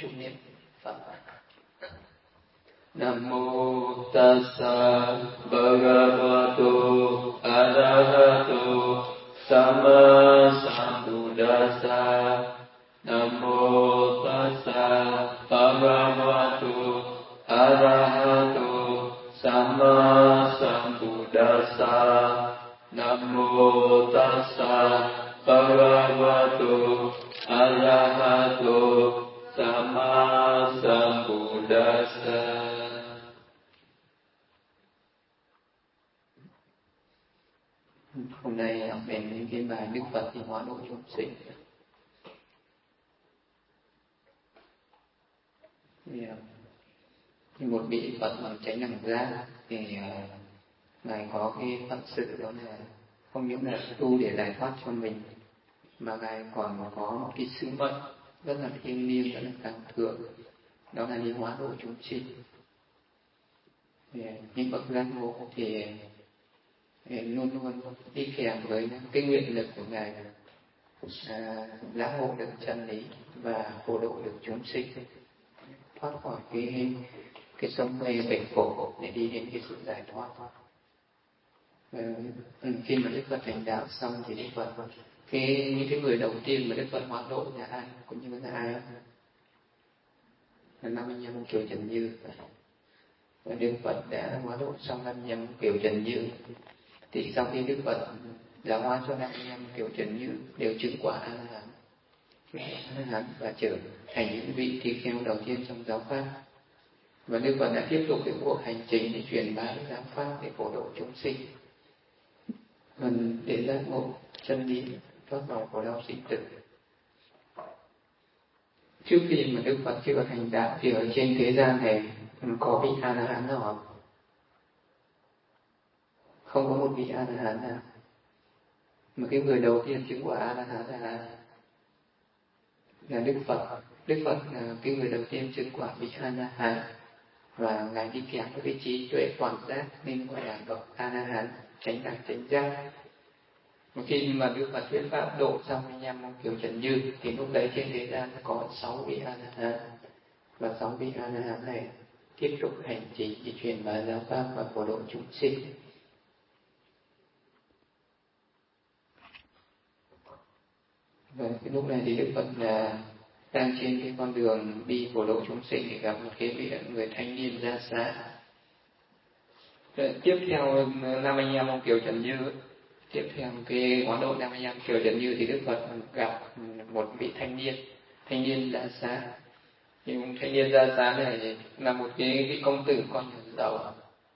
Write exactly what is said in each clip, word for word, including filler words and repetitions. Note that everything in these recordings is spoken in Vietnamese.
chung niệm Phật. Nam mô Tassa Bhagavato Arahato Samma Sambuddhassa. Nam mô Tassa Bhagavato Arahato Samma Sambuddhassa. Nam mô Tassa Bhagavato Arahato Samma Sambuddhassa. Hôm nay học về những cái bài Đức Phật thì hóa độ chúng sinh. Thì một vị Phật bằng chánh đẳng giác thì uh, ngài có cái phận sự đó là không những là tu để giải thoát cho mình, mà ngài còn có một cái sứ mệnh rất là thiêng liêng, rất là cao thượng, đó là đi hóa độ chúng sinh. Những bậc giác ngộ thì luôn luôn đi kèm với cái nguyện lực của ngài à, giác ngộ được chân lý và phổ độ được chúng sinh, thoát khỏi cái cái sống mê bệnh khổ để đi đến cái sự giải thoát. Và khi mà Đức Phật thành đạo xong thì Đức Phật cái những cái người đầu tiên mà Đức Phật hóa độ là ai, cũng như là ai là năm anh em Kiều Trần Như. Và Đức Phật đã hóa độ xong năm anh em Kiều Trần Như thì sau khi Đức Phật giáo hóa cho năm anh em Kiều Trần Như đều chứng quả A La Hán, A La Hán và trở thành những vị tỳ kheo đầu tiên trong giáo pháp. Và Đức Phật đã tiếp tục cái cuộc hành trình để truyền bá giáo pháp để phổ độ chúng sinh, để giác ngộ chân lý, thoát khỏi khổ đau sinh tử. Trước khi mà Đức Phật chưa thành đạo thì ở trên thế gian này có vị A La Hán nào không? Không có một vị A La Hán nào. Mà cái người đầu tiên chứng quả A La Hán là là Đức Phật. Đức Phật là cái người đầu tiên chứng quả vị A La Hán, và ngài đi kèm với vị trí tuệ toàn giác nên gọi là bậc A La Hán chánh đẳng chánh giác. Một khi mà Đức Phật thuyết pháp độ xong anh em mong Kiều Trần Như thì lúc đấy trên thế gian có sáu vị A La Hán, và sáu vị A La Hán này tiếp tục hành trình để truyền bá giáo pháp và phổ độ chúng sinh. Và cái lúc này thì Đức Phật là đang trên cái con đường đi phổ độ chúng sinh thì gặp một cái vị người thanh niên ra xá. Rồi tiếp theo năm anh em ông Kiều Trần Như, tiếp theo cái hóa độ năm anh em Kiều Trần Như thì Đức Phật gặp một vị thanh niên, thanh niên ra xá. thì thanh niên ra xá này là một cái, cái công tử con nhà giàu,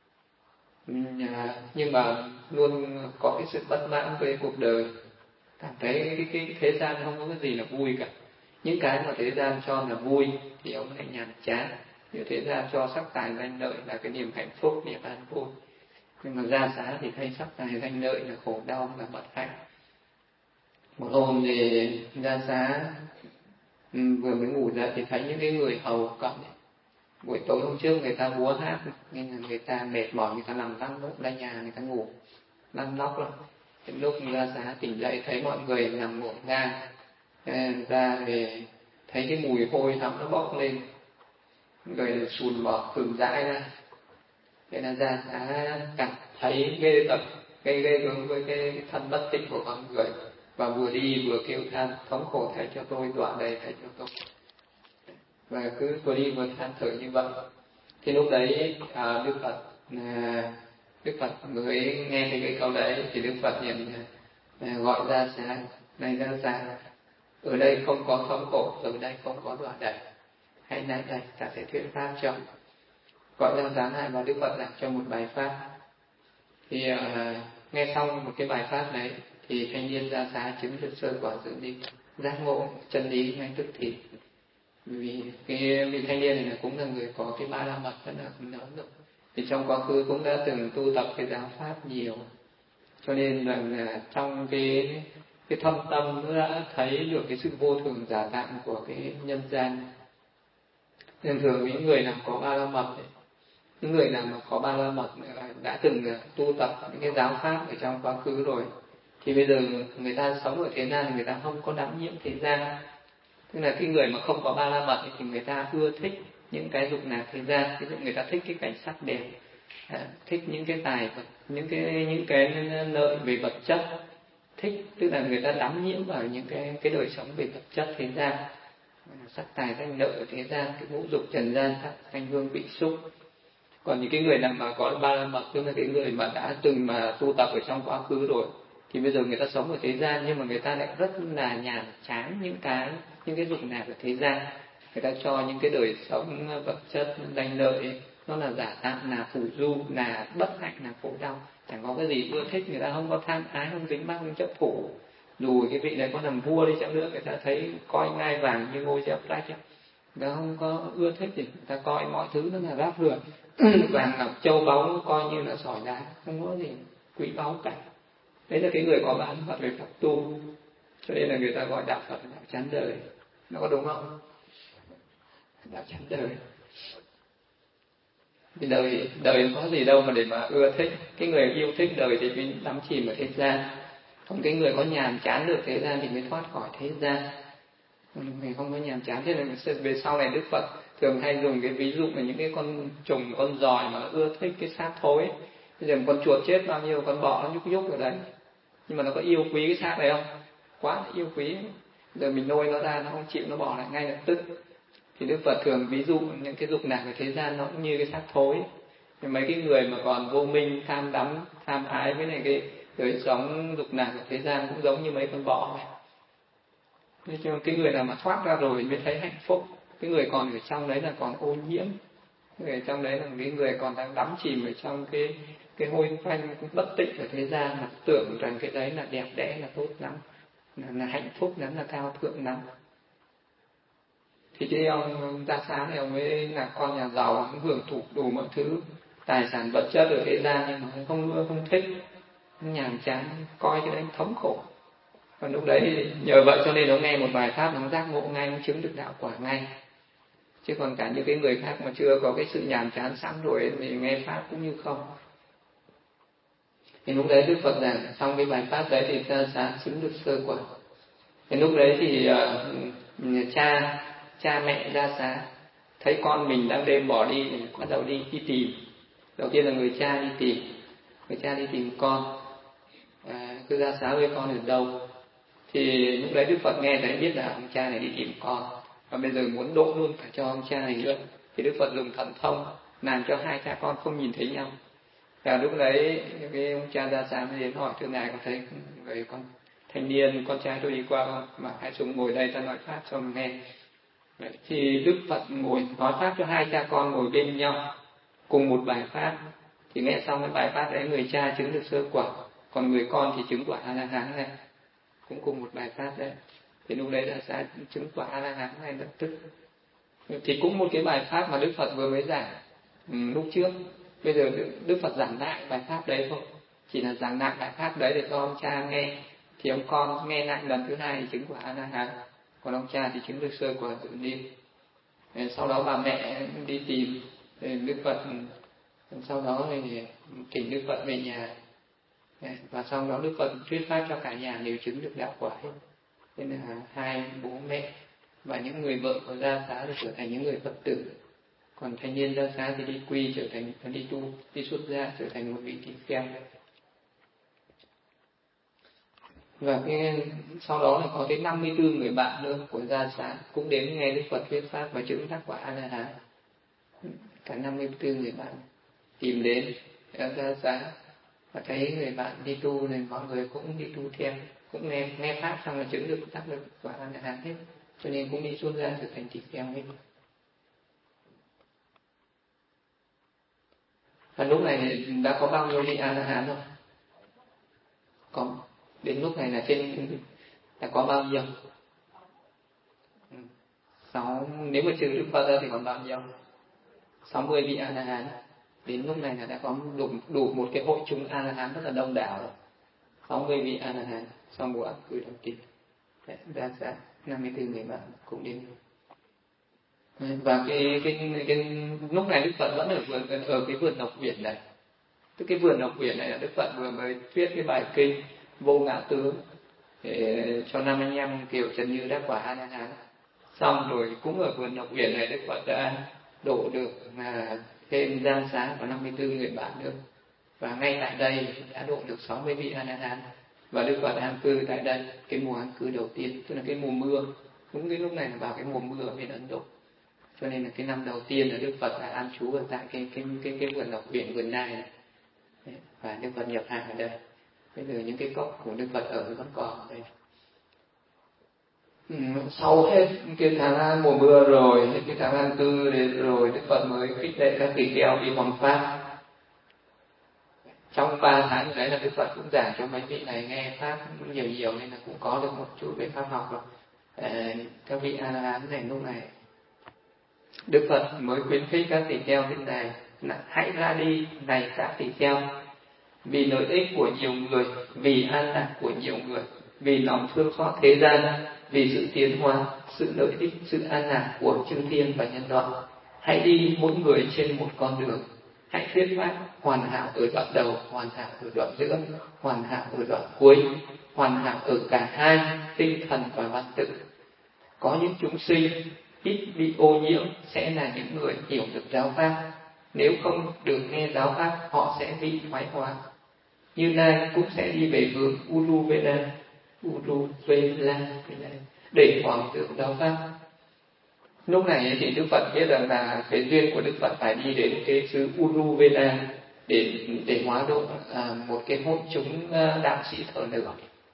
nhưng mà luôn có cái sự bất mãn với cuộc đời, cảm thấy cái, cái thế gian không có cái gì là vui cả. Những cái mà thế gian cho là vui thì ông lại nhàm chán, như thế gian cho sắc tài danh lợi là cái niềm hạnh phúc, niềm an vui, nhưng mà ra xá thì thấy sắc tài danh lợi là khổ đau, là bất hạnh. Một hôm thì ra xá vừa mới ngủ dậy thì thấy những cái người hầu cận, buổi tối hôm trước người ta múa hát nên là người ta mệt mỏi, người ta nằm lăn lóc ra nhà, người ta ngủ lăn lóc lắm. Đến lúc ra xá tỉnh dậy thấy mọi người nằm ngổn ngang ra thì thấy cái mùi hôi thắm nó bốc lên, người sùn bọt phừng dãi ra. Thế là ra xá cảm thấy ghê tởm, gây ghê gớm với cái thân bất tịnh của con người, và vừa đi vừa kêu than thống khổ thay cho tôi, đọa đầy thay cho tôi, và cứ vừa đi vừa than thở như vậy. Thì lúc đấy à, Đức Phật à, Đức Phật mới nghe thấy cái câu đấy thì Đức Phật liền à, gọi ra xá, này ra xá, ở đây không có thống khổ, ở đây không có đọa đầy, hãy lại đây ta sẽ thuyết pháp cho. Gọi ra xá lại và Đức Phật giảng cho một bài pháp. Thì à, nghe xong một cái bài pháp đấy thì thanh niên ra xá chứng được sơ quả dự định, giác ngộ chân lý ngay tức thì. Vì cái vị thanh niên này là cũng là người có cái ba la mật rất là lớn rồi, thì trong quá khứ cũng đã từng tu tập cái giáo pháp nhiều, cho nên là, là trong cái cái thâm tâm nó đã thấy được cái sự vô thường giả tạm của cái nhân gian. Nên thường những người nào có ba la mật ấy, những người nào mà có ba la mật đã từng tu tập những cái giáo pháp ở trong quá khứ rồi, thì bây giờ người ta sống ở thế gian, người ta không có đắm nhiễm thế gian, Tức là cái người mà không có ba la mật thì người ta ưa thích những cái dục lạc thế gian. Ví dụ người ta thích cái cảnh sắc đẹp, à, thích những cái tài vật, những cái những cái lợi về vật chất, thích tức là người ta đắm nhiễm vào những cái cái đời sống về vật chất thế gian, sắc tài danh lợi ở thế gian, cái ngũ dục trần gian, sắc thanh hương vị xúc. Còn những cái người nào mà có ba la mật, tức là cái người mà đã từng mà tu tập ở trong quá khứ rồi, thì bây giờ người ta sống ở thế gian nhưng mà người ta lại rất là nhàm chán những cái những cái dục lạc ở thế gian. Người ta cho những cái đời sống vật chất danh lợi nó là giả tạm, là phù du, là bất hạnh, là khổ đau, chẳng có cái gì ưa thích. Người ta không có tham ái, không dính mắc, không chấp thủ. Dù cái vị này có làm vua đi chăng nữa, người ta thấy coi ngai vàng như ngôi giáp rách, người ta không có ưa thích gì. Người ta coi mọi thứ nó là rác rưởi, vàng ngọc châu báu coi như là sỏi đá, không có gì quý báu cả. Đấy là cái người có ba la mật về pháp tu, cho nên là người ta gọi đạo Phật là đạo chán đời. Nó có đúng không? Đạo chán đời. Vì đời đời có gì đâu mà để mà ưa thích. Cái người yêu thích đời thì mới đắm chìm ở thế gian, còn cái người có nhàm chán được thế gian thì mới thoát khỏi thế gian. Người không có nhàm chán, thế nên về sau này Đức Phật thường hay dùng cái ví dụ là những cái con trùng, con giòi mà nó ưa thích cái xác thối. Bây giờ một con chuột chết bao nhiêu con bọ nó nhúc nhúc ở đấy, nhưng mà nó có yêu quý cái xác này không? Quá là yêu quý. Giờ mình nuôi nó ra nó không chịu, nó bỏ lại ngay lập tức. Thì Đức Phật thường ví dụ những cái dục lạc ở thế gian nó cũng như cái xác thối. Thì mấy cái người mà còn vô minh, tham đắm, tham ái với này cái đời sống dục lạc ở thế gian cũng giống như mấy con bọ này. Nhưng mà cái người nào mà thoát ra rồi mới thấy hạnh phúc. Cái người còn ở trong đấy là còn ô nhiễm. Cái người trong đấy là cái người còn đang đắm chìm ở trong cái cái hôi phanh bất tịnh ở thế gian, mà tưởng rằng cái đấy là đẹp đẽ, là tốt lắm, là, là hạnh phúc lắm, là cao thượng lắm. Thì cái ông Gia Xá này ông ấy là con nhà giàu, ông hưởng thụ đủ mọi thứ tài sản vật chất ở thế gian, nhưng mà không ưa, không thích, nhàm chán, coi cái đấy thống khổ. Còn lúc đấy nhờ vậy cho nên nó nghe một bài pháp nó giác ngộ ngay, nó chứng được đạo quả ngay. Chứ còn cả những cái người khác mà chưa có cái sự nhàm chán sẵn rồi thì nghe pháp cũng như không. Thì lúc đấy Đức Phật giảng xong cái bài pháp đấy thì Gia Xá chứng được sơ quả. Thì lúc đấy thì uh, cha cha mẹ Gia Xá thấy con mình đang đêm bỏ đi thì bắt đầu đi đi tìm. Đầu tiên là người cha đi tìm, người cha đi tìm con, à, cứ Gia Xá ơi con ở đâu. Thì lúc đấy Đức Phật nghe thấy biết là ông cha này đi tìm con, và bây giờ muốn độ luôn cả cho ông cha này nữa. Thì Đức Phật dùng thần thông làm cho hai cha con không nhìn thấy nhau. Và lúc đấy cái ông cha Gia Xá mới đến hỏi thưa ngài có thấy người con thanh niên con trai tôi đi qua không, mà hãy xuống ngồi đây ta nói pháp cho mình nghe. Vậy thì Đức Phật ngồi nói pháp cho hai cha con ngồi bên nhau cùng một bài pháp. Thì nghe xong cái bài pháp đấy người cha chứng được sơ quả, còn người con thì chứng quả A La Hán này, cũng cùng một bài pháp đấy. Thì lúc đấy là sẽ chứng quả A La Hán ngay lập tức. Thì cũng một cái bài pháp mà Đức Phật vừa mới giảng ừ, lúc trước. Bây giờ Đức Phật giảng lại bài pháp đấy thôi, chỉ là giảng lại bài pháp đấy để cho ông cha nghe. Thì ông con nghe lại lần thứ hai thì chứng quả A La Hán, còn ông cha thì chứng được sơ quả tự niệm. Sau đó bà mẹ đi tìm Đức Phật, sau đó thì thỉnh Đức Phật về nhà, và sau đó Đức Phật thuyết pháp cho cả nhà đều chứng được đạo quả hết. Nên là hai bố mẹ và những người vợ của Gia Xá trở thành những người Phật tử, còn thanh niên Gia Xá thì đi quy trở thành đi tu, đi xuất gia trở thành một vị tỳ kheo. Và cái sau đó là có đến năm mươi tư người bạn nữa của Gia Xá cũng đến nghe Đức Phật thuyết pháp và chứng đắc quả A La Hán. Cả năm mươi tư người bạn tìm đến Gia Xá và thấy người bạn đi tu thì mọi người cũng đi tu theo, cũng nghe nghe pháp xong là chứng được đắc được quả A La Hán hết, cho nên cũng đi xuất gia trở thành tỳ kheo hết. Và lúc này đã có bao nhiêu vị A La Hán rồi? Có, đến lúc này là trên đã có bao nhiêu? Sáu, nếu mà trừ Đức Phật ra thì còn bao nhiêu? sáu mươi vị A La Hán. Đến lúc này là đã có đủ đủ một cái hội chúng A La Hán rất là đông đảo rồi. sáu mươi vị A La Hán sau mùa ẩn cư đầu tiên. Ra ra năm mươi tư người bạn cũng đến. Và cái cái cái lúc này Đức Phật vẫn ở vườn ở cái vườn Ngọc Uyển này. Tức cái vườn Ngọc Uyển này là Đức Phật vừa mới thuyết cái bài kinh Vô Ngã Tướng để cho năm anh em kiểu Trần Như đắc quả A La Hán. Xong rồi cũng ở vườn Ngọc Uyển này Đức Phật đã độ được mà thêm Giang Xá và năm mươi tư người bạn nữa, và ngay tại đây đã độ được sáu mươi vị A La Hán, và Đức Phật an cư tại đây cái mùa an cư đầu tiên, tức là cái mùa mưa. Đúng cái lúc này là vào cái mùa mưa ở bên Ấn Độ, cho nên là cái năm đầu tiên là Đức Phật đã an trú ở tại cái cái cái cái vườn Ngọc Uyển, vườn Nai này, và Đức Phật nhập hàng ở đây. Bây giờ những cái cốc của Đức Phật ở vẫn còn ở đây. Ừ, sau hết cái tháng an mùa mưa rồi, hết cái tháng an cư rồi, Đức Phật mới khích lệ các tỳ kheo đi hoằng pháp. Trong ba tháng đấy là Đức Phật cũng giảng cho mấy vị này nghe pháp nhiều nhiều, nên là cũng có được một chút về pháp học rồi. À, các vị A La Hán này lúc này Đức Phật mới khuyến khích các tỳ kheo thế này là hãy ra đi này các tỳ kheo, vì lợi ích của nhiều người, vì an lạc của nhiều người, vì lòng thương xót thế gian, vì sự tiến hóa, sự lợi ích, sự an lạc của chư thiên và nhân loại. Hãy đi mỗi người trên một con đường. Hãy thuyết pháp hoàn hảo ở đoạn đầu, hoàn hảo ở đoạn giữa, hoàn hảo ở đoạn cuối, hoàn hảo ở cả hai tinh thần và văn tự. Có những chúng sinh ít bị ô nhiễm sẽ là những người hiểu được giáo pháp. Nếu không được nghe giáo pháp, họ sẽ bị thoái hóa. Như Lai cũng sẽ đi về hướng Uruvela, Uruvela để hoàng tượng giáo pháp. Lúc này thì Đức Phật biết rằng là cái duyên của Đức Phật phải đi đến cái xứ Uruvela để để hóa độ à, một cái hôn chúng đạo sĩ thờ nữ.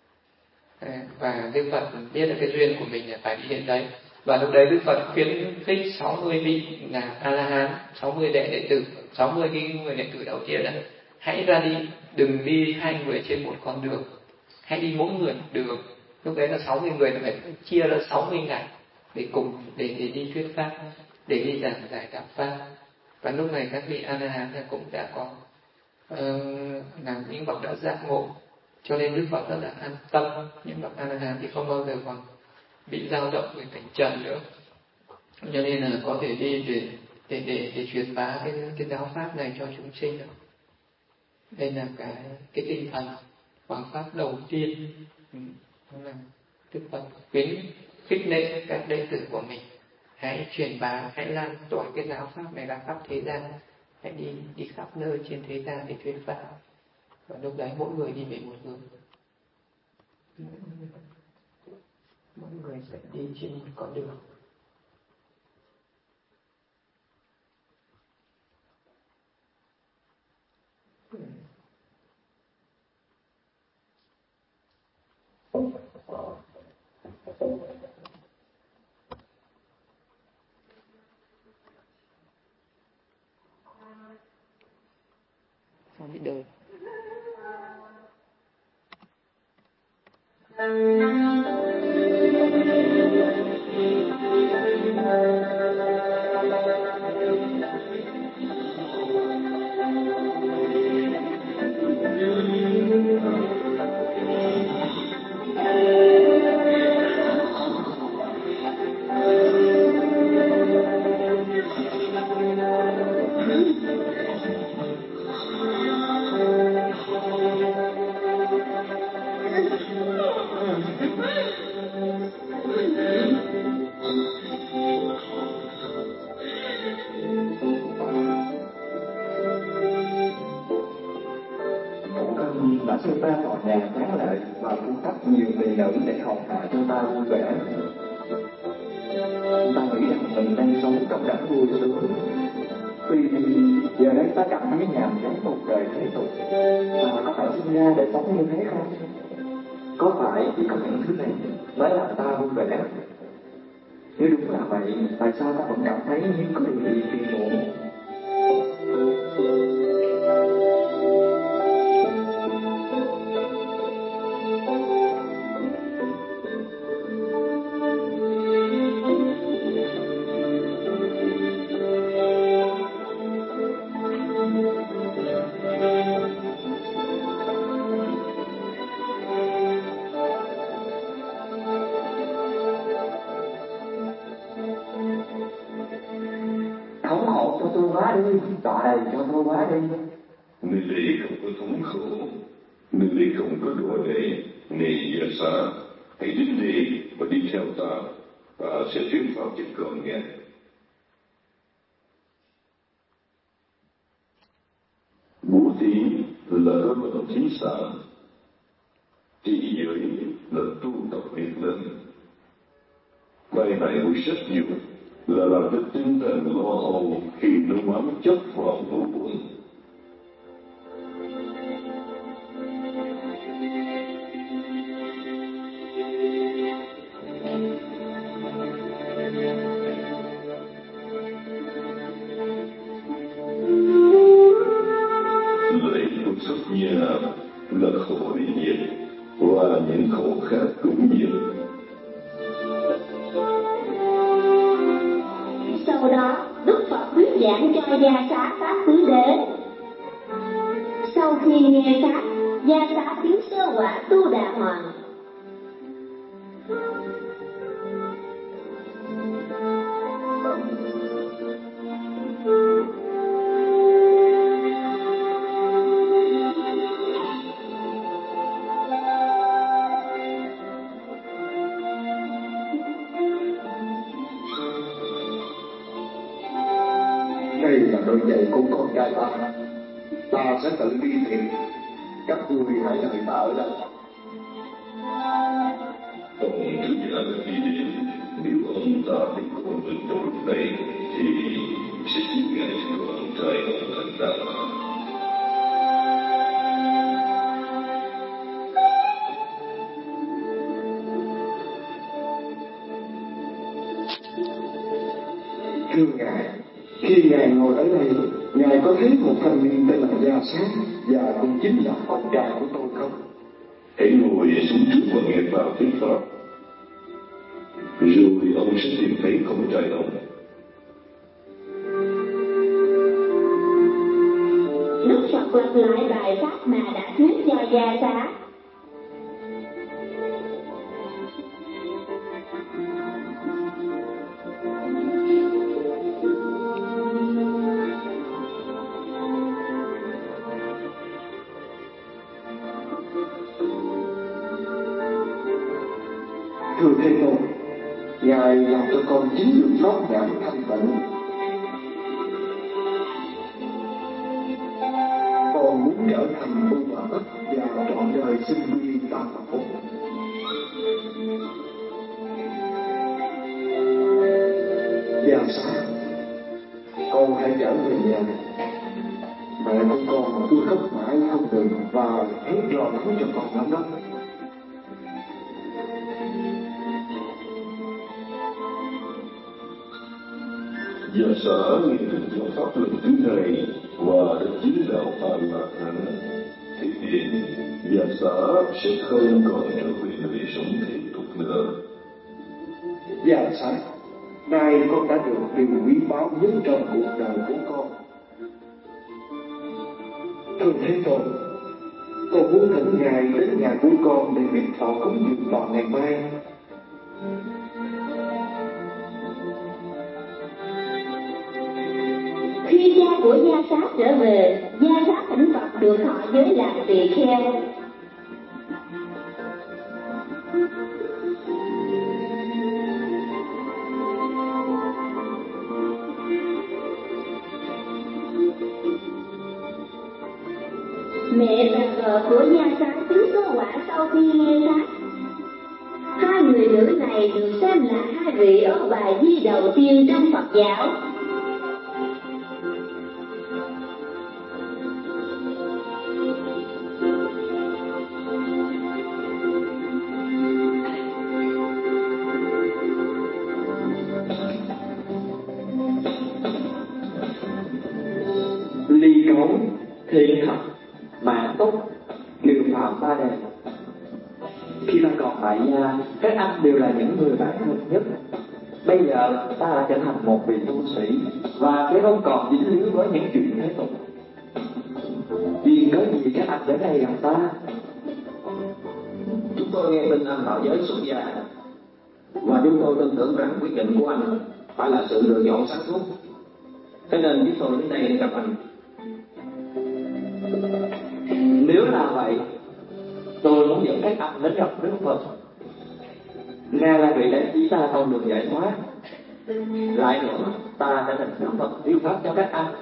Và Đức Phật biết là cái duyên của mình là phải đi đến đấy. Và lúc đấy Đức Phật khuyến khích sáu mươi vị là A La Hán, sáu mươi đệ đệ tử, sáu mươi cái người đệ tử đầu tiên đó, hãy ra đi, đừng đi hai người trên một con đường, hãy đi mỗi người một đường. Lúc đấy là sáu mươi người phải chia ra sáu mươi ngày để cùng để để đi thuyết pháp, để đi giảng giải đạo pháp. Và lúc này các vị A La Hán cũng đã có uh, là những bậc đã giác ngộ, cho nên Đức Phật rất là an tâm. Những bậc A La Hán thì không bao giờ còn bị dao động về cảnh trần nữa, cho nên là có thể đi để để để, để truyền bá cái cái giáo pháp này cho chúng sinh được. Đây là cái cái tinh thần hoàng pháp đầu tiên. Ừ, đó là Đức Phật khuyến khích lệ các đệ tử của mình hãy truyền bá, hãy lan tỏa cái giáo pháp này ra khắp thế gian, hãy đi đi khắp nơi trên thế gian để thuyết pháp. Và lúc đấy mỗi người đi về một hướng, mỗi người sẽ đi trên một con đường. Sao bị đời? Đã xưng ta tọa nhà thắng lợi và cung cấp nhiều người nữ để hầu hạ cho ta vui vẻ. Ta nghĩ rằng mình đang sống trong cảnh vui sướng. Tuy nhiên giờ đây ta cảm thấy nhàm chán một đời thế tục. Ta có phải sinh ra để sống như thế không? Có phải chỉ có những thứ này mới làm ta vui vẻ? Nếu đúng là vậy, tại sao ta vẫn cảm thấy như có điều gì phiền muộn? Tọa đây cho tôi quá đi. Người lý không có thống khổ, người lý không có đùa để, này giả xá, hãy đến đây và đi theo ta. ta sẽ thuyết pháp cho con nghe. Bố thí là các loại thí sản, trì giới là tu tập việc lớn. Bài này của rất nhiều là làm cho tinh thần lo âu khi nó bám chấp vào nỗi buồn. Lễ của xuất gia là khổ diệt và những khổ khác cũng diệt. Sau đó, Đức Phật thuyết giảng cho Gia Xá Pháp Tứ Đế. Sau khi nghe Pháp, Gia Xá tiến sơ quả Tu Đà Hoàng. Đây là đôi giày của con trai ta, ta sẽ tự đi tìm, các ngươi hãy đợi ta ở đây. Ông thứ giả đã đi đến, nếu ông ta biết con mình trong lúc này thì sẽ giúp ngài cho con trai ông thành đạo. Thưa ngài, khi ngài ngồi ở đây, ngài có thấy một thanh niên tên là Gia Sát và cũng chính là con trai của tôi không? Hãy ngồi xuống trước và nghe vào thuyết pháp, rồi ông sẽ tìm thấy con trai ông. Đức Phật lặp lại bài pháp mà đã thuyết cho Gia Xá. Thưa Thế Tôn, ngài làm cho con chính được pháp nhãn thanh tịnh. Con muốn trở thành vô vọng ức và trọn đời sinh quy tam tập phúc. Gia Xá, con hãy trở về nhà. Mẹ của con cứ khóc mãi không ngừng và hết lo lắng cho con lắm đó. Gia Xá nghe được giáo pháp lần thứ hai và đã chứng đạo A La Hán. Thế nên Gia Xá sẽ không còn trở về đời sống thế tục nữa. Gia Xá, nay con đã được điều quý báu nhất trong cuộc đời của con. Thưa Thế Tôn, con muốn thỉnh ngài đến nhà của con để biết thọ cúng dường vào ngày mai. Khi cha của Gia Xá trở về, Gia Xá thỉnh Phật được thọ giới làm tỳ kheo. Mẹ và vợ của Gia Xá chứng số quả sau khi nghe Pháp. Hai người nữ này được xem là hai vị Âu Bà Di đầu tiên trong Phật giáo. Ly cấu, thiên thật, mã túc, kiều phạm ba đền. Khi ta còn tại gia, các anh đều là những người bạn thân nhất. Bây giờ ta đã trở thành một vị tu sĩ và sẽ không còn dính líu với những chuyện thế tục. Vì có gì các anh đến đây gặp ta? Chúng tôi nghe tin anh tạo giới xuất gia và chúng tôi tin tưởng rằng quyết định của anh phải là sự lựa chọn sáng suốt. Thế nên chúng tôi đến đây để gặp anh. Nếu là vậy, tôi muốn dẫn các anh đến gặp Đức Phật. Ngài là vị đã chỉ ta con đường giải thoát. Lại nữa, ta đã thành Đức Phật thuyết pháp cho các anh.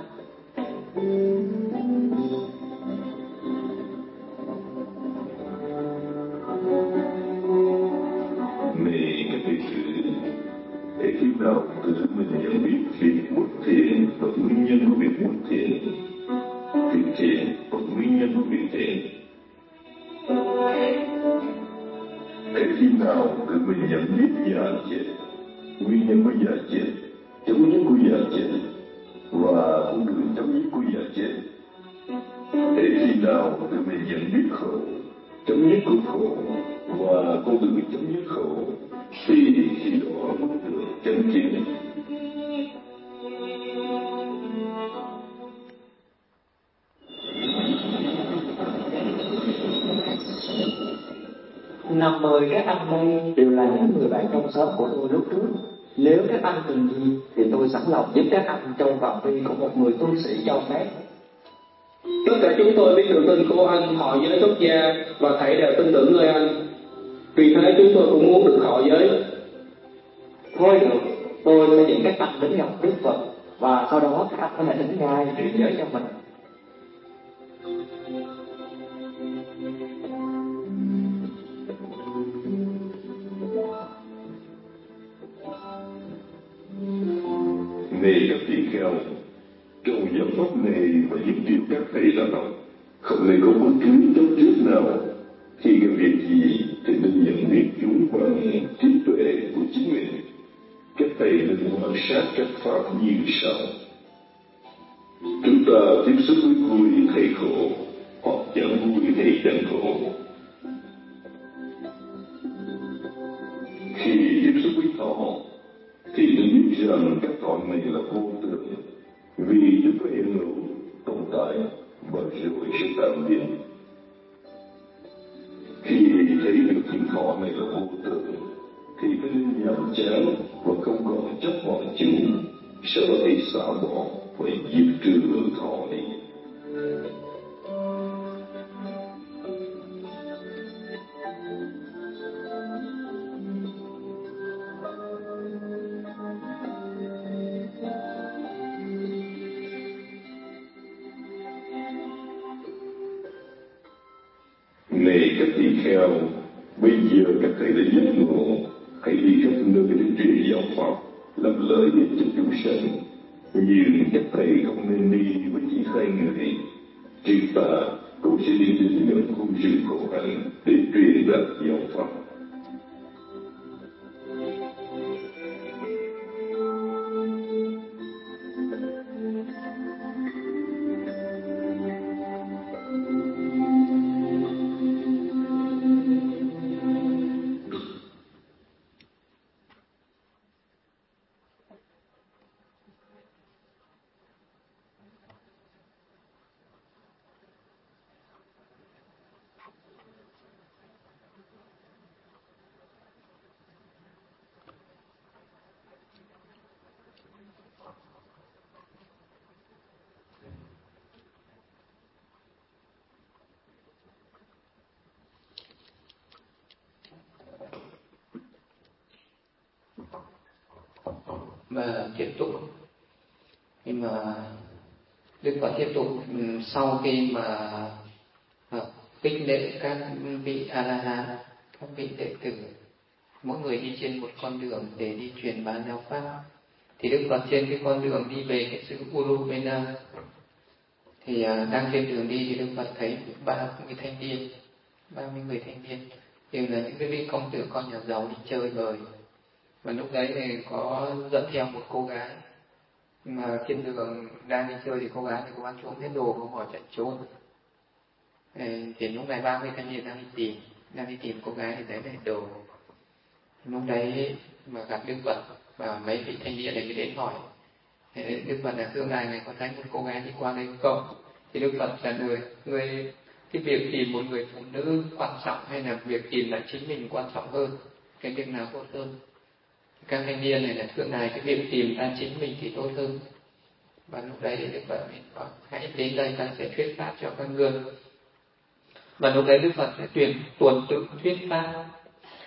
Này các đệ tử, để khi nào tự mình nhận biết việc bất thiện và nguyên nhân của việc bất thiện, việc thiện và nguyên nhân của việc thiện. Để khi nào tự mình nhận biết già chết, nguyên nhân của già chết, chấm dứt của già chết và con đường chấm dứt của già chết. Để khi nào tự mình nhận biết khổ, chấm dứt của khổ và con đường chấm dứt khổ, thì khi đó mới được chân chính. Năm mời các anh đây đều là những người bạn trong xóm của tôi lúc trước. Nếu các anh cần gì thì tôi sẵn lòng giúp các anh trong phạm vi của một người tu sĩ cho phép. Tất cả chúng tôi biết được tin của anh họ giới xuất gia và thảy đều tin tưởng nơi anh. Vì thế chúng tôi cũng muốn được họ giới. Thôi được, tôi sẽ dẫn các anh đến gặp Đức Phật và sau đó các anh có thể đến Ngài truyền giới cho mình. Này các tỳ kheo, trong giáo pháp này và những điều các thầy đã học, không nên có bất cứ chấp trước nào. Khi gặp việc gì thì nên nhận biết chúng bằng trí tuệ của chính mình. Các thầy nên quan sát các pháp như sau. Chúng ta tiếp xúc với vui thấy khổ, hoặc chẳng vui thấy chẳng khổ. Khi tiếp xúc với thọ thì nên biết rằng các thọ này là vô thường, vì chúng có hiện hữu, tồn tại và rồi sẽ tạm biến. Khi thấy được những thọ này là vô thường thì phải nên nhàm chán và không còn chấp vào chúng, sau đó thì xả bỏ và diệt trừ thọ này. Này các tỳ kheo, bây giờ các thầy đã giác ngộ, hãy đi khắp nơi để truyền giáo pháp, làm lợi ích cho chúng sanh. Nhưng các thầy không nên đi với chỉ hai người. Riêng ta cũng sẽ đi đến những khu rừng khổ hạnh để truyền đạt giáo pháp. Và tiếp tục, nhưng mà Đức Phật tiếp tục sau khi mà khích lệ các vị A La Hán, các vị đệ tử, mỗi người đi trên một con đường để đi truyền bá giáo pháp. Thì Đức Phật trên cái con đường đi về cái xứ Uruvela, thì đang trên đường đi thì Đức Phật thấy ba mươi thanh niên, ba mươi người thanh niên đều là những cái vị công tử con nhà giàu đi chơi bời. Và lúc đấy thì có dẫn theo một cô gái, mà trên đường đang đi chơi thì cô gái thì cô ăn trộm hết đồ, cô bỏ chạy trốn. Thì lúc này ba mươi thanh niên đang đi tìm, đang đi tìm cô gái thì đấy là đồ. Lúc đấy mà gặp Đức Phật và mấy vị thanh niên này mới đến hỏi Đức Phật là thưa ngài, ngài có thấy một cô gái đi qua đây không? Thì Đức Phật trả lời, người cái việc tìm một người phụ nữ quan trọng hay là việc tìm lại chính mình quan trọng hơn, cái việc nào tốt hơn? Các thanh niên này là thưa ngài, cái việc tìm ra chính mình thì tốt hơn. Và lúc đấy Đức Phật mới nói, hãy đến đây ta sẽ thuyết pháp cho các ngươi. Và lúc đấy Đức Phật sẽ tuyển tuần tự thuyết pháp.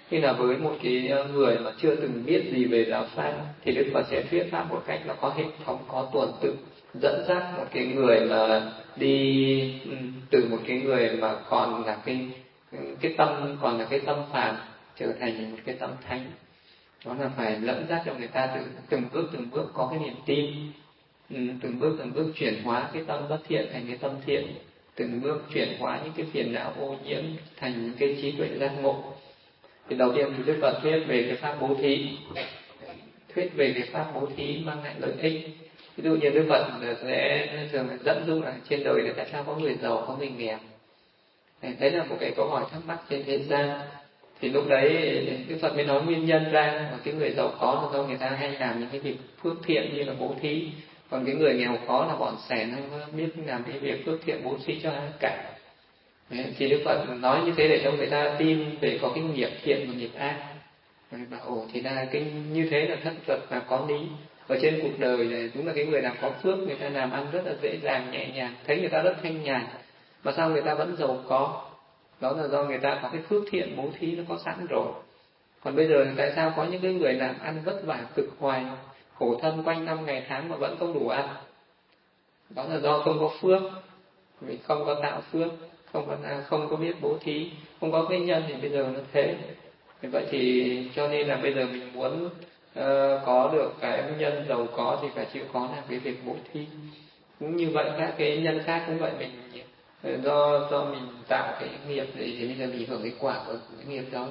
Như là với một cái người mà chưa từng biết gì về giáo pháp thì Đức Phật sẽ thuyết pháp một cách nó có hệ thống, có tuần tự, dẫn dắt một cái người mà đi từ một cái người mà còn là cái cái tâm còn là cái tâm phàm trở thành một cái tâm thánh. Đó là phải dẫn dắt cho người ta từ từng bước từng bước có cái niềm tin, từng bước từng bước chuyển hóa cái tâm bất thiện thành cái tâm thiện, từng bước chuyển hóa những cái phiền não ô nhiễm thành những cái trí tuệ giác ngộ. Thì đầu tiên thì Đức Phật thuyết về cái pháp bố thí, thuyết về cái pháp bố thí mang lại lợi ích. Ví dụ như Đức Phật sẽ thường dẫn dụ là trên đời này tại sao có người giàu có người nghèo. Đấy là một cái câu hỏi thắc mắc trên thế gian. Thì lúc đấy Đức Phật mới nói nguyên nhân ra, và cái người giàu có là do người ta hay làm những cái việc phước thiện như là bố thí, còn cái người nghèo khó là bọn sẻn không biết làm cái việc phước thiện bố thí cho ai cả. Đấy, thì Đức Phật nói như thế để cho người ta tin về có cái nghiệp thiện và nghiệp ác. Và ồ thì là cái như thế là thật thật là có lý. Ở trên cuộc đời này đúng là cái người nào có phước người ta làm ăn rất là dễ dàng nhẹ nhàng, thấy người ta rất thanh nhàn, mà sao người ta vẫn giàu có? Đó là do người ta có cái phước thiện bố thí nó có sẵn rồi. Còn bây giờ tại sao có những cái người làm ăn vất vả cực hoài, khổ thân quanh năm ngày tháng mà vẫn không đủ ăn? Đó là do không có phước, vì không có tạo phước, không có không có biết bố thí, không có cái nhân thì bây giờ nó thế. Vậy thì cho nên là bây giờ mình muốn uh, có được cái nhân giàu có thì phải chịu khó làm cái việc bố thí. Cũng như vậy các cái nhân khác cũng vậy, mình do do mình tạo cái nghiệp thì, thì bây giờ mình hưởng cái quả của cái nghiệp đó.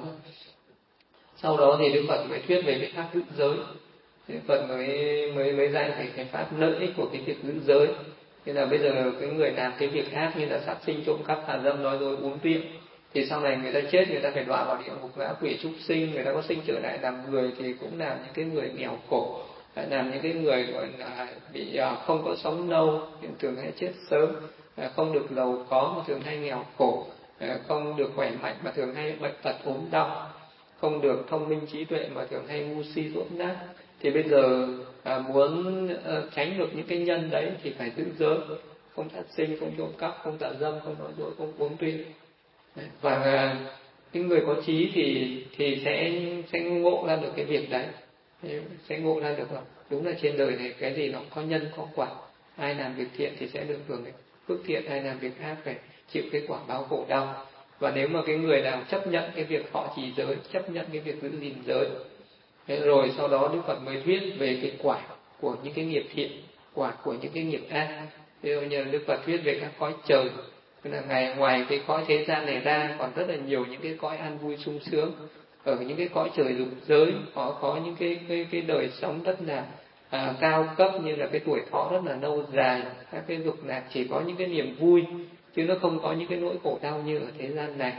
Sau đó thì Đức Phật mới thuyết về cái pháp giữ giới. Đức Phật mới mới mới dạy về cái pháp lợi ích của cái việc giữ giới. Như là bây giờ cái người làm cái việc ác như là sát sinh, trộm cắp, tà dâm, nói dối, uống rượu, thì sau này người ta chết, người ta phải đọa vào địa ngục ngã quỷ súc sinh, người ta có sinh trở lại làm người thì cũng làm những cái người nghèo khổ, làm những cái người gọi là bị không có sống lâu, thường hay chết sớm, không được giàu có mà thường hay nghèo khổ, không được khỏe mạnh mà thường hay bệnh tật ốm đau, không được thông minh trí tuệ mà thường hay ngu si dốt nát. Thì bây giờ à, muốn à, tránh được những cái nhân đấy thì phải giữ giới, không sát sinh, không trộm cắp, không tà dâm, không nói dối, không uống rượu. Và à, những người có trí thì thì sẽ sẽ ngộ ra được cái việc đấy, sẽ ngộ ra được là đúng là trên đời này cái gì nó có nhân có quả, ai làm việc thiện thì sẽ được hưởng cái phước thiện, ai làm việc ác phải chịu cái quả báo khổ đau. Và nếu mà cái người nào chấp nhận cái việc họ trì giới, chấp nhận cái việc giữ gìn giới, thế rồi sau đó Đức Phật mới thuyết về cái quả của những cái nghiệp thiện, quả của những cái nghiệp ác. Ví dụ như Đức Phật thuyết về các cõi trời, tức là ngày ngoài cái cõi thế gian này ra còn rất là nhiều những cái cõi an vui sung sướng. Ở những cái cõi trời dục giới có có những cái cái cái đời sống rất là à, cao cấp, như là cái tuổi thọ rất là lâu dài, các cái dục lạc chỉ có những cái niềm vui chứ nó không có những cái nỗi khổ đau như ở thế gian này.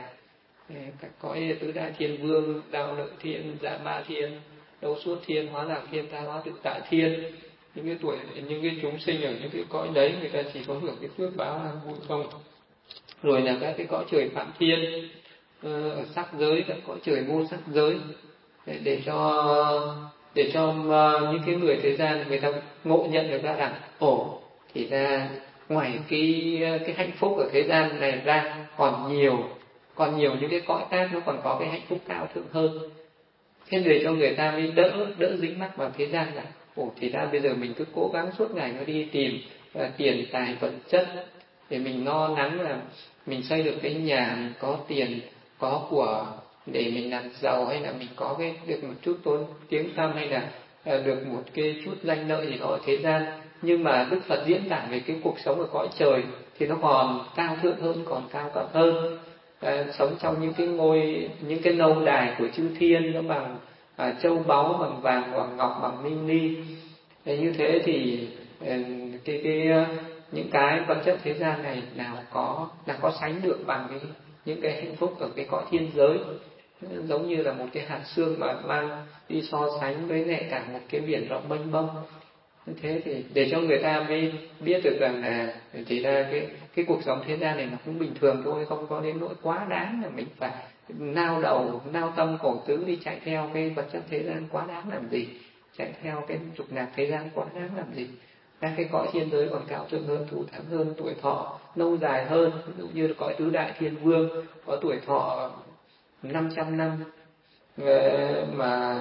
Các cõi tứ đại thiên vương, đạo lợi thiên, dạ ma thiên, đấu suốt thiên, hóa lạc thiên, tha hóa tự tại thiên, những cái tuổi những cái chúng sinh ở những cái cõi đấy người ta chỉ có hưởng cái phước báo an vui không. Rồi là các cái cõi trời phạm thiên, ở sắc giới, các cõi trời vô sắc giới, để, để cho để cho những cái người thế gian người ta ngộ nhận được ra rằng ồ thì ra ngoài cái cái hạnh phúc ở thế gian này ra còn nhiều còn nhiều những cái cõi khác nó còn có cái hạnh phúc cao thượng hơn. Thế để cho người ta mới đỡ đỡ dính mắc vào thế gian là ồ thì ra bây giờ mình cứ cố gắng suốt ngày nó đi tìm uh, tiền tài vật chất để mình lo lắng là mình xây được cái nhà, mình có tiền có của để mình làm giàu, hay là mình có cái được một chút tôn tiếng tăm, hay là uh, được một cái chút danh lợi gì đó ở thế gian. Nhưng mà Đức Phật diễn tả về cái cuộc sống ở cõi trời thì nó còn cao thượng hơn, còn cao cấp hơn. À, sống trong những cái ngôi, những cái lâu đài của chư thiên, nó bằng à, châu báu, bằng vàng, bằng ngọc, bằng minh ni. Thế như thế thì à, cái cái những cái vật chất thế gian này nào có là có sánh được bằng cái những cái hạnh phúc ở cái cõi thiên giới. Giống như là một cái hạt xương mà mang đi so sánh với lại cả một cái biển rộng mênh mông. Như thế thì để cho người ta mới biết được rằng là chỉ là cái cái cuộc sống thế gian này nó cũng bình thường thôi, không có đến nỗi quá đáng là mình phải nao đầu nao tâm khổ tứ đi chạy theo cái vật chất thế gian quá đáng làm gì, chạy theo cái dục lạc thế gian quá đáng làm gì. Các cái cõi thiên giới còn cao thượng hơn, thù thắng hơn, tuổi thọ lâu dài hơn. Ví dụ như cõi tứ đại thiên vương có tuổi thọ năm trăm năm, mà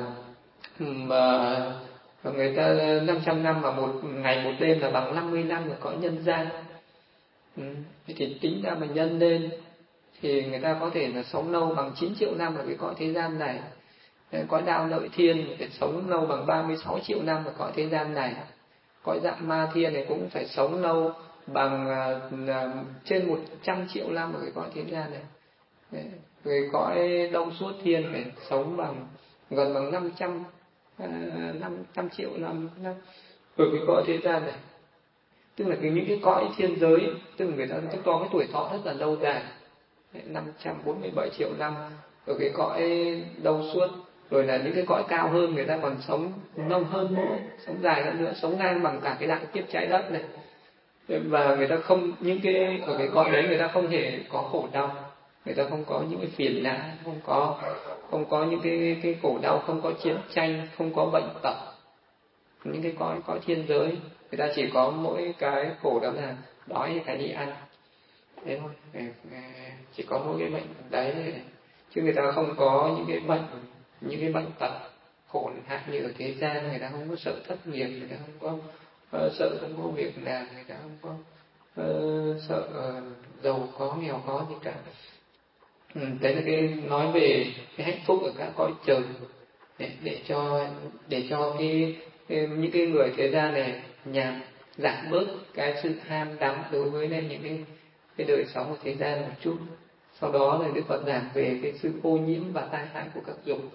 mà người ta năm trăm năm mà một ngày một đêm là bằng năm mươi năm ở cõi nhân gian. Ừ. Thì tính ra mà nhân lên thì người ta có thể là sống lâu bằng chín triệu năm ở cái cõi thế gian này. Cõi đạo lợi thiên phải sống lâu bằng ba mươi sáu triệu năm ở cõi thế gian này. Cõi dạng ma thiên này cũng phải sống lâu bằng uh, trên một trăm triệu năm ở cái cõi thế gian này. Rồi cõi đông suốt thiên phải sống bằng gần bằng năm trăm năm trăm triệu năm năm ở cái cõi thế gian này. Tức là cái những cái cõi thiên giới, tức là người ta tức có cái tuổi thọ rất là lâu dài, năm trăm bốn mươi bảy triệu năm ở cái cõi đông suốt. Rồi là những cái cõi cao hơn người ta còn sống lâu hơn nữa, sống dài hơn nữa, sống ngang bằng cả cái đại kiếp trái đất này. Và người ta không, những cái ở cái cõi đấy người ta không hề có khổ đau, người ta không có những cái phiền não, không có không có những cái cái khổ đau, không có chiến tranh, không có bệnh tật. Những cái cõi cõi thiên giới người ta chỉ có mỗi cái khổ đó là đói thì phải đi ăn, thế thôi, chỉ có mỗi cái bệnh đấy, chứ người ta không có những cái bệnh những cái bệnh tật khổ hại như ở thế gian. Người ta không có sợ thất nghiệp, người ta không có uh, sợ không có việc làm, người ta không có uh, sợ uh, giàu có nghèo có gì cả. Ừ, đấy là cái nói về cái hạnh phúc ở các cõi trời, để, để cho để cho cái, cái những cái người thế gian này nhằm giảm bớt cái sự ham đắm đối với những cái cái đời sống của thế gian một chút. Sau đó là Đức Phật giảng về cái sự ô nhiễm và tai hại của các dục.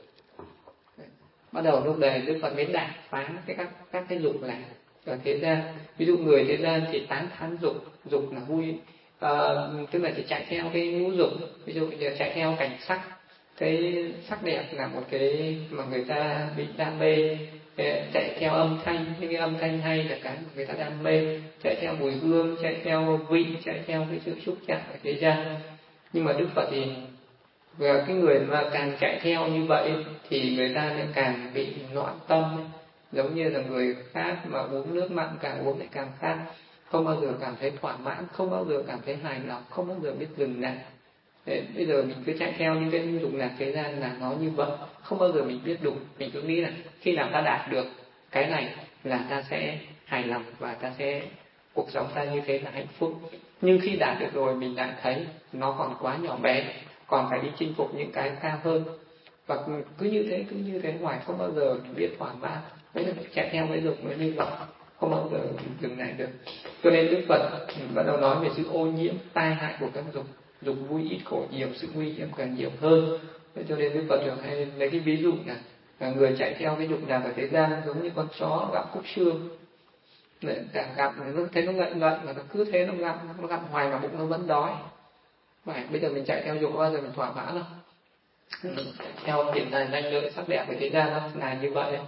Bắt đầu lúc này Đức Phật mới đạp phá cái các các cái dục lạc ở thế gian. Ví dụ người thế gian thì tán thán dục, dục là vui, à, tức là chỉ chạy theo cái ngũ dục. Ví dụ như chạy theo cảnh sắc, cái sắc đẹp là một cái mà người ta bị đam mê. Chạy theo âm thanh, những cái âm thanh hay là cái mà người ta đam mê. Chạy theo mùi hương, chạy theo vị, chạy theo cái sự xúc chạm ở thế gian. Nhưng mà Đức Phật thì và cái người mà càng chạy theo như vậy thì người ta lại càng bị loạn tâm, giống như là người khác mà uống nước mặn càng uống lại càng khát, không bao giờ cảm thấy thỏa mãn, không bao giờ cảm thấy hài lòng, không bao giờ biết dừng lại. Thế bây giờ mình cứ chạy theo những cái dục lạc thế gian là nó như vậy, không bao giờ mình biết đủ. Mình cứ nghĩ là khi nào ta đạt được cái này là ta sẽ hài lòng và ta sẽ cuộc sống ta như thế là hạnh phúc. Nhưng khi đạt được rồi mình lại thấy nó còn quá nhỏ bé, còn phải đi chinh phục những cái cao hơn. Và cứ như thế, cứ như thế hoài, không bao giờ mình biết thỏa mãn. Đấy là chạy theo cái dục nó như vậy, không bao giờ dừng lại được. Cho nên Đức Phật bắt đầu nói về sự ô nhiễm, tai hại của các dục. Dục vui ít khổ nhiều, sự nguy hiểm càng nhiều hơn. Thế cho nên Đức Phật thường hay lấy cái ví dụ là người chạy theo cái dục lạc ở thế gian giống như con chó gặm cúc xương. Càng gặm nó thấy nó ngậy ngậy mà nó cứ thế nó gặm, nó gặm hoài mà bụng nó vẫn đói. Vậy bây giờ mình chạy theo dục bao giờ mình thỏa mãn không? Theo tiền tài danh lợi sắc đẹp của thế gian nó là như vậy.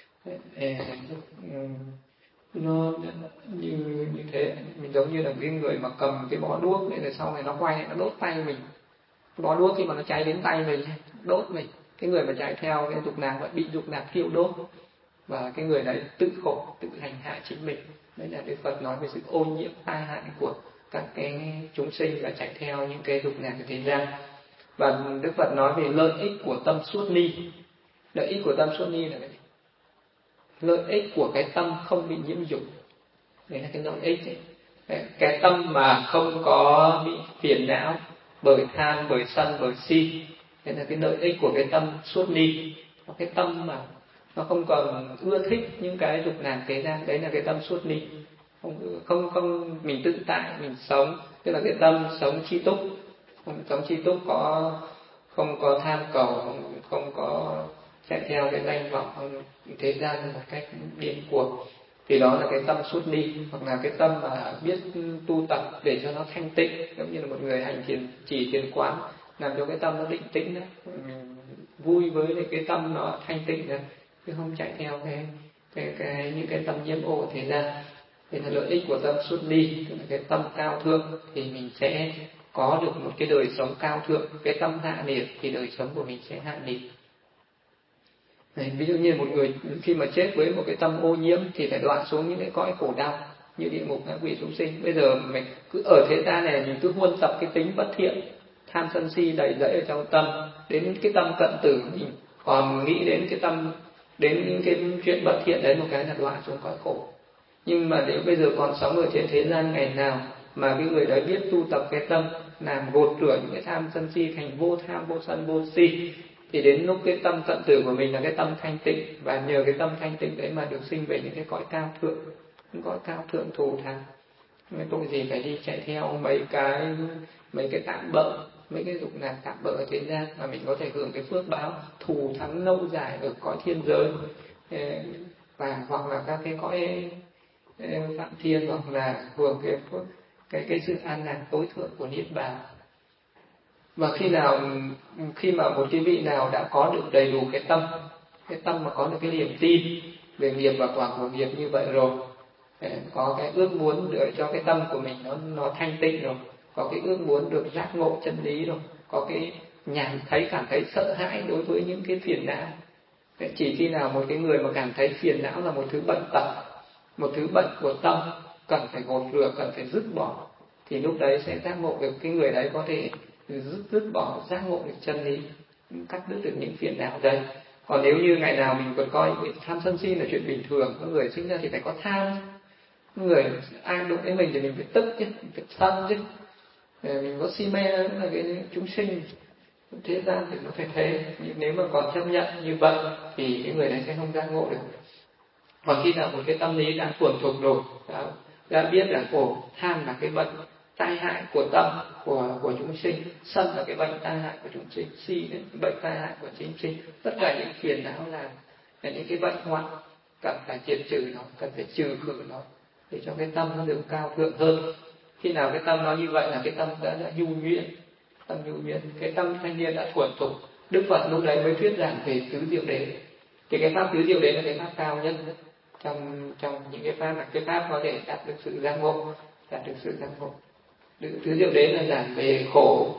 Nó như như thế, mình giống như là cái người mà cầm cái bó đuốc này rồi sau này nó quay nó đốt tay mình. Cái bó đuốc khi mà nó cháy đến tay mình đốt mình. Cái người mà chạy theo cái dục lạc vẫn bị dục lạc thiêu đốt, và cái người đấy tự khổ, tự hành hạ chính mình. Đấy là Đức Phật nói về sự ô nhiễm tai hại của các cái chúng sinh và chạy theo những cái dục lạc của thế gian. Và Đức Phật nói về lợi ích của tâm suốt ni. Lợi ích của tâm suốt ni là cái gì? Lợi ích của cái tâm không bị nhiễm dục. Đấy là cái lợi ích ấy. Cái tâm mà không có bị phiền não bởi tham, bởi sân, bởi si. Đấy là cái lợi ích của cái tâm suốt ni. Cái tâm mà nó không còn ưa thích những cái dục lạc thế gian, đấy là cái tâm suốt ni. Không không không mình tự tại mình sống, tức là cái tâm sống chi túc. Sống chi túc có không có tham cầu, không, không có chạy theo cái danh vọng thế gian một cách điên cuồng, thì đó là cái tâm suốt ni. Hoặc là cái tâm mà biết tu tập để cho nó thanh tịnh, giống như là một người hành thiền chỉ thiền quán, làm cho cái tâm nó định tĩnh đấy, mình vui với cái tâm nó thanh tịnh đấy, chứ không chạy theo cái cái cái những cái tâm nhiễm ô thế gian. Thế là lợi ích của tâm suốt ni, tức là cái tâm cao thượng thì mình sẽ có được một cái đời sống cao thượng. Cái tâm hạ liệt thì đời sống của mình sẽ hạ liệt. Đấy, ví dụ như một người khi mà chết với một cái tâm ô nhiễm thì phải đoạn xuống những cái cõi khổ đau như địa ngục, ngạ quỷ, súc sinh. Bây giờ mình cứ ở thế gian này mình cứ huân tập cái tính bất thiện, tham sân si đầy rẫy ở trong tâm, đến cái tâm cận tử mình Còn nghĩ đến cái tâm, đến cái chuyện bất thiện đấy một cái là đọa xuống cõi khổ. Nhưng mà nếu bây giờ còn sống ở trên thế gian, ngày nào mà cái người đấy biết tu tập cái tâm, làm gột rửa những cái tham sân si thành vô tham, vô sân, vô si, thì đến lúc cái tâm tận tử của mình là cái tâm thanh tịnh, và nhờ cái tâm thanh tịnh đấy mà được sinh về những cái cõi cao thượng, những cõi cao thượng thù thắng. Tôi gì phải đi chạy theo mấy cái mấy cái tạm bợ, mấy cái dục lạc tạm bợ ở thế gian, mà mình có thể hưởng cái phước báo thù thắng lâu dài ở cõi thiên giới, và hoặc là các cái cõi phạm thiên, hoặc là hưởng cái phước cái cái sự an lạc tối thượng của niết bàn. Và khi nào khi mà một cái vị nào đã có được đầy đủ cái tâm, cái tâm mà có được cái niềm tin về nghiệp và quả của nghiệp như vậy rồi, có cái ước muốn để cho cái tâm của mình nó nó thanh tịnh rồi, có cái ước muốn được giác ngộ chân lý rồi, có cái nhàn thấy cảm thấy sợ hãi đối với những cái phiền não. Chỉ khi nào một cái người mà cảm thấy phiền não là một thứ bệnh tật, một thứ bệnh của tâm, cần phải gột rửa, cần phải dứt bỏ, thì lúc đấy sẽ giác ngộ được, cái người đấy có thể dứt dứt bỏ, giác ngộ được chân lý, cắt đứt được những phiền não đấy. Còn nếu như ngày nào mình còn coi tham sân si là chuyện bình thường, có người sinh ra thì phải có tham, người ai đụng đến mình thì mình phải tức chứ, mình phải sân chứ, mình có si mê là cái chúng sinh thế gian thì nó phải thế. Nhưng nếu mà còn chấp nhận như vậy thì cái người đấy sẽ không giác ngộ được. Còn khi nào một cái tâm lý đã thuần thục rồi, đã, đã biết là khổ, tham là cái bệnh tai hại của tâm, của của chúng sinh, sân là cái bệnh tai hại của chúng sinh, si là cái bệnh tai hại của chúng sinh, tất cả những phiền não là, là những cái bệnh hoạn, cần phải diệt trừ nó, cần phải trừ khử nó, để cho cái tâm nó được cao thượng hơn. Khi nào cái tâm nó như vậy là cái tâm đã, đã nhu nhuyễn, tâm nhu nhuyễn, cái tâm thanh niên đã thuần thục. Đức Phật lúc đấy mới thuyết giảng về tứ diệu đế. Thì cái pháp tứ diệu đế là cái pháp cao nhất trong trong những cái pháp, là cái pháp có thể đạt được sự giác ngộ, đạt được sự giác ngộ. Tứ diệu đế là giảng về khổ,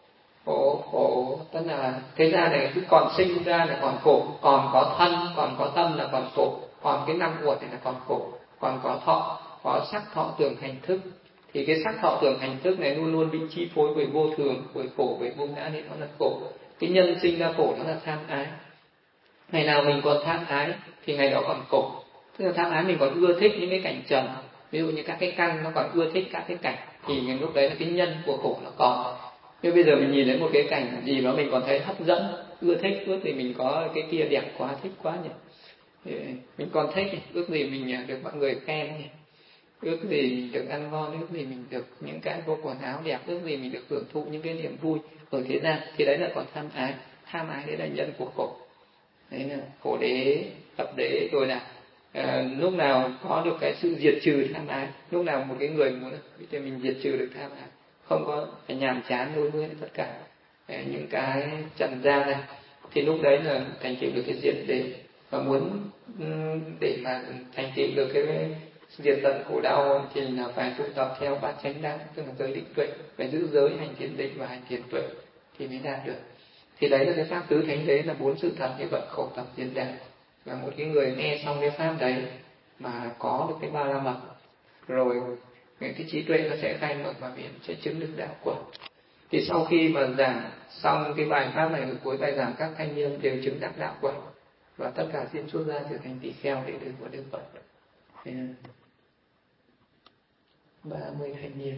khổ khổ tức là thế gian này cứ còn sinh ra là còn khổ, còn có thân, còn có tâm là còn khổ, còn cái năm uẩn này là còn khổ, còn có thọ, có sắc thọ tưởng hành thức. Thì cái sắc thọ tưởng hành thức này luôn luôn bị chi phối bởi vô thường, bởi khổ, bởi vô ngã, nên nó là khổ. Cái nhân sinh ra khổ nó là tham ái. Ngày nào mình còn tham ái thì ngày đó còn khổ. Tức là tham ái mình còn ưa thích những cái cảnh trần, ví dụ như các cái căn nó còn ưa thích các cái cảnh, thì lúc đấy là cái nhân của khổ nó còn. Nhưng bây giờ mình nhìn thấy một cái cảnh gì đó mình còn thấy hấp dẫn, ưa thích, ước gì mình có cái kia đẹp quá, thích quá nhỉ, mình còn thích, ước gì mình được mọi người khen nhỉ, ước gì mình được ăn ngon, ước gì mình được những cái bộ quần áo đẹp, ước gì mình được hưởng thụ những cái niềm vui ở thế gian, thì đấy là còn tham ái. Tham ái đấy là nhân của khổ. Đấy là khổ đế, tập đế, rồi là à, lúc nào có được cái sự diệt trừ tham ái, lúc nào một cái người muốn thì mình diệt trừ được tham ái, không có phải nhàm chán đối với tất cả những cái trần gian này, thì lúc đấy là thành tựu được cái diệt đế. Và muốn để mà thành tựu được cái diệt tận khổ đau thì là phải tu tập theo bát chánh đạo, tức là giới định tuệ, phải giữ giới, hành thiền định và hành thiền tuệ thì mới đạt được. Thì đấy là cái pháp tứ thánh đế, là bốn sự thật như vậy, khổ tập diệt đạo. Và một cái người nghe xong cái pháp đấy mà có được cái ba la mật rồi, cái trí tuệ nó sẽ khai mở và biển sẽ chứng được đạo quả. Thì sau khi mà giảng xong cái bài pháp này, ở cuối bài giảng các thanh niên đều chứng đắc đạo quả, và tất cả xin xuất gia trở thành tỳ kheo đệ tử của Đức Phật. ba mươi thanh niên.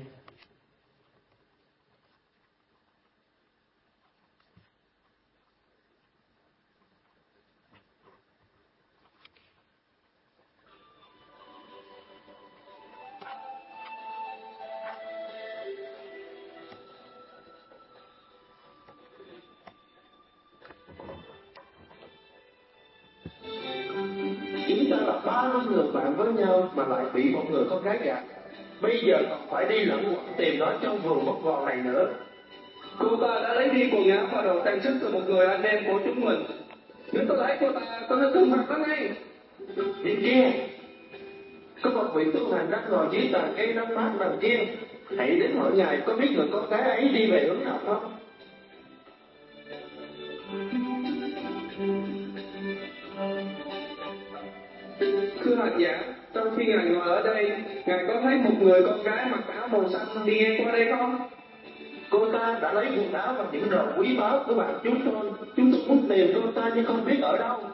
Chúng ta là ba mươi người bạn với nhau mà lại bị một người con gái gạt. Bây giờ còn phải đi lẫn quẩn tìm nó trong vườn mất vò này nữa. Cô ta đã lấy đi quần áo và đồ trang sức từ một người anh em của chúng mình. Nếu tôi thấy cô ta, tôi sẽ trừng phạt nó ngay. Nhìn kia, có một vị tu hành đang ngồi dưới tàn cây năm mát đằng kia. Hãy đến hỏi ngài có biết người con gái ấy đi về hướng nào không? Thưa hành giả, trong khi ngài ngồi ở đây, ngài có thấy một người con gái mặc áo màu xanh đi ngang qua đây không? Cô ta đã lấy quần áo và những đồ quý báu của bạn chúng tôi. Chúng tôi muốn tìm cô ta nhưng không biết ở đâu.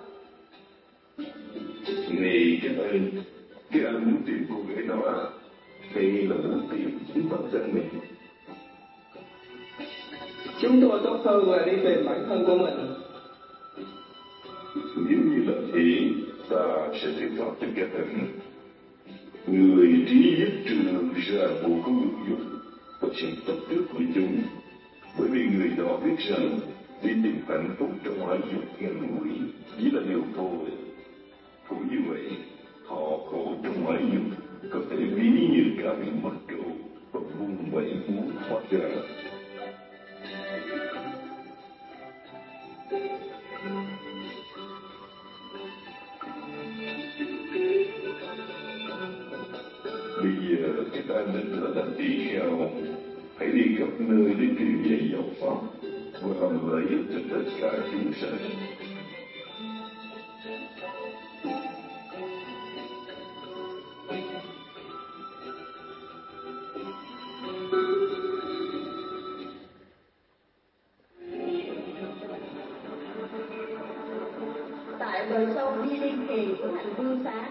Này các anh, các anh muốn tìm cô gái đó à? Hay là muốn tìm chính bản thân mình? Chúng tôi tốt hơn là đi tìm bản thân của mình. Nếu như là thế, ta sẽ thuyết pháp cho các anh. Người trí nhất trường ra bộ có ngược dụng và sẽ tập trước với chúng. Bởi vì người đó biết rằng đi tìm hạnh phúc trong ái dục ngắn ngủi chỉ là điều thôi. Cũng như vậy, họ khổ trong ái dục có thể ví như cả những mặt trộn và vung vẩy muốn thoát ra. Bây giờ các anh đã trở thành tỷ kheo, hãy đi khắp nơi để truyền dạy giáo pháp và làm lợi ích cho tất cả chúng sanh. Tại bờ sông Di Linh Kỳ của thành Vương Xá,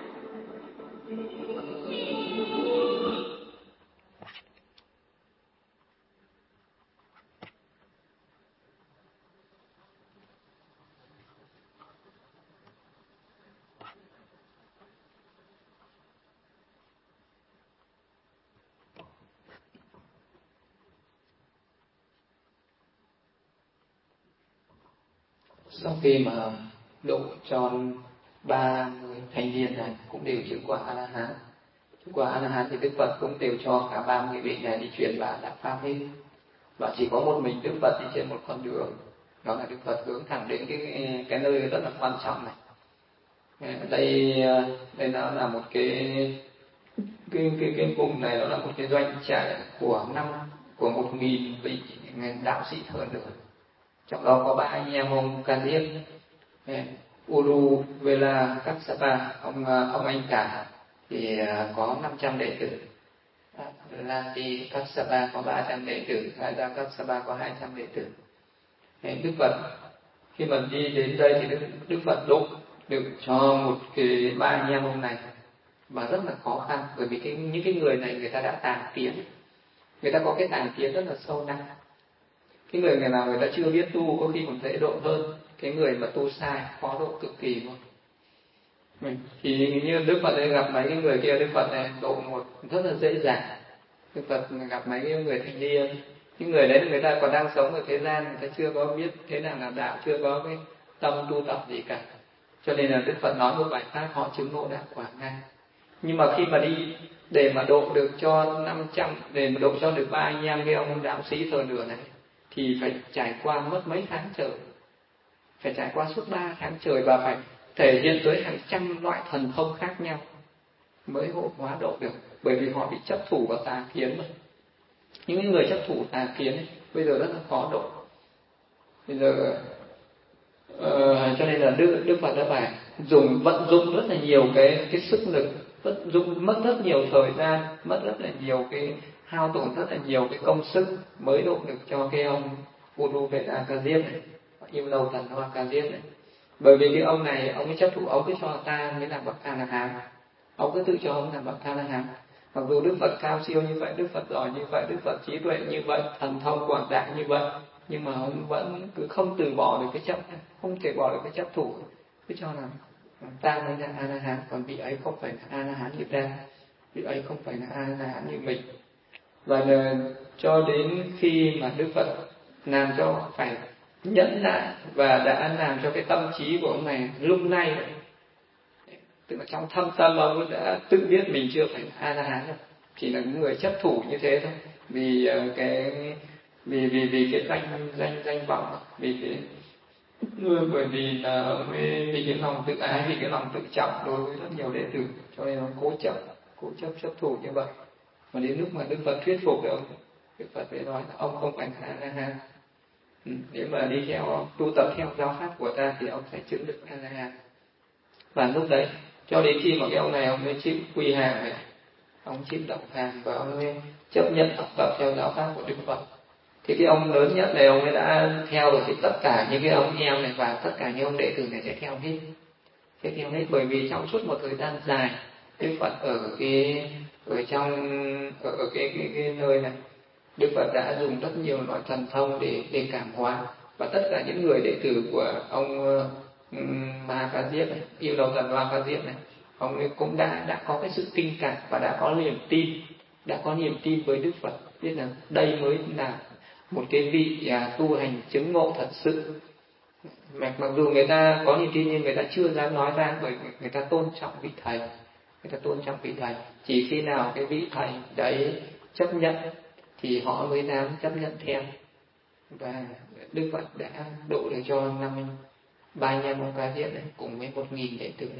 sau khi mà độ cho ba người thanh niên này cũng đều chứng quả A La Hán. Chứng quả A La Hán thì Đức Phật cũng đều cho cả ba người vị này đi truyền bá đạo pháp hết. Và chỉ có một mình Đức Phật đi trên một con đường, đó là Đức Phật hướng thẳng đến cái cái nơi rất là quan trọng này. Đây đây nó là một cái cái cái cái vùng này, đó là một cái doanh trại của năm của một nghìn vị đạo sĩ thờ nữa. Trong đó có ba anh em ông Ca Diếp, Uru Vela Kassapa, ông ông anh cả thì có năm trăm đệ tử, Lati Kassapa có ba trăm đệ tử, Raja Kassapa có hai trăm đệ tử. Đức Phật khi mà đi đến đây thì Đức, Đức Phật độ được cho một cái ba anh em ông này mà rất là khó khăn, bởi vì cái những cái người này người ta đã tà kiến, người ta có cái tà kiến rất là sâu nặng. Cái người ngày nào người ta chưa biết tu có khi còn dễ độ hơn cái người mà tu sai, khó độ cực kỳ luôn. Thì như Đức Phật này gặp mấy cái người kia, Đức Phật này độ một rất là dễ dàng. Đức Phật gặp mấy cái người thanh niên, những người đấy người ta còn đang sống ở thế gian, người ta chưa có biết thế nào là đạo, chưa có cái tâm tu tập gì cả, cho nên là Đức Phật nói một bài pháp họ chứng ngộ đạo quả ngay. Nhưng mà khi mà đi để mà độ được cho năm trăm, để mà độ cho được ba anh em cái ông đạo sĩ thờ nửa này thì phải trải qua mất mấy tháng trời, phải trải qua suốt ba tháng trời và phải thể hiện tới hàng trăm loại thần thông khác nhau mới hộ hóa độ được, bởi vì họ bị chấp thủ vào tà kiến mà. Những người chấp thủ tà kiến ấy, bây giờ rất là khó độ. Bây giờ uh, cho nên là Đức, Đức Phật đã phải dùng vận dụng rất là nhiều cái cái sức lực, vận dụng mất rất nhiều thời gian, mất rất là nhiều cái hao tổn rất là nhiều cái công sức mới độ được cho cái ông Uru Veda Ca Diếp này, Im Lâu Thần Hoa Ca Diếp này. Bởi vì cái ông này ông ấy chấp thủ, ông cứ cho ta mới làm bậc A La Hán, ông cứ tự cho ông làm bậc A La Hán. Mặc dù Đức Phật cao siêu như vậy, Đức Phật giỏi như vậy, Đức Phật trí tuệ như vậy, thần thông quảng đại như vậy, nhưng mà ông vẫn cứ không từ bỏ được cái chấp, không thể bỏ được cái chấp thủ, cứ cho là ta mới là A La Hán, còn vị ấy không phải là A La Hán như ta, vị ấy không phải là A La Hán như mình. Và cho đến khi mà Đức Phật làm cho phải nhẫn nại và đã làm cho cái tâm trí của ông này lúc này, tức là trong thâm tâm ông đã tự biết mình chưa phải A La Hán đâu, chỉ là những người chấp thủ như thế thôi, vì cái vì vì vì cái danh danh danh vọng, vì cái bởi vì là vì, vì cái lòng tự ái, vì cái lòng tự trọng đối với rất nhiều đệ tử, cho nên ông cố chấp cố chấp chấp thủ như vậy. Mà đến lúc mà Đức Phật thuyết phục được ông, Đức Phật mới nói là ông không phải là A La Hán. Ừ, nếu mà đi theo tu tập theo giáo pháp của ta thì ông sẽ chứng được A La Hán. Và lúc đấy cho đến khi mà cái ông này ông mới chịu quy hàng này, ông chịu động hàng và ông mới chấp nhận học tập theo giáo pháp của Đức Phật, Thì cái ông lớn nhất này ông ấy đã theo được thì tất cả những cái ông em này và tất cả những ông đệ tử này sẽ theo hết, sẽ theo hết bởi vì trong suốt một thời gian dài Đức Phật ở cái ở trong ở, ở cái, cái cái nơi này, Đức Phật đã dùng rất nhiều loại thần thông để để cảm hóa, và tất cả những người đệ tử của ông uh, Ma Ca Diếp này, yêu đầu thần Ma Ca Diếp này, ông ấy cũng đã đã có cái sự kinh cảm và đã có niềm tin, đã có niềm tin với Đức Phật, biết là đây mới là một cái vị à, tu hành chứng ngộ thật sự. Mặc, mặc dù người ta có niềm tin nhưng người ta chưa dám nói ra, bởi người ta tôn trọng vị thầy, người ta tôn trọng vị thầy. Chỉ khi nào cái vị thầy đấy chấp nhận thì họ mới dám chấp nhận theo. Và Đức Phật đã độ được cho năm ba anh em ông Ca Diếp này cùng với một nghìn đệ tử này.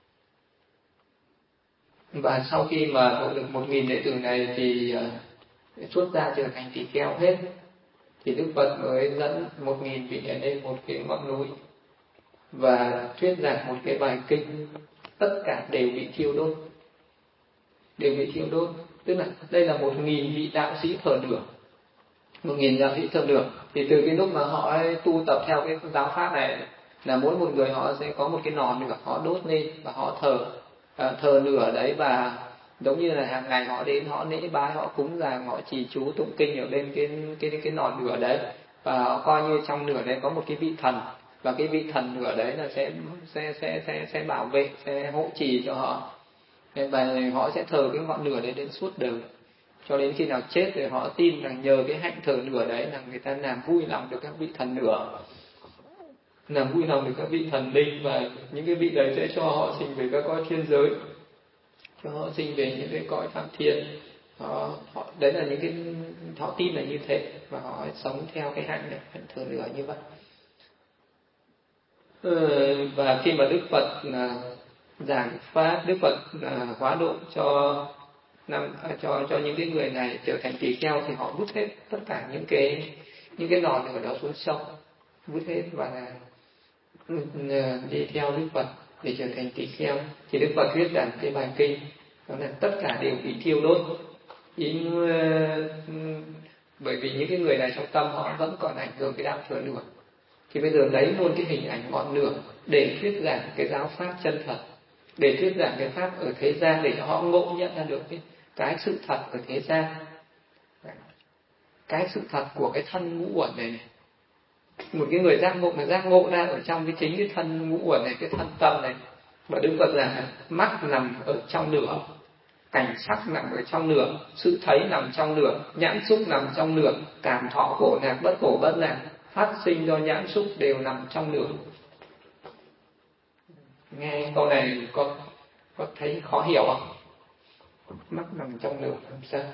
Và sau khi mà độ được một nghìn đệ tử này thì uh, xuất gia trở thành tỳ kheo hết, thì Đức Phật mới dẫn một nghìn vị này lên một cái ngọn núi và thuyết giảng một cái bài kinh, tất cả đều bị thiêu đốt, đều bị thiêu đốt. Tức là đây là một nghìn vị đạo sĩ thờ lửa, một nghìn đạo sĩ thờ lửa. Thì từ cái lúc mà họ tu tập theo cái giáo pháp này là mỗi một người họ sẽ có một cái nò lửa, họ đốt lên và họ thờ à, thờ lửa đấy, và giống như là hàng ngày họ đến họ lễ bái, họ cúng dường, họ trì chú tụng kinh ở bên cái cái cái, cái nò lửa đấy, và họ coi như trong lửa đấy có một cái vị thần, và cái vị thần lửa đấy là sẽ sẽ sẽ sẽ sẽ bảo vệ, sẽ hộ trì cho họ, và họ sẽ thờ cái ngọn lửa đấy đến suốt đời, cho đến khi nào chết rồi họ tin rằng nhờ cái hạnh thờ lửa đấy là người ta làm vui lòng được các vị thần lửa, làm vui lòng được các vị thần linh, và những cái vị đấy sẽ cho họ sinh về các cõi thiên giới, cho họ sinh về những cái cõi phạm thiên. Họ, họ đấy là những cái họ tin là như thế, và họ sống theo cái hạnh này, hạnh thờ lửa như vậy. Ừ, và khi mà Đức Phật là giảng pháp, Đức Phật là hóa độ cho năm cho cho những cái người này trở thành tỳ kheo, thì họ vứt hết tất cả những cái những cái lò lửa đó xuống sông, vứt hết và đi theo Đức Phật để trở thành tỳ kheo. Thì Đức Phật thuyết giảng cái bài kinh đó là tất cả đều bị thiêu đốt. Ý, bởi vì những cái người này trong tâm họ vẫn còn ảnh hưởng cái đạo thừa lửa, thì bây giờ lấy luôn cái hình ảnh ngọn lửa để thuyết giảng cái giáo pháp chân thật, để thuyết giảng cái pháp ở thế gian, để cho họ ngộ nhận ra được cái, cái sự thật ở thế gian, cái sự thật của cái thân ngũ uẩn này, này. Một cái người giác ngộ mà giác ngộ ra ở trong cái chính cái thân ngũ uẩn này, cái thân tâm này. Và Đức Phật là mắt nằm ở trong lửa, cảnh sắc nằm ở trong lửa, sự thấy nằm trong lửa, nhãn xúc nằm trong lửa, cảm thọ khổ lạc bất khổ bất lạc phát sinh do nhãn xúc đều nằm trong lửa. Nghe câu này có có thấy khó hiểu không? Mắt nằm trong lửa làm sao?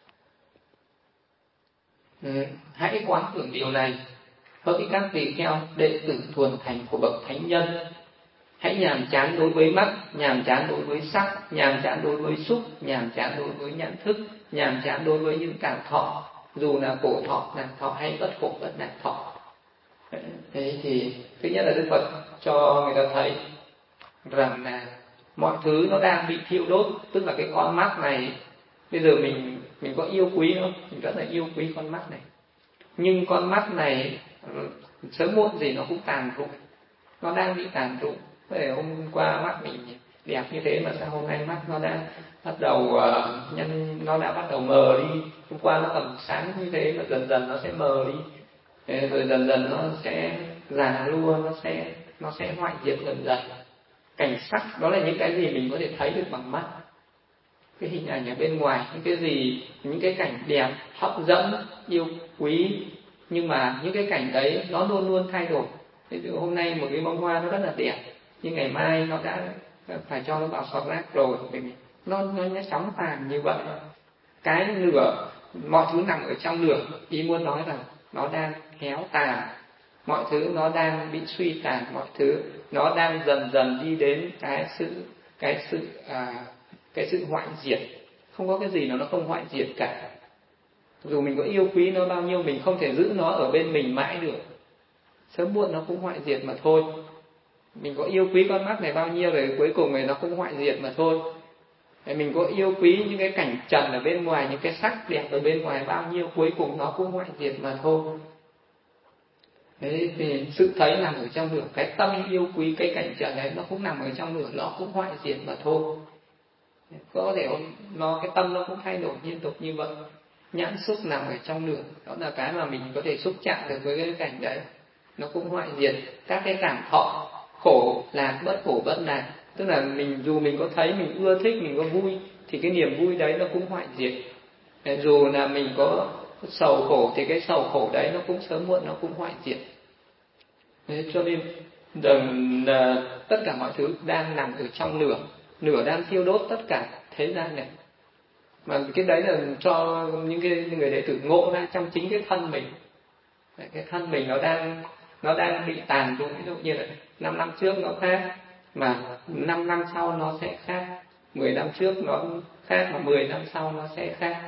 Ừ, hãy quán tưởng điều này, hỡi các tỳ kheo đệ tử thuần thành của bậc thánh nhân, hãy nhàm chán đối với mắt, nhàm chán đối với sắc, nhàm chán đối với xúc, nhàm chán đối với nhãn thức, nhàm chán đối với những cảm thọ, dù là khổ thọ, lạc thọ hay bất khổ bất lạc thọ. Thế thì thứ nhất là Đức Phật cho người ta thấy rằng là mọi thứ nó đang bị thiêu đốt, tức là cái con mắt này bây giờ mình mình có yêu quý không? Mình rất là yêu quý con mắt này, nhưng con mắt này sớm muộn gì nó cũng tàn rụng, nó đang bị tàn rụng. Thế hôm qua mắt mình đẹp như thế mà sao hôm nay mắt nó đã bắt đầu uh, nhân nó đã bắt đầu mờ đi. Hôm qua nó còn sáng như thế mà dần dần nó sẽ mờ đi, rồi dần dần nó sẽ già nua, nó sẽ nó sẽ hoại diệt dần dần. Cảnh sắc đó là những cái gì mình có thể thấy được bằng mắt, cái hình ảnh ở bên ngoài, những cái gì, những cái cảnh đẹp hấp dẫn yêu quý, nhưng mà những cái cảnh đấy nó luôn luôn thay đổi. Ví dụ hôm nay một cái bông hoa nó rất là đẹp, nhưng ngày mai nó đã phải cho nó vào sọt rác rồi, bởi vì nó nó nó chóng tàn như vậy. Cái lửa, mọi thứ nằm ở trong lửa, ý muốn nói rằng nó đang héo tàn, mọi thứ nó đang bị suy tàn, mọi thứ nó đang dần dần đi đến cái sự cái sự à, cái sự hoại diệt. Không có cái gì nó nó không hoại diệt cả. Dù mình có yêu quý nó bao nhiêu, mình không thể giữ nó ở bên mình mãi được, sớm muộn nó cũng hoại diệt mà thôi. Mình có yêu quý con mắt này bao nhiêu rồi cuối cùng này nó cũng hoại diệt mà thôi. Mình có yêu quý những cái cảnh trần ở bên ngoài, những cái sắc đẹp ở bên ngoài bao nhiêu, cuối cùng nó cũng hoại diệt mà thôi. Đấy, thì sự thấy nằm ở trong lửa, cái tâm yêu quý cái cảnh trần đấy nó cũng nằm ở trong lửa, nó cũng hoại diệt mà thôi. Có thể nó cái tâm nó cũng thay đổi liên tục như vậy. Nhãn xúc nằm ở trong lửa, đó là cái mà mình có thể xúc chạm được với cái cảnh đấy, nó cũng hoại diệt. Các cái cảm thọ khổ lạc bất khổ bất lạc, tức là mình dù mình có thấy, mình ưa thích, mình có vui, thì cái niềm vui đấy nó cũng hoại diệt. Dù là mình có sầu khổ thì cái sầu khổ đấy nó cũng sớm muộn nó cũng hoại diệt. Thế cho nên đừng, uh, tất cả mọi thứ đang nằm ở trong lửa, lửa đang thiêu đốt tất cả thế gian này. Mà cái đấy là cho những cái người đệ tử ngộ ra trong chính cái thân mình. Cái thân mình nó đang nó đang bị tàn rụi, ví dụ như là năm năm trước nó khác, mà năm năm sau nó sẽ khác, mười năm trước nó khác, mà mười năm sau nó sẽ khác.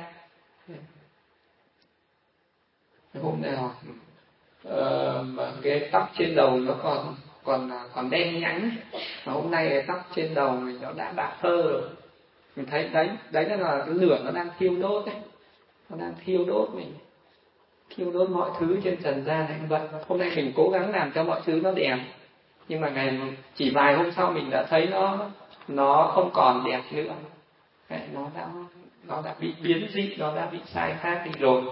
Hôm nào uh, mà cái tóc trên đầu nó còn còn còn đen nhẵn, mà hôm nay cái tóc trên đầu mình nó đã bạc phơ rồi. Mình thấy đấy, đấy là cái lửa nó đang thiêu đốt đấy, nó đang thiêu đốt mình, thiêu đốt mọi thứ trên trần gian này. Vậy hôm nay mình cố gắng làm cho mọi thứ nó đẹp, nhưng mà ngày chỉ vài hôm sau mình đã thấy nó nó không còn đẹp nữa, đấy, nó đã nó đã bị biến dị, nó đã bị sai khác đi rồi.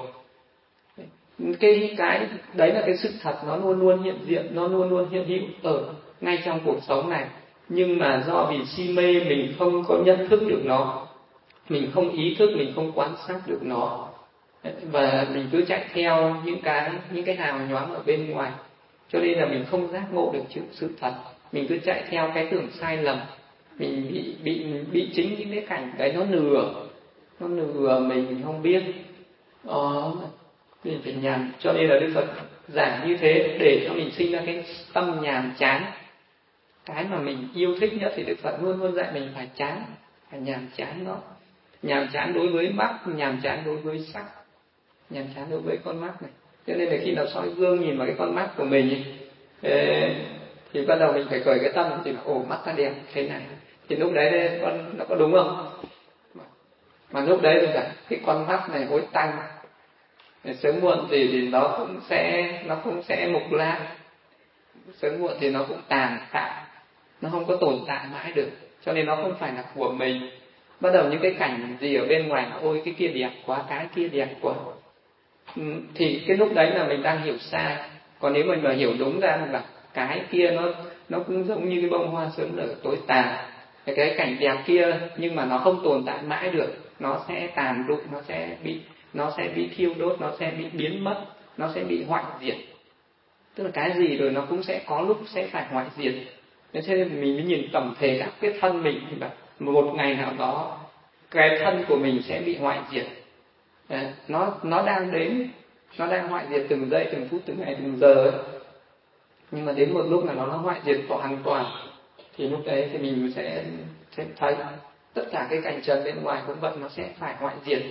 Cái cái đấy là cái sự thật, nó luôn luôn hiện diện, nó luôn luôn hiện hữu ở ngay trong cuộc sống này. Nhưng mà do vì si mê mình không có nhận thức được nó, mình không ý thức, mình không quan sát được nó, và mình cứ chạy theo những cái những cái hào nhoáng ở bên ngoài, cho nên là mình không giác ngộ được chữ sự thật. Mình cứ chạy theo cái tưởng sai lầm, mình bị bị bị chính những cái cảnh đấy nó lừa, nó lừa mình, mình không biết. Đó, mình phải nhàn. Cho nên là Đức Phật giảng như thế để cho mình sinh ra cái tâm nhàm chán. Cái mà mình yêu thích nhất thì Đức Phật luôn luôn dạy mình phải chán, phải nhàm chán nó. Nhàm chán đối với mắt, nhàm chán đối với sắc, nhàm chán đối với con mắt này. Cho nên là khi nào soi gương nhìn vào cái con mắt của mình ấy, thì bắt đầu mình phải khởi cái tâm thì là ồ, mắt ta đẹp thế này, thì lúc đấy con nó có đúng không? Mà lúc đấy thì là cái con mắt này hối tanh, sớm muộn thì, thì nó cũng sẽ nó cũng sẽ mục lát, sớm muộn thì nó cũng tàn tạ, nó không có tồn tại mãi được, cho nên nó không phải là của mình. Bắt đầu những cái cảnh gì ở bên ngoài, ôi cái kia đẹp quá, cái kia đẹp quá, thì cái lúc đấy là mình đang hiểu sai. Còn nếu mình mà hiểu đúng ra là cái kia nó nó cũng giống như cái bông hoa sớm nở tối tàn, cái cảnh đẹp kia nhưng mà nó không tồn tại mãi được, nó sẽ tàn rụi, nó sẽ bị nó sẽ bị thiêu đốt, nó sẽ bị biến mất, nó sẽ bị hoại diệt. Tức là cái gì rồi nó cũng sẽ có lúc sẽ phải hoại diệt. Thế nên mình mới nhìn tổng thể các cái thân mình, thì một ngày nào đó cái thân của mình sẽ bị hoại diệt. Nó nó đang đến, nó đang hoại diệt từng giây, từng phút, từng ngày, từng giờ ấy. Nhưng mà đến một lúc là nó nó hoại diệt hoàn toàn, thì lúc đấy thì mình sẽ sẽ thấy tất cả cái cảnh trần bên ngoài cũng vậy, nó sẽ phải hoại diệt.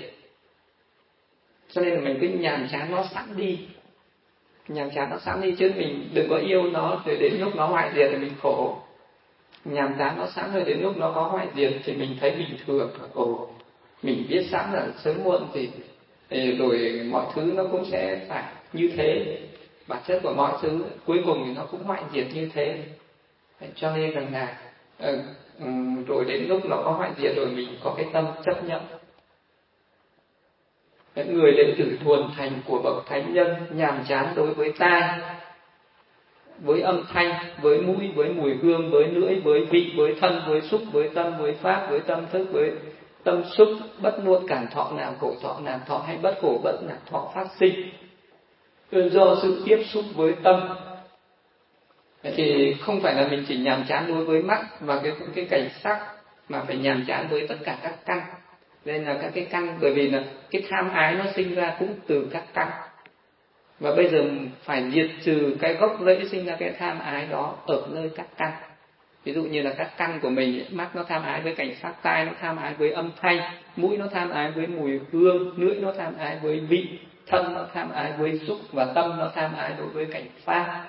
Cho nên là mình cứ nhàm chán nó sẵn đi, nhàm chán nó sẵn đi, chứ mình đừng có yêu nó rồi đến lúc nó hoại diệt thì mình khổ. Nhàm chán nó sẵn rồi đến lúc nó có hoại diệt thì mình thấy bình thường. Ồ, mình biết sẵn là sớm muộn thì, thì rồi mọi thứ nó cũng sẽ phải như thế. Bản chất của mọi thứ cuối cùng thì nó cũng hoại diệt như thế. Cho nên rằng là uh, rồi đến lúc nó có hoại diệt rồi mình có cái tâm chấp nhận. Người đệ tử thuần thành của bậc thánh nhân nhàm chán đối với tai, với âm thanh, với mũi, với mùi hương, với lưỡi, với vị, với thân, với xúc, với tâm, với pháp, với tâm thức, với tâm xúc, bất nuốt cản thọ nào, khổ thọ nào thọ, hay bất khổ bất lạc thọ phát sinh do sự tiếp xúc với tâm. Thì không phải là mình chỉ nhàm chán đối với mắt và cái cái cảnh sắc, mà phải nhàm chán với tất cả các căn. Nên là các cái căn, bởi vì là cái tham ái nó sinh ra cũng từ các căn, và bây giờ phải diệt trừ cái gốc rễ sinh ra cái tham ái đó ở nơi các căn. Ví dụ như là các căn của mình, mắt nó tham ái với cảnh sắc, tai nó tham ái với âm thanh, mũi nó tham ái với mùi hương, lưỡi nó tham ái với vị, thân nó tham ái với xúc, và tâm nó tham ái đối với cảnh pháp.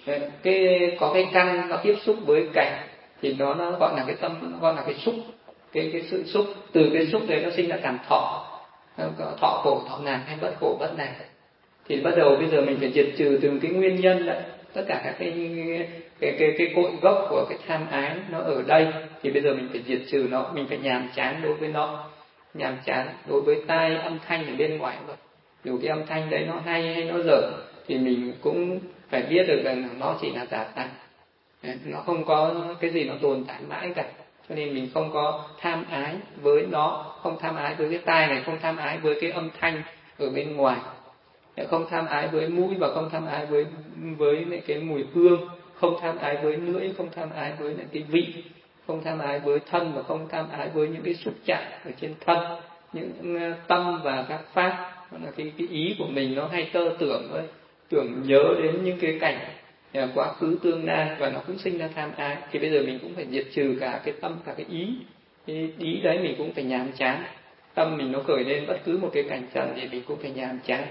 Cái có cái căn nó tiếp xúc với cảnh thì nó, nó gọi là cái tâm, nó gọi là cái xúc. cái cái sự xúc, từ cái xúc đấy nó sinh ra cảm thọ, thọ khổ thọ nạn hay bất khổ bất nạn. Thì bắt đầu bây giờ mình phải diệt trừ từng cái nguyên nhân đấy, tất cả các cái cái cái cái cội gốc của cái tham ái nó ở đây. Thì bây giờ mình phải diệt trừ nó, mình phải nhàm chán đối với nó, nhàm chán đối với tai âm thanh ở bên ngoài rồi. Dù cái âm thanh đấy nó hay hay nó dở thì mình cũng phải biết được rằng nó chỉ là giả tạm, nó không có cái gì nó tồn tại mãi cả. Cho nên mình không có tham ái với nó, không tham ái với cái tai này, không tham ái với cái âm thanh ở bên ngoài, không tham ái với mũi và không tham ái với với cái mùi hương, không tham ái với lưỡi, không tham ái với cái vị, không tham ái với thân và không tham ái với những cái xúc chạm ở trên thân, những tâm và các pháp. Là cái, cái ý của mình nó hay tơ tưởng thôi, tưởng nhớ đến những cái cảnh quá khứ tương lai và nó cũng sinh ra tham ái. Thì bây giờ mình cũng phải diệt trừ cả cái tâm, cả cái ý. Cái ý đấy mình cũng phải nhàm chán. Tâm mình nó khởi lên bất cứ một cái cảnh trần thì mình cũng phải nhàm chán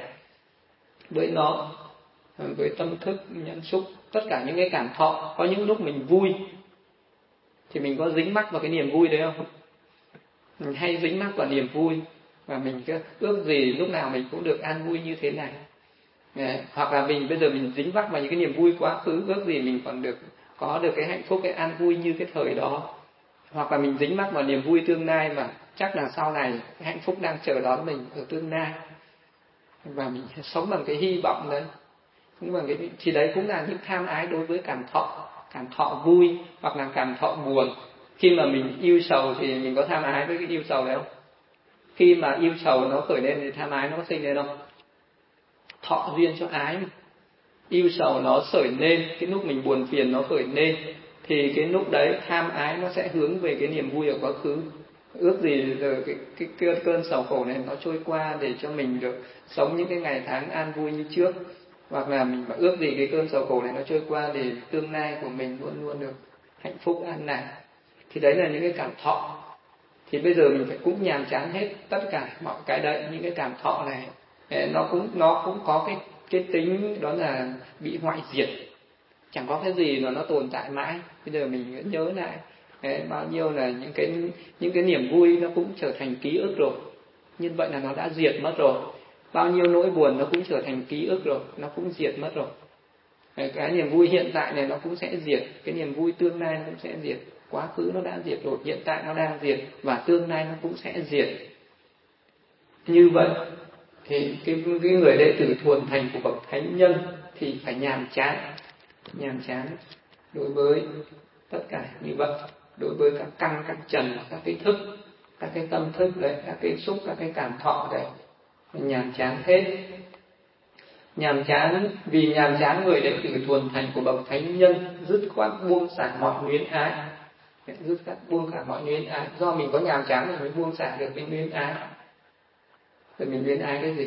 với nó, với tâm thức, nhận xúc, tất cả những cái cảm thọ. Có những lúc mình vui thì mình có dính mắc vào cái niềm vui đấy không? Mình hay dính mắc vào niềm vui và mình cứ ước gì lúc nào mình cũng được an vui như thế này. Đấy. Hoặc là mình bây giờ mình dính mắc vào những cái niềm vui quá khứ, ước gì mình còn được có được cái hạnh phúc, cái an vui như cái thời đó. Hoặc là mình dính mắc vào niềm vui tương lai mà chắc là sau này cái hạnh phúc đang chờ đón mình ở tương lai, và mình sống bằng cái hy vọng đấy, cũng bằng cái thì đấy cũng là những tham ái đối với cảm thọ, cảm thọ vui hoặc là cảm thọ buồn. Khi mà mình yêu sầu thì mình có tham ái với cái yêu sầu đấy không? Khi mà yêu sầu nó khởi lên thì tham ái nó có sinh lên không? Thọ duyên cho ái mà. Yêu sầu nó khởi lên, cái lúc mình buồn phiền nó khởi lên thì cái lúc đấy tham ái nó sẽ hướng về cái niềm vui ở quá khứ. Ước gì giờ cái, cái, cái cơn sầu khổ này nó trôi qua để cho mình được sống những cái ngày tháng an vui như trước. Hoặc là mình mà ước gì cái cơn sầu khổ này nó trôi qua để tương lai của mình luôn luôn được hạnh phúc an lạc. Thì đấy là những cái cảm thọ. Thì bây giờ mình phải cũng nhàm chán hết tất cả mọi cái đấy, những cái cảm thọ này nó cũng nó cũng có cái cái tính đó là bị hoại diệt, chẳng có cái gì mà nó tồn tại mãi. Bây giờ mình nhớ lại đấy, bao nhiêu là những cái những cái niềm vui nó cũng trở thành ký ức rồi, như vậy là nó đã diệt mất rồi. Bao nhiêu nỗi buồn nó cũng trở thành ký ức rồi, nó cũng diệt mất rồi. Đấy, cái niềm vui hiện tại này nó cũng sẽ diệt, cái niềm vui tương lai nó cũng sẽ diệt. Quá khứ nó đã diệt rồi, hiện tại nó đang diệt và tương lai nó cũng sẽ diệt. Như vậy thì cái, cái người đệ tử thuần thành của bậc thánh nhân thì phải nhàm chán, nhàm chán đối với tất cả như vậy, đối với các căn, các trần, các cái thức, các cái tâm thức đấy, các cái xúc, các cái cảm thọ đấy, nhàm chán hết. Nhàm chán, vì nhàm chán người đệ tử thuần thành của bậc thánh nhân dứt khoát buông xả mọi luyến ái, dứt khoát buông cả mọi luyến ái. Do mình có nhàm chán thì mới buông xả được cái luyến ái. Rồi mình luyến ái cái gì?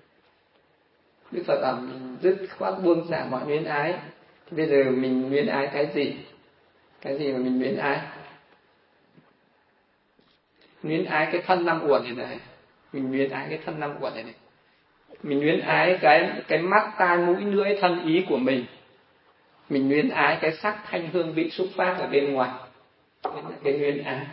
Đức Phật bảo mình dứt khoát buông xả mọi luyến ái. Thì bây giờ mình luyến ái cái gì? Cái gì mà mình luyến ái? Luyến ái cái thân năm uẩn này này. Mình luyến ái cái thân năm uẩn này này. Mình luyến ái cái cái mắt, tai, mũi, lưỡi, thân, ý của mình. Mình luyến ái cái sắc, thanh, hương, vị, xúc, pháp ở bên ngoài. Đấy là cái luyến ái.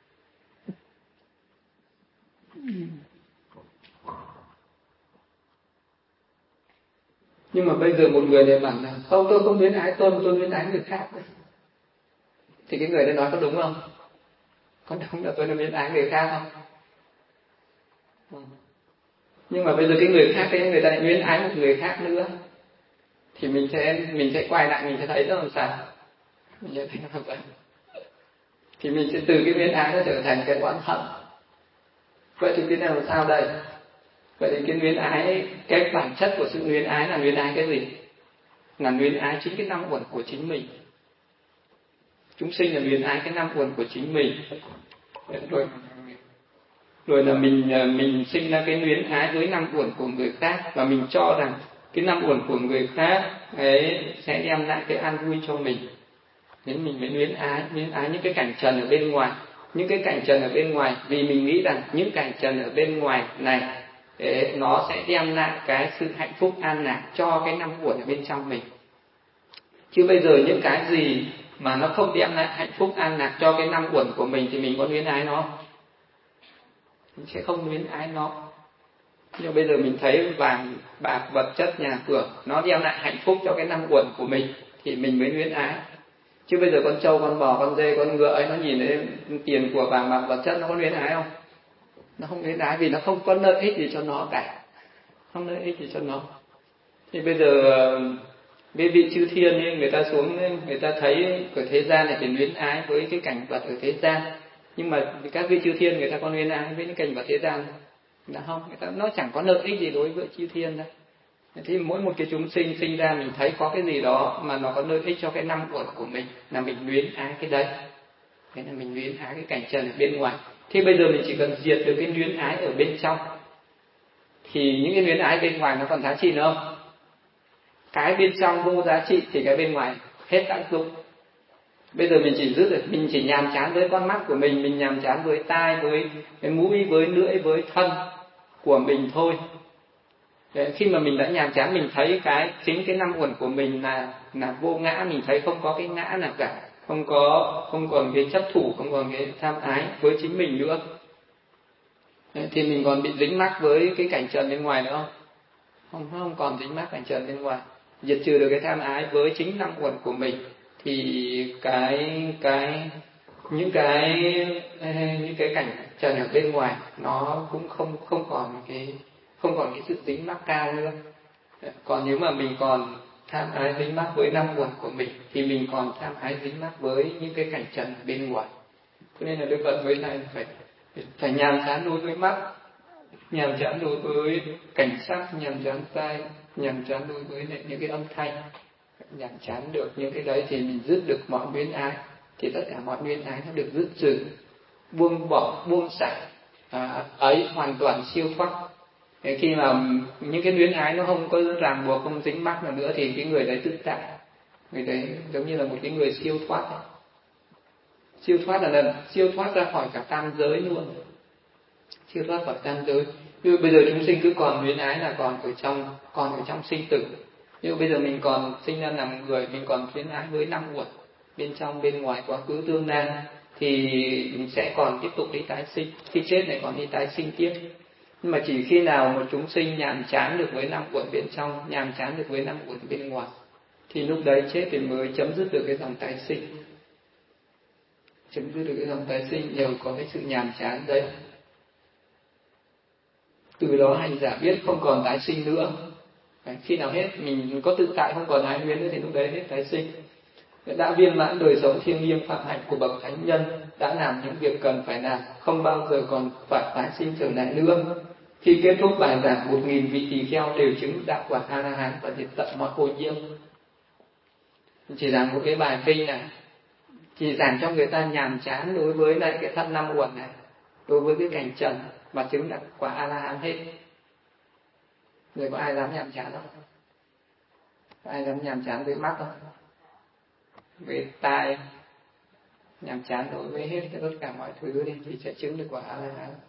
Nhưng mà bây giờ một người lại bảo là không, tôi không luyến ái tôi, mà tôi luyến ái người khác. Thì cái người đó nói có đúng không? Có đúng là tôi luyến ái người khác không? Nhưng mà bây giờ cái người khác ấy, người ta lại luyến ái một người khác nữa, thì mình sẽ mình sẽ quay lại, mình sẽ thấy nó làm sao? Mình sẽ thấy nó làm sao? Thì mình sẽ từ cái luyến ái nó trở thành cái oán hận. Vậy thì cái này làm sao đây? Vậy thì cái luyến ái, cái bản chất của sự luyến ái là luyến ái cái gì? Là luyến ái chính cái năm uẩn của chính mình. Chúng sinh là luyến ái cái năm uẩn của chính mình. Rồi, rồi là mình mình sinh ra cái luyến ái với năm uẩn của người khác, và mình cho rằng cái năm uẩn của người khác ấy sẽ đem lại cái an vui cho mình. Nên mình mới luyến ái, luyến ái những cái cảnh trần ở bên ngoài, những cái cảnh trần ở bên ngoài, vì mình nghĩ rằng những cảnh trần ở bên ngoài này để nó sẽ đem lại cái sự hạnh phúc an lạc cho cái năm uẩn ở bên trong mình. Chứ bây giờ những cái gì mà nó không đem lại hạnh phúc an lạc cho cái năm uẩn của mình thì mình có luyến ái nó không? Mình sẽ không luyến ái nó. Nhưng bây giờ mình thấy vàng bạc vật chất nhà cửa nó đem lại hạnh phúc cho cái năm uẩn của mình thì mình mới luyến ái. Chứ bây giờ con trâu, con bò, con dê, con ngựa ấy nó nhìn thấy tiền của vàng bạc vật chất nó có luyến ái không? Nó không luyến ái vì nó không có lợi ích gì cho nó cả, không lợi ích gì cho nó. Thì bây giờ cái vị chư thiên ấy, người ta xuống người ta thấy ở thế gian này thì luyến ái với cái cảnh vật ở thế gian, nhưng mà các vị chư thiên người ta có luyến ái với những cảnh vật thế gian là không, người ta nó chẳng có lợi ích gì đối với chư thiên đâu. Thì mỗi một cái chúng sinh sinh ra mình thấy có cái gì đó mà nó có lợi ích cho cái năm uẩn của mình là mình luyến ái cái đấy, thế là mình luyến ái cái cảnh trần ở bên ngoài. Thì bây giờ mình chỉ cần diệt được cái luyến ái ở bên trong thì những cái luyến ái bên ngoài nó còn giá trị nữa không? Cái bên trong vô giá trị thì cái bên ngoài hết tác dụng. Bây giờ mình chỉ giữ được, mình chỉ nhàm chán với con mắt của mình, mình nhàm chán với tai, với cái mũi, với lưỡi, với thân của mình thôi. Đấy, khi mà mình đã nhàm chán, mình thấy cái chính cái năm uẩn của mình là là vô ngã, mình thấy không có cái ngã nào cả, không có không còn cái chấp thủ, không còn cái tham ái với chính mình nữa. Đấy, thì mình còn bị dính mắc với cái cảnh trần bên ngoài nữa không? Không, không còn dính mắc cảnh trần bên ngoài. Diệt trừ được cái tham ái với chính năm uẩn của mình thì cái cái những cái những cái cảnh trần ở bên ngoài nó cũng không không còn cái không còn cái sự dính mắc cao nữa. Còn nếu mà mình còn tham ái dính mắc với năm uẩn của mình thì mình còn tham ái dính mắc với những cái cảnh trần ở bên ngoài. Cho nên là Đức Phật với này phải phải nhàm chán đối với mắt, nhàm chán đối với cảnh sắc, nhàm chán tai, nhàm chán đối với những cái âm thanh, nhàm chán được những cái đấy thì mình dứt được mọi luyến ái, thì tất cả mọi luyến ái nó được dứt trừ, buông bỏ, buông xả, à, ấy hoàn toàn siêu thoát. Thế khi mà những cái luyến ái nó không có ràng buộc, không dính mắc nữa, nữa thì cái người đấy tự tại, người đấy giống như là một cái người siêu thoát. Siêu thoát là lần siêu thoát ra khỏi cả tam giới luôn, siêu thoát khỏi tam giới. Như bây giờ chúng sinh cứ còn luyến ái là còn ở trong còn ở trong sinh tử. Nhưng bây giờ mình còn sinh ra làm người, mình còn luyến ái với năm uẩn bên trong bên ngoài quá khứ tương lai thì mình sẽ còn tiếp tục đi tái sinh, khi chết này còn đi tái sinh tiếp. Nhưng mà chỉ khi nào một chúng sinh nhàm chán được với năm uẩn bên trong, nhàm chán được với năm uẩn bên ngoài thì lúc đấy chết thì mới chấm dứt được cái dòng tái sinh, chấm dứt được cái dòng tái sinh nhờ có cái sự nhàm chán đấy. Từ đó hành giả biết không còn tái sinh nữa. Đấy, khi nào hết mình có tự tại, không còn ái luyến nữa thì lúc đấy hết tái sinh. Đã viên mãn đời sống thiêng liêng phạm hạnh của bậc thánh nhân, đã làm những việc cần phải làm, không bao giờ còn phải tái sinh trở lại nữa. Khi kết thúc bài giảng, một nghìn vị tỳ kheo đều chứng đạo quả A La Hán và diệt tận mọi ô nhiễm. Chỉ giảng một cái bài kinh này, chỉ giảng cho người ta nhàm chán đối với lại cái thân năm uẩn này, đối với cái cảnh trần mà chứng đạo quả A La Hán hết. Người có ai dám nhàm chán không? Có ai dám nhàm chán với mắt không? Với tai, nhàm chán đối với hết tất cả mọi thứ đi thì sẽ chứng được quả A La Hán.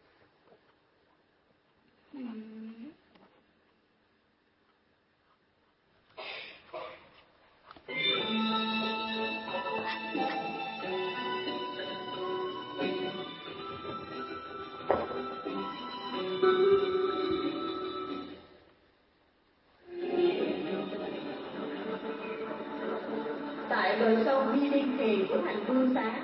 Tại bờ sông Di Linh Thiền của thành Vương Xá,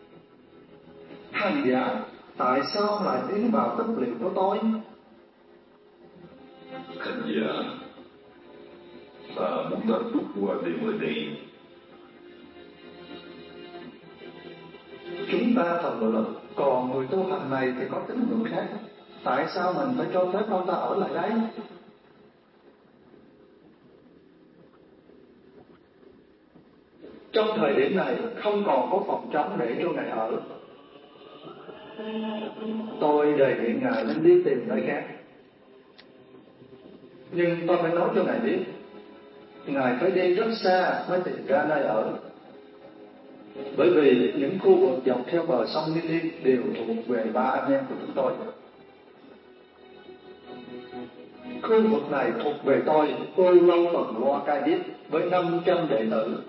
hành giả tại sao lại tiến vào tất liệu của tôi? hành giả, ta muốn ta bước qua đêm ở đây. Chúng ta thật nỗ lực, còn người tu hành này thì có tín ngưỡng khác. Tại sao mình phải cho phép ông ta ở lại đấy? Trong thời điểm này không còn có phòng trống để cho Ngài ở. Tôi đề nghị Ngài nên đi tìm nơi khác. Nhưng tôi phải nói cho Ngài biết, Ngài phải đi rất xa mới tìm ra nơi ở. Bởi vì những khu vực dọc theo bờ sông Nili đều thuộc về ba anh em của chúng tôi. Khu vực này thuộc về tôi, tôi lâu phần Loa Ca Diếp với năm trăm đệ tử.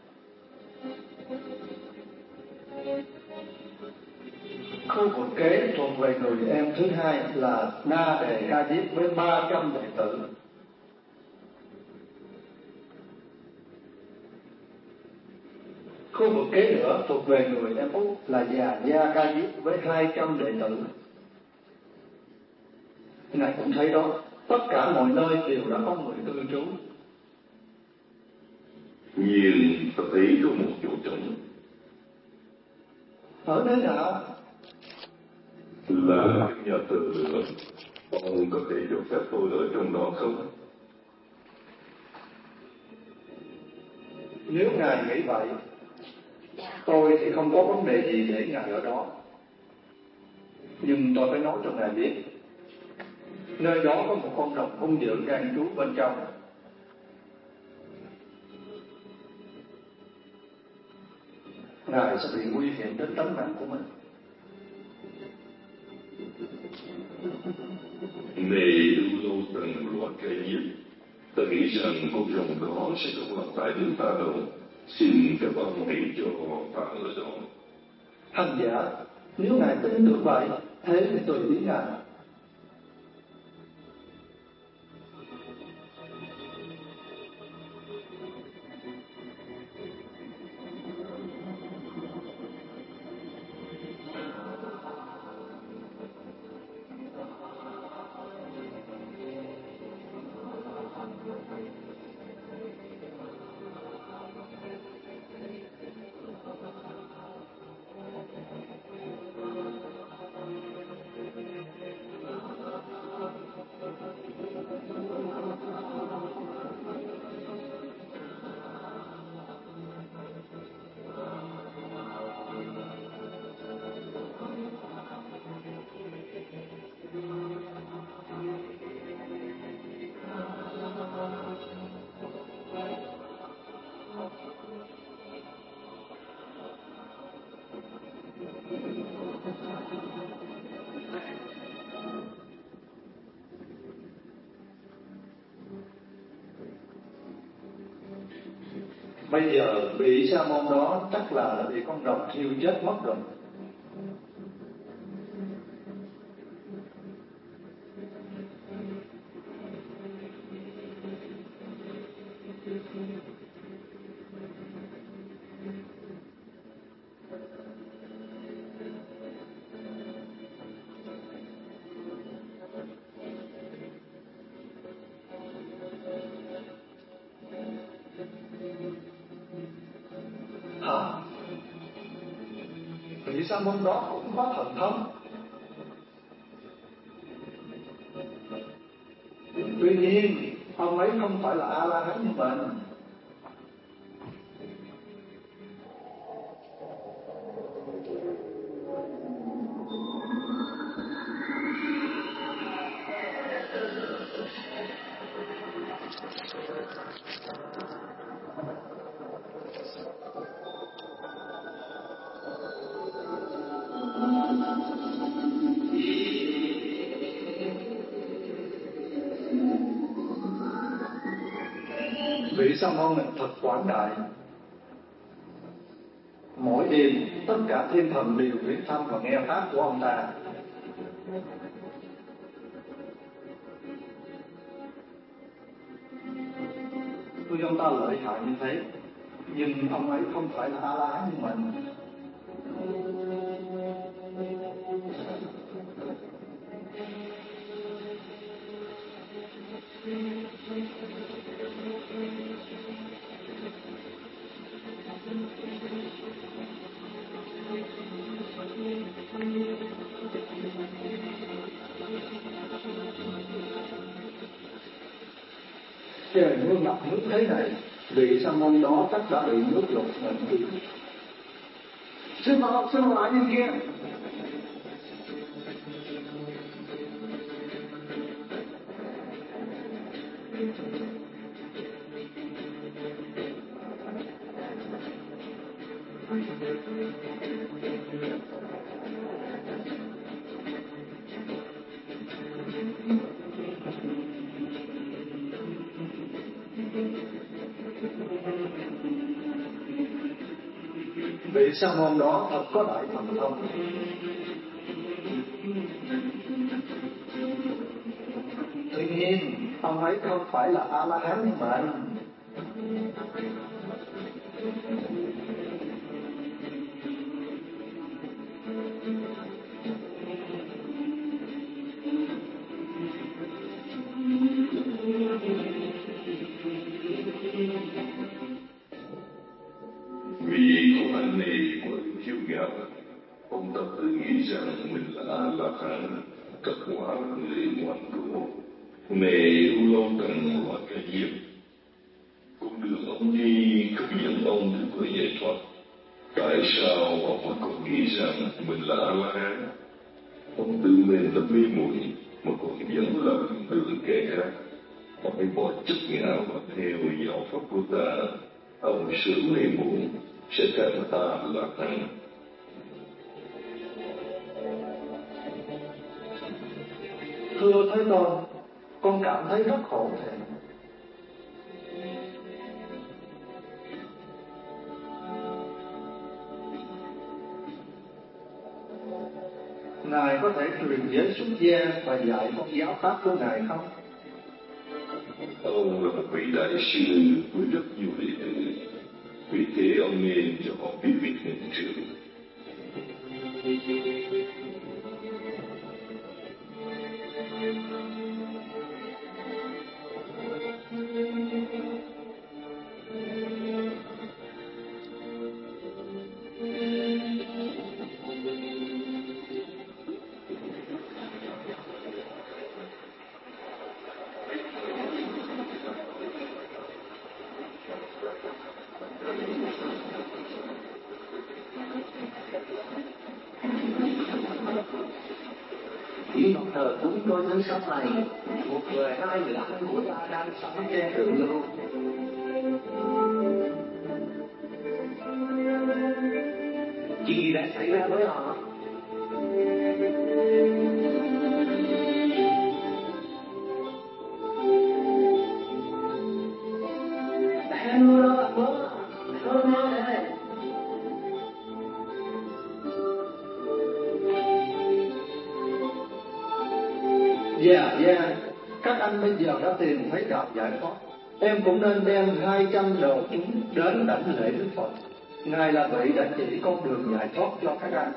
Khu vực kế thuộc về người em thứ hai là Na Đề Ca Diếp với ba trăm đệ tử. Khu vực kế nữa thuộc về người em út là Già Gia Ca Diếp với hai trăm đệ tử. Ngài cũng thấy đó, tất cả mọi nơi đều đã có người cư trú. Nhưng ta thấy có một chỗ trống. Ở nơi nào? Là căn nhà thờ nữa. Ông có thể cho phép tôi ở trong đó không? Nếu Ngài nghĩ vậy, tôi thì không có vấn đề gì để Ngài ở đó. Nhưng tôi phải nói cho Ngài biết, nơi đó có một con rồng hung dữ đang trú bên trong. Ngài sẽ bị nguy hiểm đến tính mạng của mình. Này lưu lâu tầng Loa Ca Diếp, ta nghĩ rằng con rồng đó sẽ không làm tại đến ta đâu. Xin các bạn hãy cho ta ở đó. Hành giả, nếu Ngài tin được vậy, thế thì tùy ý Ngài. Bây giờ vị sa môn đó chắc là đã bị con rồng thiêu chết mất rồi. Hả? Vị sa môn đó cũng có thần thông. Tuy nhiên, ông ấy không phải là A-la-hán như mình. Vị sa môn này thật quảng đại. Mỗi đêm tất cả thiên thần đều viếng thăm và nghe pháp của ông ta. Tuy ông ta lợi hại như thế, nhưng ông ấy không phải là A-la-hán như mình. Trời mưa ngập nước thế này, vị sa môn đó chắc đã bị nước lụt ngập đi. Sư phụ, sư phụ ở bên kia. Vị sa môn đó thật có đại thần thông. Tuy nhiên, ông ấy không phải là A-la-hán mà. Vì có anh này quá kiêu ngạo, ông ta tự nghĩ rằng mình là A-la-hán, tất quả người ngoan cố. Này U Lâu Tần Hoa Ca Diếp, con đường ông đi không dẫn ông đến với giải thoát. Tại sao ông vẫn còn nghĩ rằng mình là A-la-hán? Ông tự mình là mê muội mà còn dẫn lầm đường kẻ khác. Ông hãy bỏ chấp ngã và theo giáo pháp của ta. Ông sớm hay muộn sẽ thành A-la-hán. Thưa Thế Tôn, con cảm thấy rất khổ thể. Ngài có thể truyền giới xuất gia và dạy con giáo pháp của Ngài không? Ông là một vị đại sư với rất nhiều đệ tử, vì thế ông nên cho họ biết việc nhận trước. Chỉ một thờ cúng tôi thân sống này, một người hai người anh của ta đang sống trên thượng lưu. Chuyện gì đã xảy ra với họ? Hello, hello, hello, đây. Dạ, dạ, các anh bây giờ đã tìm thấy đạo giải thoát. Em cũng nên đem hai trăm đồ chúng đến đảnh lễ Đức Phật. Ngài là vị đã chỉ con đường giải thoát cho các anh.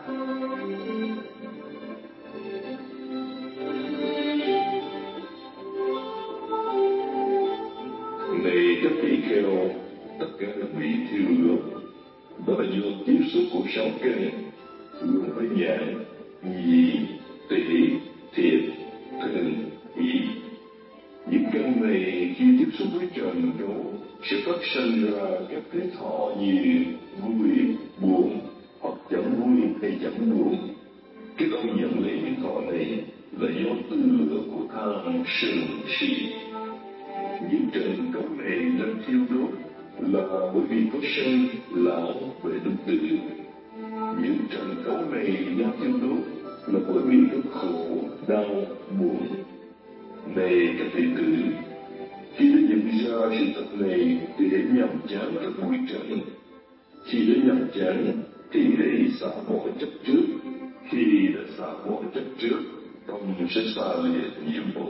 Này các tỷ kheo, tất cả các vị thiêu lửa, đó là do tiếp xúc của sáu căn, gồm với nhãn, nhĩ, tỷ, thiệt, thân, ý. Những căn này khi tiếp xúc với trần cấu sẽ phát sinh ra các thế thọ như vui, buồn, hoặc chẳng vui hay chẳng buồn. Các ông nhận lấy những thọ này là do tư lửa của tham sân si. Những trần cấu này đang thiêu đốt là bởi vì có sân lão về tương tự. Những trần cấu này đang thiêu đốt là bởi vì có khổ, đau, buồn. Này các đệ tử, khi đã nhận ra sự thật này thì hãy nhàm chán các bụi trần. Khi đã nhàm chán thì hãy xả bỏ chấp trước. Khi đã xả bỏ chấp trước, tâm sẽ xa lìa nhiễm hộ.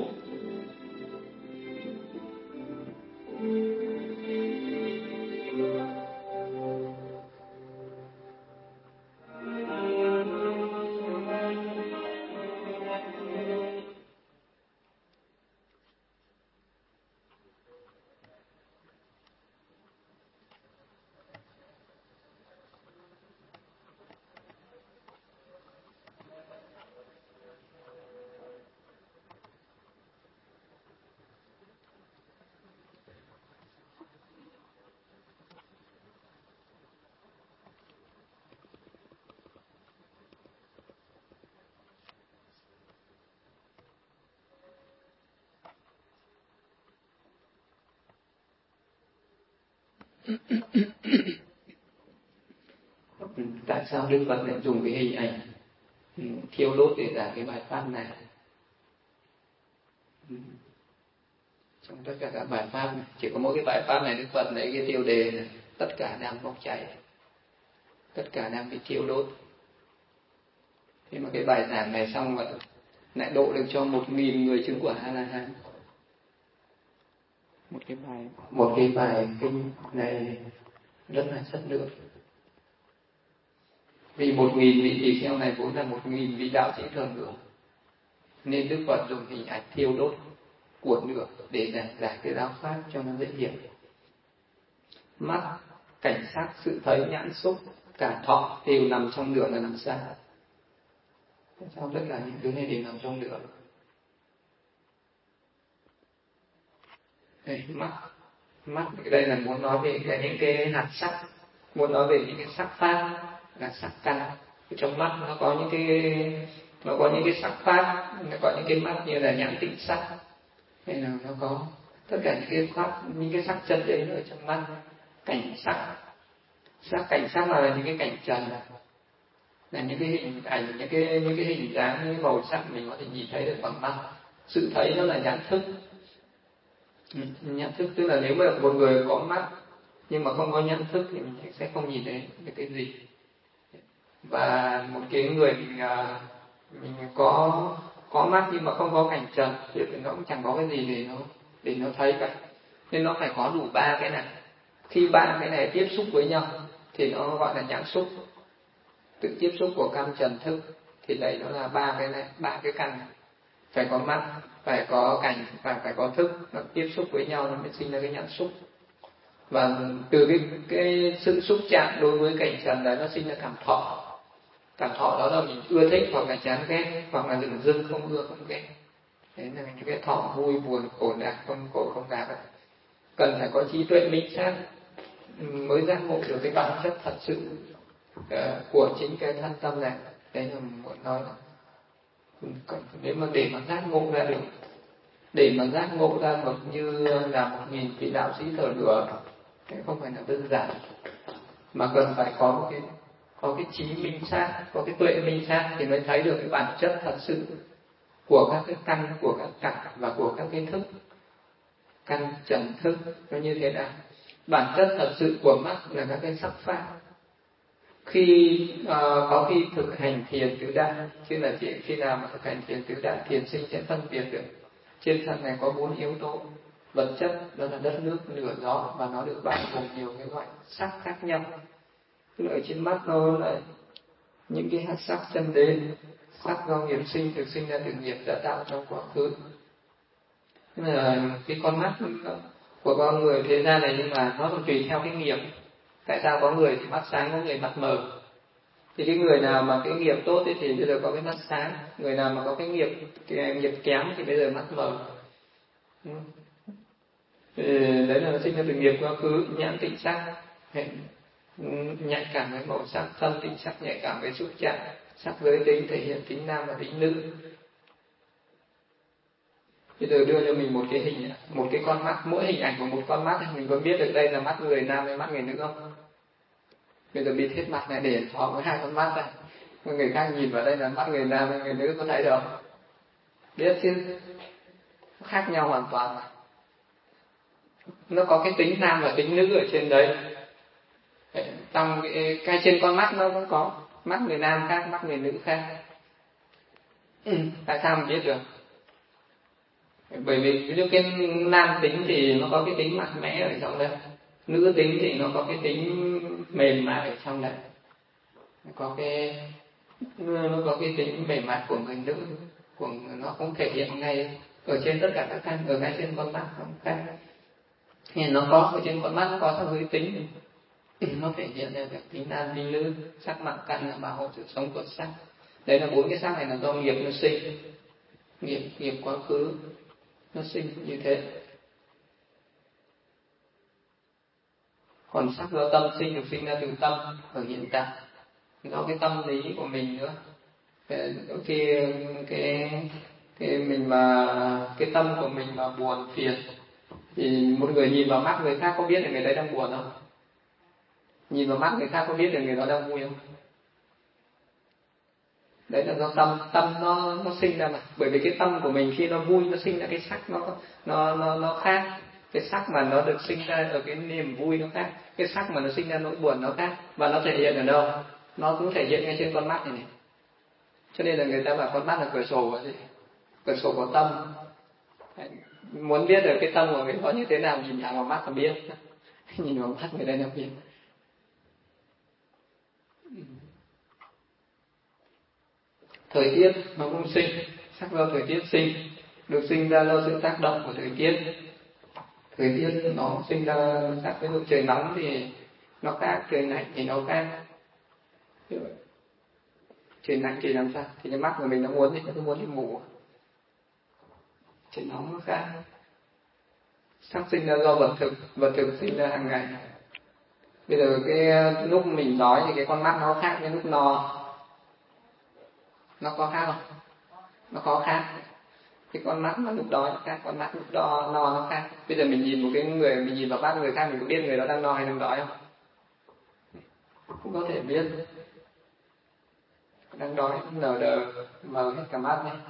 Tại sao Đức Phật lại dùng cái hình ảnh thiêu đốt để giảng cái bài pháp này? Trong tất cả các bài pháp này, chỉ có mỗi cái bài pháp này Đức Phật lấy cái tiêu đề này, tất cả đang bốc cháy, tất cả đang bị thiêu đốt. Thế mà cái bài giảng này xong rồi lại độ được cho một nghìn người chứng quả A La Hán. Một cái bài một cái bài kinh này rất là chất lượng. Vì một nghìn vị tỳ kheo này vốn là một nghìn vị đạo sĩ thường nữa, nên Đức Phật dùng hình ảnh thiêu đốt của lửa để giảng giải cái giáo pháp cho nó dễ hiểu. Mắt, cảnh sắc, sự thấy, nhãn xúc, cả thọ đều nằm trong lửa là làm sao? Tại sao tất cả những thứ này đều nằm trong lửa? Đây, mắt, mắt đây là muốn nói về cái, những cái hạt sắc, muốn nói về những cái sắc pháp là sắc căn. Trong mắt nó có những cái nó có những cái sắc pháp, nó có những cái mắt như là nhãn tịnh sắc, hay là nó có tất cả những cái pháp, những cái sắc chân đấy ở trong mắt. Cảnh sắc, sắc cảnh sắc là những cái cảnh trần, là, là những cái hình ảnh, những cái những cái hình dáng, những cái màu sắc mình có thể nhìn thấy được bằng mắt. Sự thấy nó là nhãn thức. Nhãn thức tức là nếu mà một người có mắt nhưng mà không có nhãn thức thì mình sẽ không nhìn thấy được cái gì. Và một cái người mình, mình có có mắt nhưng mà không có cảnh trần thì nó cũng chẳng có cái gì để nó để nó thấy cả. Nên nó phải có đủ ba cái này. Khi ba cái này tiếp xúc với nhau thì nó gọi là nhãn xúc. Tự tiếp xúc của căn trần thức thì đấy nó là ba cái này, ba cái căn này. Phải có mắt, phải có cảnh và phải có thức, nó tiếp xúc với nhau nó mới sinh ra cái nhãn xúc. Và từ cái cái sự xúc chạm đối với cảnh trần đấy nó sinh ra cảm thọ. Cảm thọ đó là mình ưa thích hoặc là chán ghét, hoặc là dừng dưng không ưa không ghét. Đấy là những cái thọ vui buồn, khổ đạt không khổ không đạt. Cần phải có trí tuệ minh sát mới giác ngộ được cái bản chất thật sự của chính cái thân tâm này. Đấy là mình muốn nói là nếu mà để mà giác ngộ ra được, để mà giác ngộ ra một như là một nghìn vị đạo sĩ thờ lửa thì không phải là đơn giản, mà cần phải có một cái có cái trí minh sát, có cái tuệ minh sát thì mới thấy được cái bản chất thật sự của các cái căn, của các cảnh và của các cái thức. Căn trần thức nó như thế nào? Bản chất thật sự của mắt là các cái sắc pháp. Khi uh, có khi thực hành thiền tứ đại, chứ là chỉ khi nào mà thực hành thiền tứ đại, thiền sinh sẽ phân biệt được trên thân này có bốn yếu tố vật chất, đó là đất nước lửa gió, và nó được bao gồm nhiều cái loại sắc khác nhau. Tức là ở trên mắt nó là những cái hạt sắc chân đế, sắc do nghiệp sinh, được sinh ra từ nghiệp đã tạo trong quá khứ. Tức là cái con mắt của con người thế gian này, nhưng mà nó còn tùy theo cái nghiệp. Tại sao có người thì mắt sáng, có người mắt mờ? Thì cái người nào mà cái nghiệp tốt thì bây giờ có cái mắt sáng, người nào mà có cái nghiệp cái nghiệp kém thì bây giờ mắt mờ. Thì đấy là sinh ra từ nghiệp quá khứ. Nhãn tịnh sắc, nhạy cảm với màu sắc. Thân tịnh sắc, nhạy cảm với xúc chạm. Sắc giới tính thể hiện tính nam và tính nữ. Bây giờ đưa cho mình một cái hình, một cái con mắt, mỗi hình ảnh của một con mắt mình có biết được đây là mắt người nam hay mắt người nữ không? Bây giờ bịt hết mặt này để họ có hai con mắt này, người khác nhìn vào đây là mắt người nam hay người nữ, có thấy được không? Biết chứ, khác nhau hoàn toàn mà. Nó có cái tính nam và tính nữ ở trên đấy. Trong cái, cái trên con mắt nó cũng có mắt người nam khác, mắt người nữ khác. Ừ, tại sao mình biết được? Bởi vì ví dụ cái nam tính thì nó có cái tính mạnh mẽ ở trong đây, nữ tính thì nó có cái tính mềm mại ở trong đây, nó có cái nó có cái tính mềm mại của người nữ, của nó cũng thể hiện ngay ở trên tất cả các căn, ở ngay trên con mắt không khác. Thì nó có ở trên con mắt nó có sắc giới tính, nó thể hiện ra các tính nam tính nữ, sắc mặt căn là bảo hộ sự sống của sắc. Đấy là bốn cái sắc này là do nghiệp nó sinh, nghiệp nghiệp quá khứ nó sinh như thế. Còn sắc do tâm sinh, được sinh ra từ tâm ở hiện tại, do cái tâm lý của mình nữa. Đôi khi cái cái mình mà cái tâm của mình mà buồn phiền thì một người nhìn vào mắt người khác có biết là người đấy đang buồn không? Nhìn vào mắt người khác có biết được người đó đang vui không? Đấy là do tâm, tâm nó nó sinh ra mà. Bởi vì cái tâm của mình khi nó vui nó sinh ra cái sắc nó nó nó nó khác. Cái sắc mà nó được sinh ra ở cái niềm vui nó khác, cái sắc mà nó sinh ra nỗi buồn nó khác. Và nó thể hiện ở đâu? Nó cũng thể hiện ngay trên con mắt này này. Cho nên là người ta bảo con mắt là cửa sổ của gì? Cửa sổ của tâm. Đấy. Muốn biết được cái tâm của người đó như thế nào, nhìn thẳng vào mắt là biết. Nhìn vào mắt người đây là biết. Thời tiết nó cũng sinh, sắc do thời tiết sinh, được sinh ra do sự tác động của thời tiết. Thời tiết nó sinh ra sắc, ví dụ trời nóng thì nó khác, trời lạnh thì nó khác. Trời lạnh thì làm sao? Thì cái mắt của mình nó muốn gì? Nó muốn đi ngủ. Trời nóng nó khác. Sắc sinh ra do vật thực, vật thực sinh ra hàng ngày. Bây giờ cái lúc mình đói thì cái con mắt nó khác với lúc no. Nó có khác không? Nó có khác. Cái con mắt nó lúc đói nó khác, con mắt lúc đo, no nó khác. Bây giờ mình nhìn một cái người, mình nhìn vào mắt người khác, mình có biết người đó đang no hay đang đói không? Cũng có thể biết. Đang đói, nở đờ, mờ hết cả mắt đấy.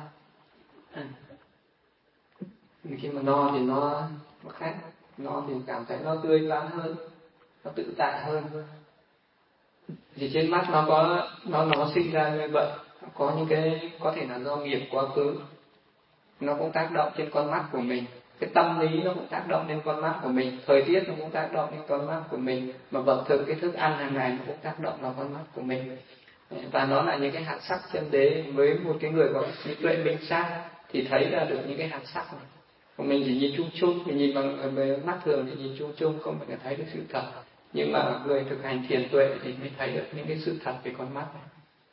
Khi mà no thì nó, nó khác. No thì cảm thấy nó tươi tắn hơn, nó tự tại hơn. Thì trên mắt nó có, nó nó sinh ra như vậy. Có những cái, có thể là do nghiệp quá khứ, nó cũng tác động trên con mắt của mình. Cái tâm lý nó cũng tác động lên con mắt của mình. Thời tiết nó cũng tác động lên con mắt của mình. Mà vật thực, cái thức ăn hàng ngày nó cũng tác động vào con mắt của mình. Và nó là những cái hạt sắc chân đế. Với một cái người có trí tuệ minh sát thì thấy ra được những cái hạt sắc này. Còn mình chỉ nhìn chung chung, mình nhìn bằng mắt thường thì nhìn chung chung không phải thấy được sự thật. Nhưng mà người thực hành thiền tuệ thì mới thấy được những cái sự thật về con mắt này.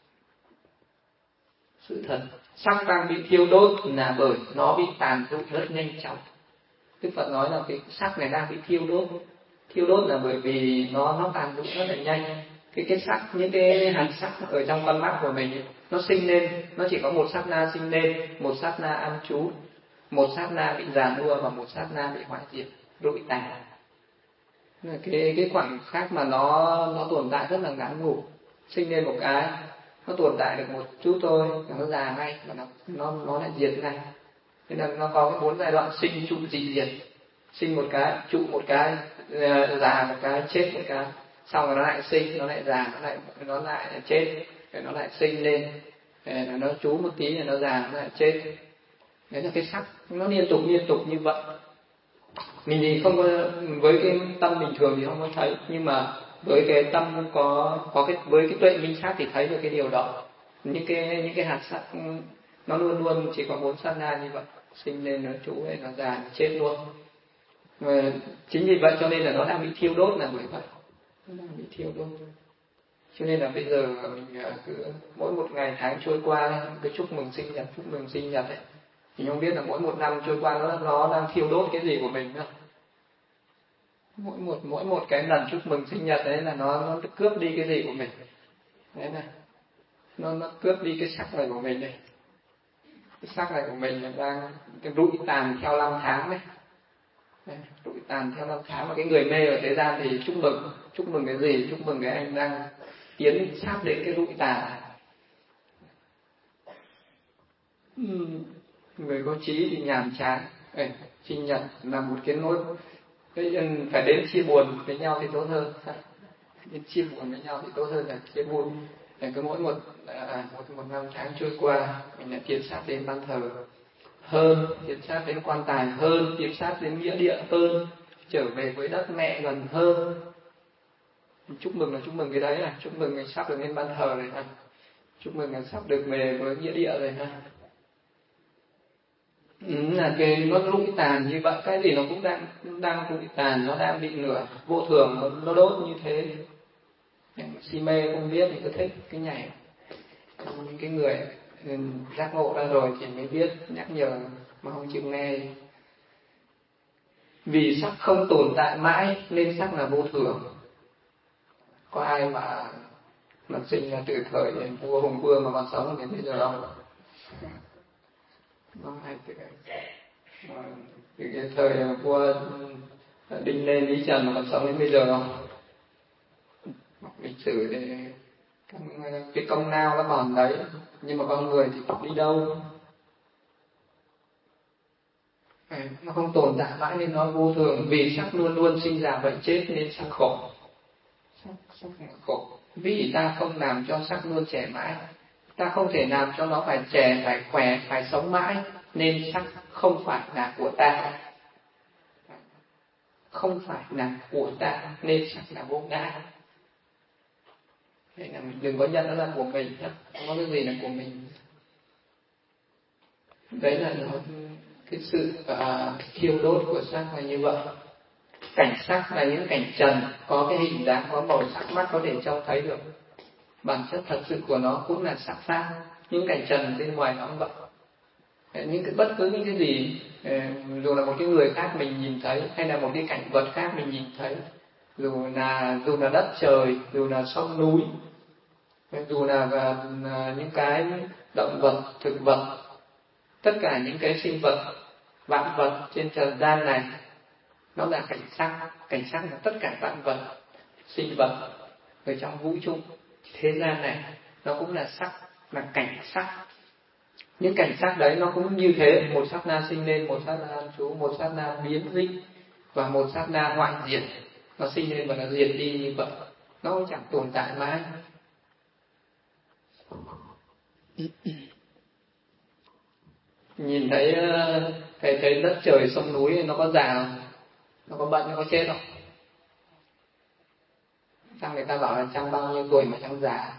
Sự thật, sắc đang bị thiêu đốt là bởi nó bị tàn rụi rất nhanh chóng. Đức Phật nói là cái sắc này đang bị thiêu đốt. Thiêu đốt là bởi vì nó nó tàn rụi rất là nhanh. Cái cái sắc, những cái hạt sắc ở trong con mắt của mình nó sinh lên, nó chỉ có một sát na sinh lên, một sát na an trú, một sát na bị già nua và một sát na bị hoại diệt, rụi tàn. Cái cái khoảng khắc mà nó nó tồn tại rất là ngắn ngủi, sinh lên một cái, nó tồn tại được một chút thôi, nó già ngay và nó nó nó lại diệt ngay. Nên là nó có cái bốn giai đoạn sinh, trụ, dị, diệt. Sinh một cái, trụ một cái, già một cái, chết một cái. Xong rồi nó lại sinh, nó lại già, nó lại nó lại chết, rồi nó lại sinh lên. Nó trú một tí rồi nó già, nó lại chết. Đấy là cái sắc, nó liên tục liên tục như vậy. Mình thì không có, với cái tâm bình thường thì không có thấy, nhưng mà với cái tâm có có cái với cái tuệ minh sát thì thấy được cái điều đó. Những cái những cái hạt sắc nó luôn luôn chỉ có bốn sát na như vậy, sinh lên nó trú lên nó già nó chết luôn. Và chính vì vậy cho nên là nó đang bị thiêu đốt là bởi vậy, nó đang bị thiêu đốt. Cho nên là bây giờ mình cứ mỗi một ngày tháng trôi qua cứ chúc mừng sinh nhật, chúc mừng sinh nhật ấy. Thì không biết là mỗi một năm trôi qua nó nó đang thiêu đốt cái gì của mình nữa. Mỗi một mỗi một cái lần chúc mừng sinh nhật đấy là nó nó cướp đi cái gì của mình. Đấy này. Nó nó cướp đi cái sắc này của mình đây. Cái sắc này của mình là đang cái rụi tàn theo năm tháng đấy. Đấy, rụi tàn theo năm tháng, mà cái người mê ở thế gian thì chúc mừng, chúc mừng cái gì? Chúc mừng cái anh đang tiến sát đến cái rụi tàn. Uhm. Người có trí thì nhàm chán. Ê, sinh nhật là một cái nỗi, cái phải đến chia buồn với nhau thì tốt hơn. Đến chia buồn với nhau thì tốt hơn là chia buồn. Cứ mỗi một, à, một một năm tháng trôi qua, mình lại tiến sát đến ban thờ hơn, tiến sát đến quan tài hơn, tiến sát đến nghĩa địa hơn, trở về với đất mẹ gần hơn. Chúc mừng là chúc mừng cái đấy này, chúc mừng mình sắp được lên ban thờ rồi ha, chúc mừng mình sắp được về với nghĩa địa rồi ha. Ừ, là cái nó rụi tàn như vậy, cái gì nó cũng đang đang rụi tàn, nó đang bị lửa vô thường, nó, nó đốt như thế. Si mê không biết thì cứ thích cái nhảy. Những cái người giác ngộ ra rồi thì mới biết, nhắc nhở mà không chịu nghe. Vì sắc không tồn tại mãi nên sắc là vô thường. Có ai mà mà sinh ra từ thời vua Hùng Vương mà còn sống đến bây giờ không? Nó hay từ từ cái thời vua Đinh Lê Lý Trần mà còn sống đến bây giờ không? học lịch sử để cái công lao nó còn đấy, nhưng mà con người thì đi đâu? Nó không tồn tại mãi nên nó vô thường. Vì sắc luôn luôn sinh già bệnh chết nên sắc khổ. Sắc, sắc khổ. Vì ta không làm cho sắc luôn trẻ mãi, ta không thể làm cho nó phải trẻ, phải khỏe, phải sống mãi, nên sắc không phải là của ta. Không phải là của ta nên sắc là vô ngã. Thế là mình đừng có nhận nó là của mình nhé, không có cái gì là của mình. Đấy là nó, cái sự uh, thiêu đốt của sắc là như vậy. Cảnh sắc là những cảnh trần, có cái hình dáng, có màu sắc, mắt có thể trông thấy được. Bản chất thật sự của nó cũng là sắc pháp. Những cảnh trần bên ngoài nó cũng vậy. Những cái bất cứ những cái gì, dù là một cái người khác mình nhìn thấy, hay là một cái cảnh vật khác mình nhìn thấy, dù là dù là đất trời, dù là sông núi, dù là, là, là những cái động vật, thực vật, tất cả những cái sinh vật, vạn vật trên trần gian này, nó là cảnh sắc. Cảnh sắc là tất cả vạn vật, sinh vật ở trong vũ trụ thế gian này, nó cũng là sắc, là cảnh sắc. Những cảnh sắc đấy nó cũng như thế, một sát na sinh lên, một sát na trú, một sát na biến dịch và một sát na hoại diệt. Nó sinh lên và nó diệt đi như vậy, nó cũng chẳng tồn tại mãi. Nhìn thấy thấy thấy đất trời sông núi nó có già không? Nó có bệnh, nó có chết không? Sao người ta bảo là chẳng bao nhiêu tuổi mà chẳng già?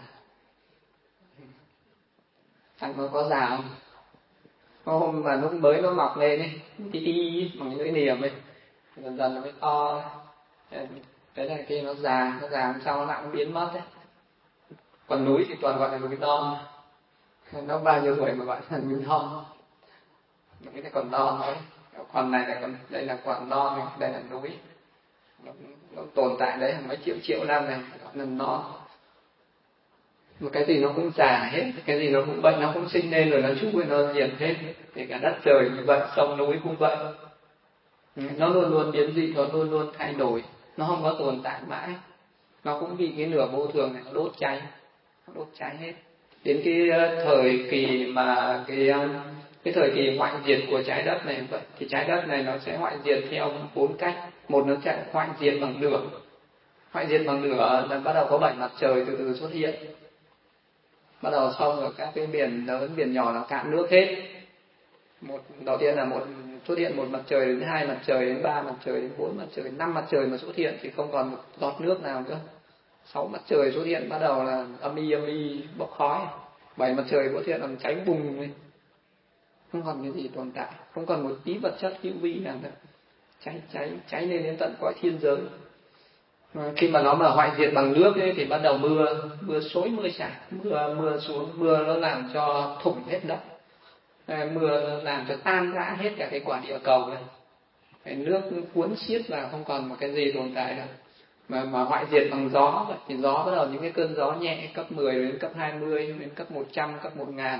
Chẳng nó có già không? Có hôm mà lúc mới nó mọc lên ấy, tí tí bằng những lưỡi liềm ấy, dần dần nó mới to. Đấy là khi nó già, nó già hôm sau nó lại biến mất đấy. Còn núi thì toàn gọi là núi non. Nó bao nhiêu tuổi mà gọi là núi non? Cái này còn non thôi. Còn này là còn, đây là còn non này, đây là núi. Nó, nó tồn tại đấy mấy triệu triệu năm này, gọi là non. Một cái gì nó cũng già hết, cái gì nó cũng bệnh, nó cũng sinh lên rồi nó trút rồi nó diệt hết. Kể cả đất trời như vậy, sông núi cũng vậy. Nó luôn luôn biến dị, nó luôn luôn thay đổi, nó không có tồn tại mãi. Nó cũng vì cái lửa vô thường này nó đốt cháy, nó đốt cháy hết. Đến cái thời kỳ mà cái cái thời kỳ hoại diệt của trái đất này vậy, thì trái đất này nó sẽ hoại diệt theo bốn cách. Một, nó chạy hoại diệt bằng lửa. Hoại diệt bằng lửa là bắt đầu có bảy mặt trời từ từ xuất hiện. Bắt đầu xong rồi các cái biển lớn, biển nhỏ nó cạn nước hết. Một đầu tiên là một xuất hiện một mặt trời, đến hai mặt trời, đến ba mặt trời, đến bốn mặt trời, đến năm mặt trời mà xuất hiện thì không còn một giọt nước nào nữa. Sáu mặt trời xuất hiện bắt đầu là âm y âm y bốc khói. Bảy mặt trời xuất hiện làm cháy bùng lên. Không còn cái gì tồn tại, không còn một tí vật chất hữu vi nào nữa. Cháy cháy cháy lên đến tận cõi thiên giới. Khi mà nó mà hoại diệt bằng nước ấy, thì bắt đầu mưa, mưa xối mưa xả, mưa mưa xuống, mưa nó làm cho thủng hết đất. Mưa nó làm cho tan rã hết cả cái quả địa cầu này. Cái nước cuốn xiết vào, không còn một cái gì tồn tại đâu. Mà mà hoại diệt bằng gió vậy, thì gió bắt đầu những cái cơn gió nhẹ cấp mười đến cấp hai mươi đến cấp một trăm, cấp một ngàn.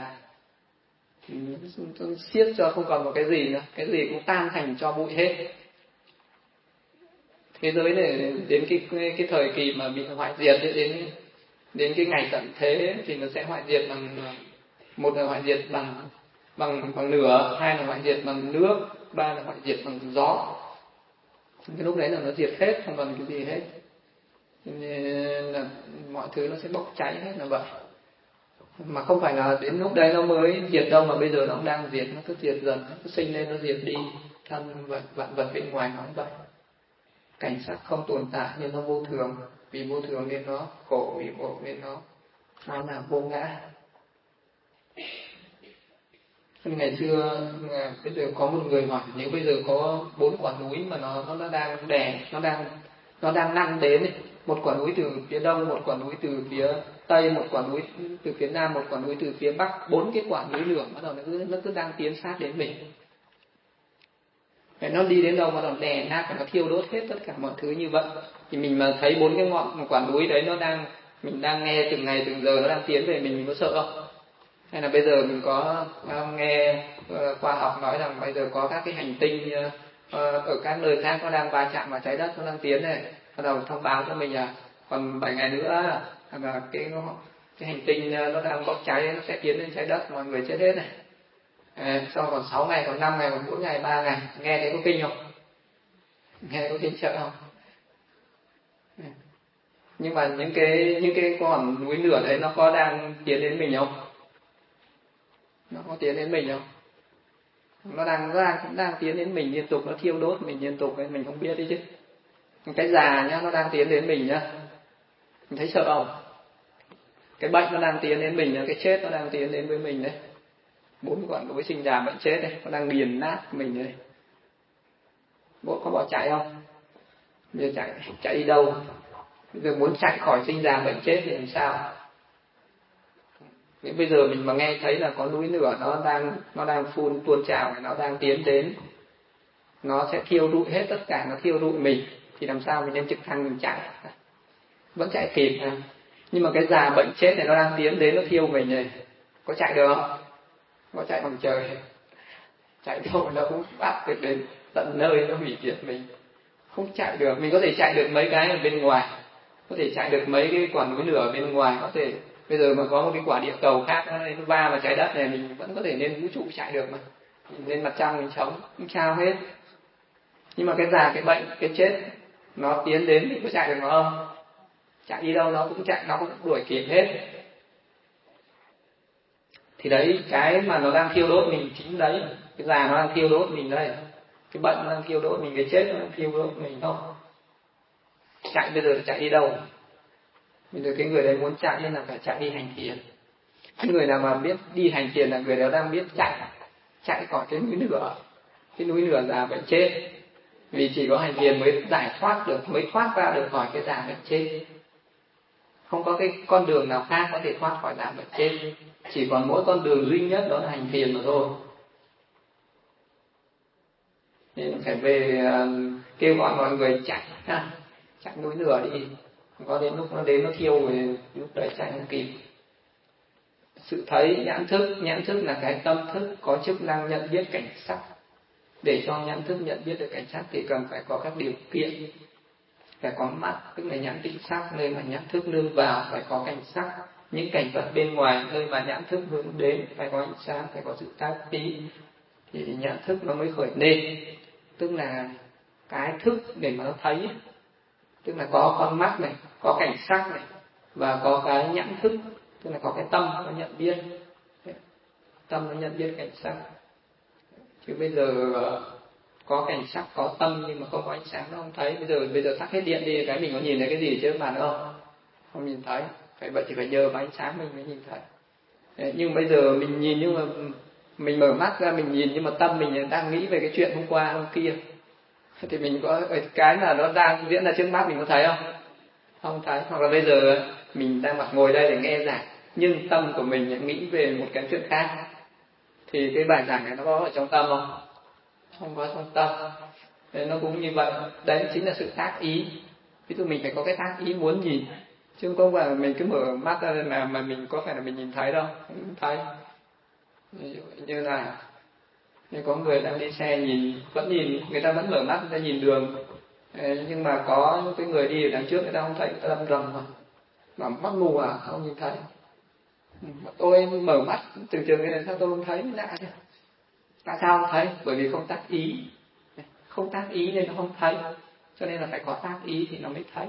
Xiết cho không còn một cái gì nữa, cái gì cũng tan thành cho bụi hết. Thế giới này đến cái cái thời kỳ mà bị hoại diệt, đến đến cái ngày tận thế thì nó sẽ hoại diệt bằng, một là hoại diệt bằng bằng bằng lửa, hai là hoại diệt bằng nước, ba là hoại diệt bằng gió. Cái lúc đấy là nó diệt hết, không còn cái gì hết. Nên là mọi thứ nó sẽ bốc cháy hết là vậy. Mà không phải là đến lúc đấy nó mới diệt đâu, mà bây giờ nó cũng đang diệt, nó cứ diệt dần, nó cứ sinh lên nó diệt đi. Thân vật, vạn vật bên ngoài nó cũng vậy. Cảnh sắc không tồn tại nên nó vô thường, vì vô thường nên nó khổ, vì khổ nên nó nó là vô ngã. Ngày xưa bây giờ có một người hỏi, nếu bây giờ có bốn quả núi mà nó nó đang đè, nó đang nó đang nặng đến ấy. Một quả núi từ phía đông, một quả núi từ phía tây, một quả núi từ phía nam, một quả núi từ phía bắc, bốn cái quả núi lửa bắt đầu nó cứ nó cứ đang tiến sát đến mình. Nó đi đến đâu mà nó đè nát và nó thiêu đốt hết tất cả mọi thứ như vậy. Thì mình mà thấy bốn cái ngọn một quả núi đấy nó đang, mình đang nghe từng ngày từng giờ nó đang tiến về mình, mình có sợ không? Hay là bây giờ mình có nghe uh, khoa học nói rằng bây giờ có các cái hành tinh uh, ở các nơi khác nó đang va chạm vào trái đất, nó đang tiến này, bắt đầu thông báo cho mình là còn bảy ngày nữa là cái cái hành tinh nó đang bốc cháy, nó sẽ tiến lên trái đất, mọi người chết hết này. À, sau còn sáu ngày, còn năm ngày, còn mỗi ngày ba ngày. Nghe thấy có kinh không? Nghe có kinh sợ không? Nhưng mà những cái những cái con núi lửa đấy nó có đang tiến đến mình không? Nó có tiến đến mình không? Nó đang nó đang cũng đang tiến đến mình liên tục, nó thiêu đốt mình liên tục nên mình không biết đấy chứ. Cái già nhá, nó đang tiến đến mình nhá, mình thấy sợ không? Cái bệnh nó đang tiến đến mình nhá, cái chết nó đang tiến đến với mình đấy. Bốn quả núi sinh già bệnh chết đấy, nó đang nghiền nát mình đấy. Bộ có bỏ chạy không? Bây giờ chạy chạy đi đâu? Bây giờ muốn chạy khỏi sinh già bệnh chết thì làm sao? Bây giờ mình mà nghe thấy là có núi lửa nó đang nó đang phun tuôn trào, nó đang tiến đến, nó sẽ thiêu rụi hết tất cả, nó thiêu rụi mình, thì làm sao mình nên trực thăng mình chạy? Vẫn chạy kịp à? Nhưng mà cái già bệnh chết này nó đang tiến đến, nó thiêu mình này, có chạy được không? Có chạy bằng trời, chạy thôi nó cũng bắt được đến tận nơi, nó hủy diệt mình, không chạy được. Mình có thể chạy được mấy cái ở bên ngoài, có thể chạy được mấy cái quả núi lửa ở bên ngoài, có thể bây giờ mà có một cái quả địa cầu khác nó lên va vào trái đất này, mình vẫn có thể lên vũ trụ chạy được mà, mình lên mặt trăng mình sống không sao hết. Nhưng mà cái già, cái bệnh, cái chết nó tiến đến thì có chạy được nó không? Chạy đi đâu nó cũng chạy, nó cũng đuổi kịp hết. Thì đấy, cái mà nó đang thiêu đốt mình chính đấy, cái già nó đang thiêu đốt mình đây, cái bệnh nó đang thiêu đốt mình, cái chết nó đang thiêu đốt mình không? Chạy bây giờ chạy đi đâu? Bây giờ cái người đấy muốn chạy nên là phải chạy đi hành thiền. Cái người nào mà biết đi hành thiền là người đó đang biết chạy, chạy khỏi cái núi lửa, cái núi lửa già bệnh chết. Vì chỉ có hành thiền mới giải thoát được, mới thoát ra được khỏi cái già bệnh chết. Không có cái con đường nào khác có thể thoát khỏi già bệnh chết, chỉ còn mỗi con đường duy nhất đó là hành thiền mà thôi. Nên phải về uh, kêu gọi mọi người chạy ha, chạy núi lửa đi. Có đến lúc nó đến nó thiêu rồi, lúc đấy chạy không kịp. Sự thấy, nhãn thức, nhãn thức là cái tâm thức có chức năng nhận biết cảnh sắc. Để cho nhãn thức nhận biết được cảnh sắc thì cần phải có các điều kiện. Phải có mắt, tức là nhãn tịnh sắc, nơi mà nhãn thức nương vào, phải có cảnh sắc. Những cảnh vật bên ngoài, nơi mà nhãn thức hướng đến, phải có ánh sáng, phải có sự tác ý, thì nhãn thức nó mới khởi lên. Tức là cái thức để mà nó thấy, tức là có con mắt này, có cảnh sắc này, và có cái nhãn thức, tức là có cái tâm nó nhận biết, tâm nó nhận biết cảnh sắc. Chứ bây giờ có cảnh sắc, có tâm nhưng mà không có ánh sáng nó không thấy. Bây giờ bây giờ tắt hết điện đi, cái mình có nhìn thấy cái gì trước mặt không? Không nhìn thấy. Phải vậy thì phải nhờ vào ánh sáng mình mới nhìn thấy. Đấy, nhưng bây giờ mình nhìn nhưng mà mình mở mắt ra mình nhìn nhưng mà tâm mình đang nghĩ về cái chuyện hôm qua hôm kia, thì mình có cái là nó đang diễn ra trước mắt mình có thấy không? Không thấy. Hoặc là bây giờ mình đang mặt ngồi đây để nghe giảng nhưng tâm của mình nghĩ về một cái chuyện khác, thì cái bài giảng này nó có ở trong tâm không? Không có trong tâm. Thế nó cũng như vậy. Đấy chính là sự tác ý. Ví dụ mình phải có cái tác ý muốn nhìn, chứ không phải là mình cứ mở mắt ra mà mà mình có phải là mình nhìn thấy đâu, không thấy. Ví dụ như là như có người đang đi xe nhìn, vẫn nhìn, người ta vẫn mở mắt, người ta nhìn đường. Nhưng mà có cái người đi ở đằng trước người ta không thấy, người ta đâm rầm mà. Mà mắt mù à, không nhìn thấy. Tôi mở mắt từ trường cái này sao tôi không thấy, lạ chứ. Tại sao không thấy? Bởi vì không tác ý. Không tác ý nên nó không thấy. Cho nên là phải có tác ý thì nó mới thấy.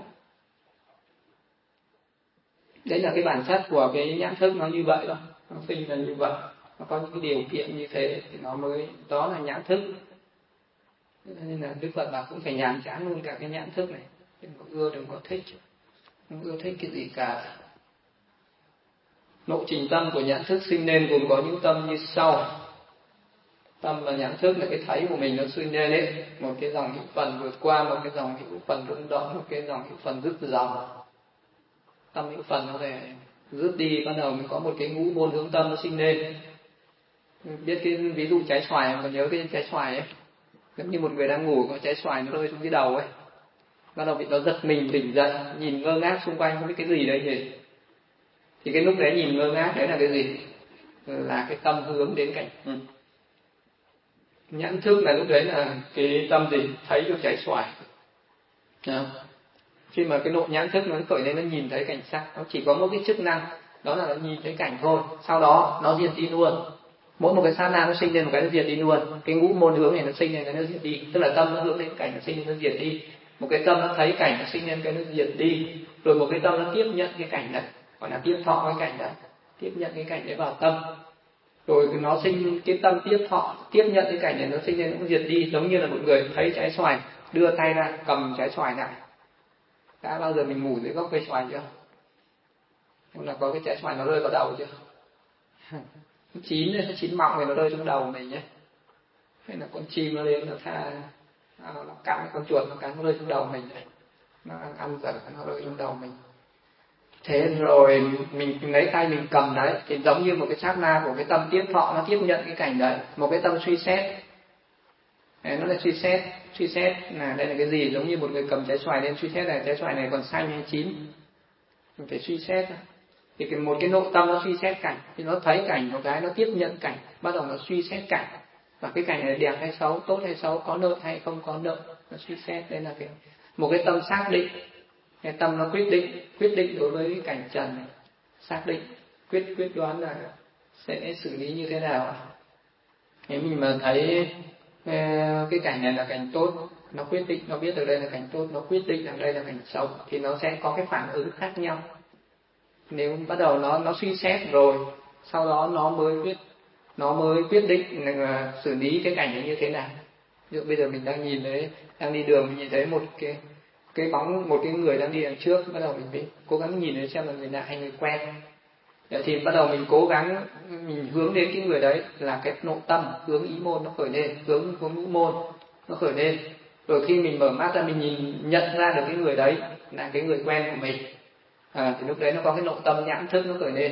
Đấy là cái bản chất của cái nhãn thức nó như vậy thôi. Nó sinh là như vậy. Nó có những cái điều kiện như thế thì nó mới, đó là nhãn thức. Nên là Đức Phật bảo cũng phải nhàm chán luôn cả cái nhãn thức này. Đừng có ưa, đừng có thích. Không ưa thích cái gì cả. Lộ trình tâm của nhãn thức sinh nên gồm có những tâm như sau. Tâm và nhãn thức là cái thấy của mình nó sinh nên ấy. Một cái dòng hữu phần vượt qua, một cái dòng hữu phần rung động, một cái dòng hữu phần dứt dòng. Tâm hữu phần nó phải dứt đi, bắt đầu mới có một cái ngũ môn hướng tâm nó sinh nên. Biết cái ví dụ trái xoài, còn nhớ cái trái xoài ấy. Giống như một người đang ngủ có trái xoài nó rơi xuống cái đầu ấy. Bắt đầu bị nó giật mình tỉnh dậy, nhìn ngơ ngác xung quanh không biết cái gì đây nhỉ. Thì cái lúc đấy nhìn ngơ ngác đấy là cái gì? Là cái tâm hướng đến cảnh. Ừ. Nhãn thức là lúc đấy là cái tâm gì? Thấy được trái xoài. Khi mà cái nội nhãn thức nó khởi lên, nó nhìn thấy cảnh sắc, nó chỉ có một cái chức năng, đó là nó nhìn thấy cảnh thôi, sau đó nó diệt đi luôn. Mỗi một cái sát na nó sinh lên một cái nó diệt đi luôn. Cái ngũ môn hướng này nó sinh lên cái nó diệt đi, tức là tâm nó hướng đến cảnh nó sinh lên nó diệt đi. Một cái tâm nó thấy cảnh nó sinh lên cái nó diệt đi, rồi một cái tâm nó tiếp nhận cái cảnh đấy, gọi là tiếp thọ cái cảnh đấy, tiếp nhận cái cảnh đấy vào tâm. Rồi nó sinh cái tâm tiếp thọ, tiếp nhận cái cảnh này, nó sinh lên nó diệt đi. Giống như là một người thấy trái xoài, đưa tay ra cầm trái xoài lại. Đã bao giờ mình ngủ dưới gốc cây xoài chưa? Là có cái trái xoài nó rơi vào đầu chưa? Chín nó chín mọng thì nó rơi xuống đầu mình nhé. Hay là con chim nó lên nó tha, nó cắn con chuột, nó cắn nó rơi xuống đầu mình này. Nó ăn dở nó rơi xuống đầu mình. Thế rồi mình lấy tay mình cầm đấy, thì giống như một cái sát na của cái tâm tiếp thọ, nó tiếp nhận cái cảnh đấy. Một cái tâm suy xét, đấy, nó là suy xét, suy xét là đây là cái gì, giống như một người cầm trái xoài lên suy xét là trái xoài này còn xanh hay chín, mình phải suy xét. Thì cái, một cái nội tâm nó suy xét cảnh, thì nó thấy cảnh một cái, nó tiếp nhận cảnh, bắt đầu nó suy xét cảnh, và cái cảnh này đẹp hay xấu, tốt hay xấu, có nợ hay không có nợ, nó suy xét. Đây là cái một cái tâm xác định, cái tâm nó quyết định, quyết định đối với cái cảnh trần này, xác định, quyết quyết đoán là sẽ xử lý như thế nào. Nếu mình mà thấy cái cảnh này là cảnh tốt, nó quyết định, nó biết được đây là cảnh tốt, nó quyết định rằng đây là cảnh xấu, thì nó sẽ có cái phản ứng khác nhau. Nếu bắt đầu nó nó suy xét rồi, sau đó nó mới quyết nó mới quyết định là xử lý cái cảnh này như thế nào. Ví dụ bây giờ mình đang nhìn thấy, đang đi đường, mình nhìn thấy một cái cái bóng, một cái người đang đi đằng trước, bắt đầu mình phải cố gắng nhìn thấy xem là người lạ hay người quen. Vậy thì bắt đầu mình cố gắng mình hướng đến cái người đấy, là cái nội tâm, hướng ý môn nó khởi lên, hướng hướng ngũ môn nó khởi lên. Rồi khi mình mở mắt ra, mình nhìn nhận ra được cái người đấy là cái người quen của mình, à, thì lúc đấy nó có cái nội tâm nhãn thức nó khởi lên,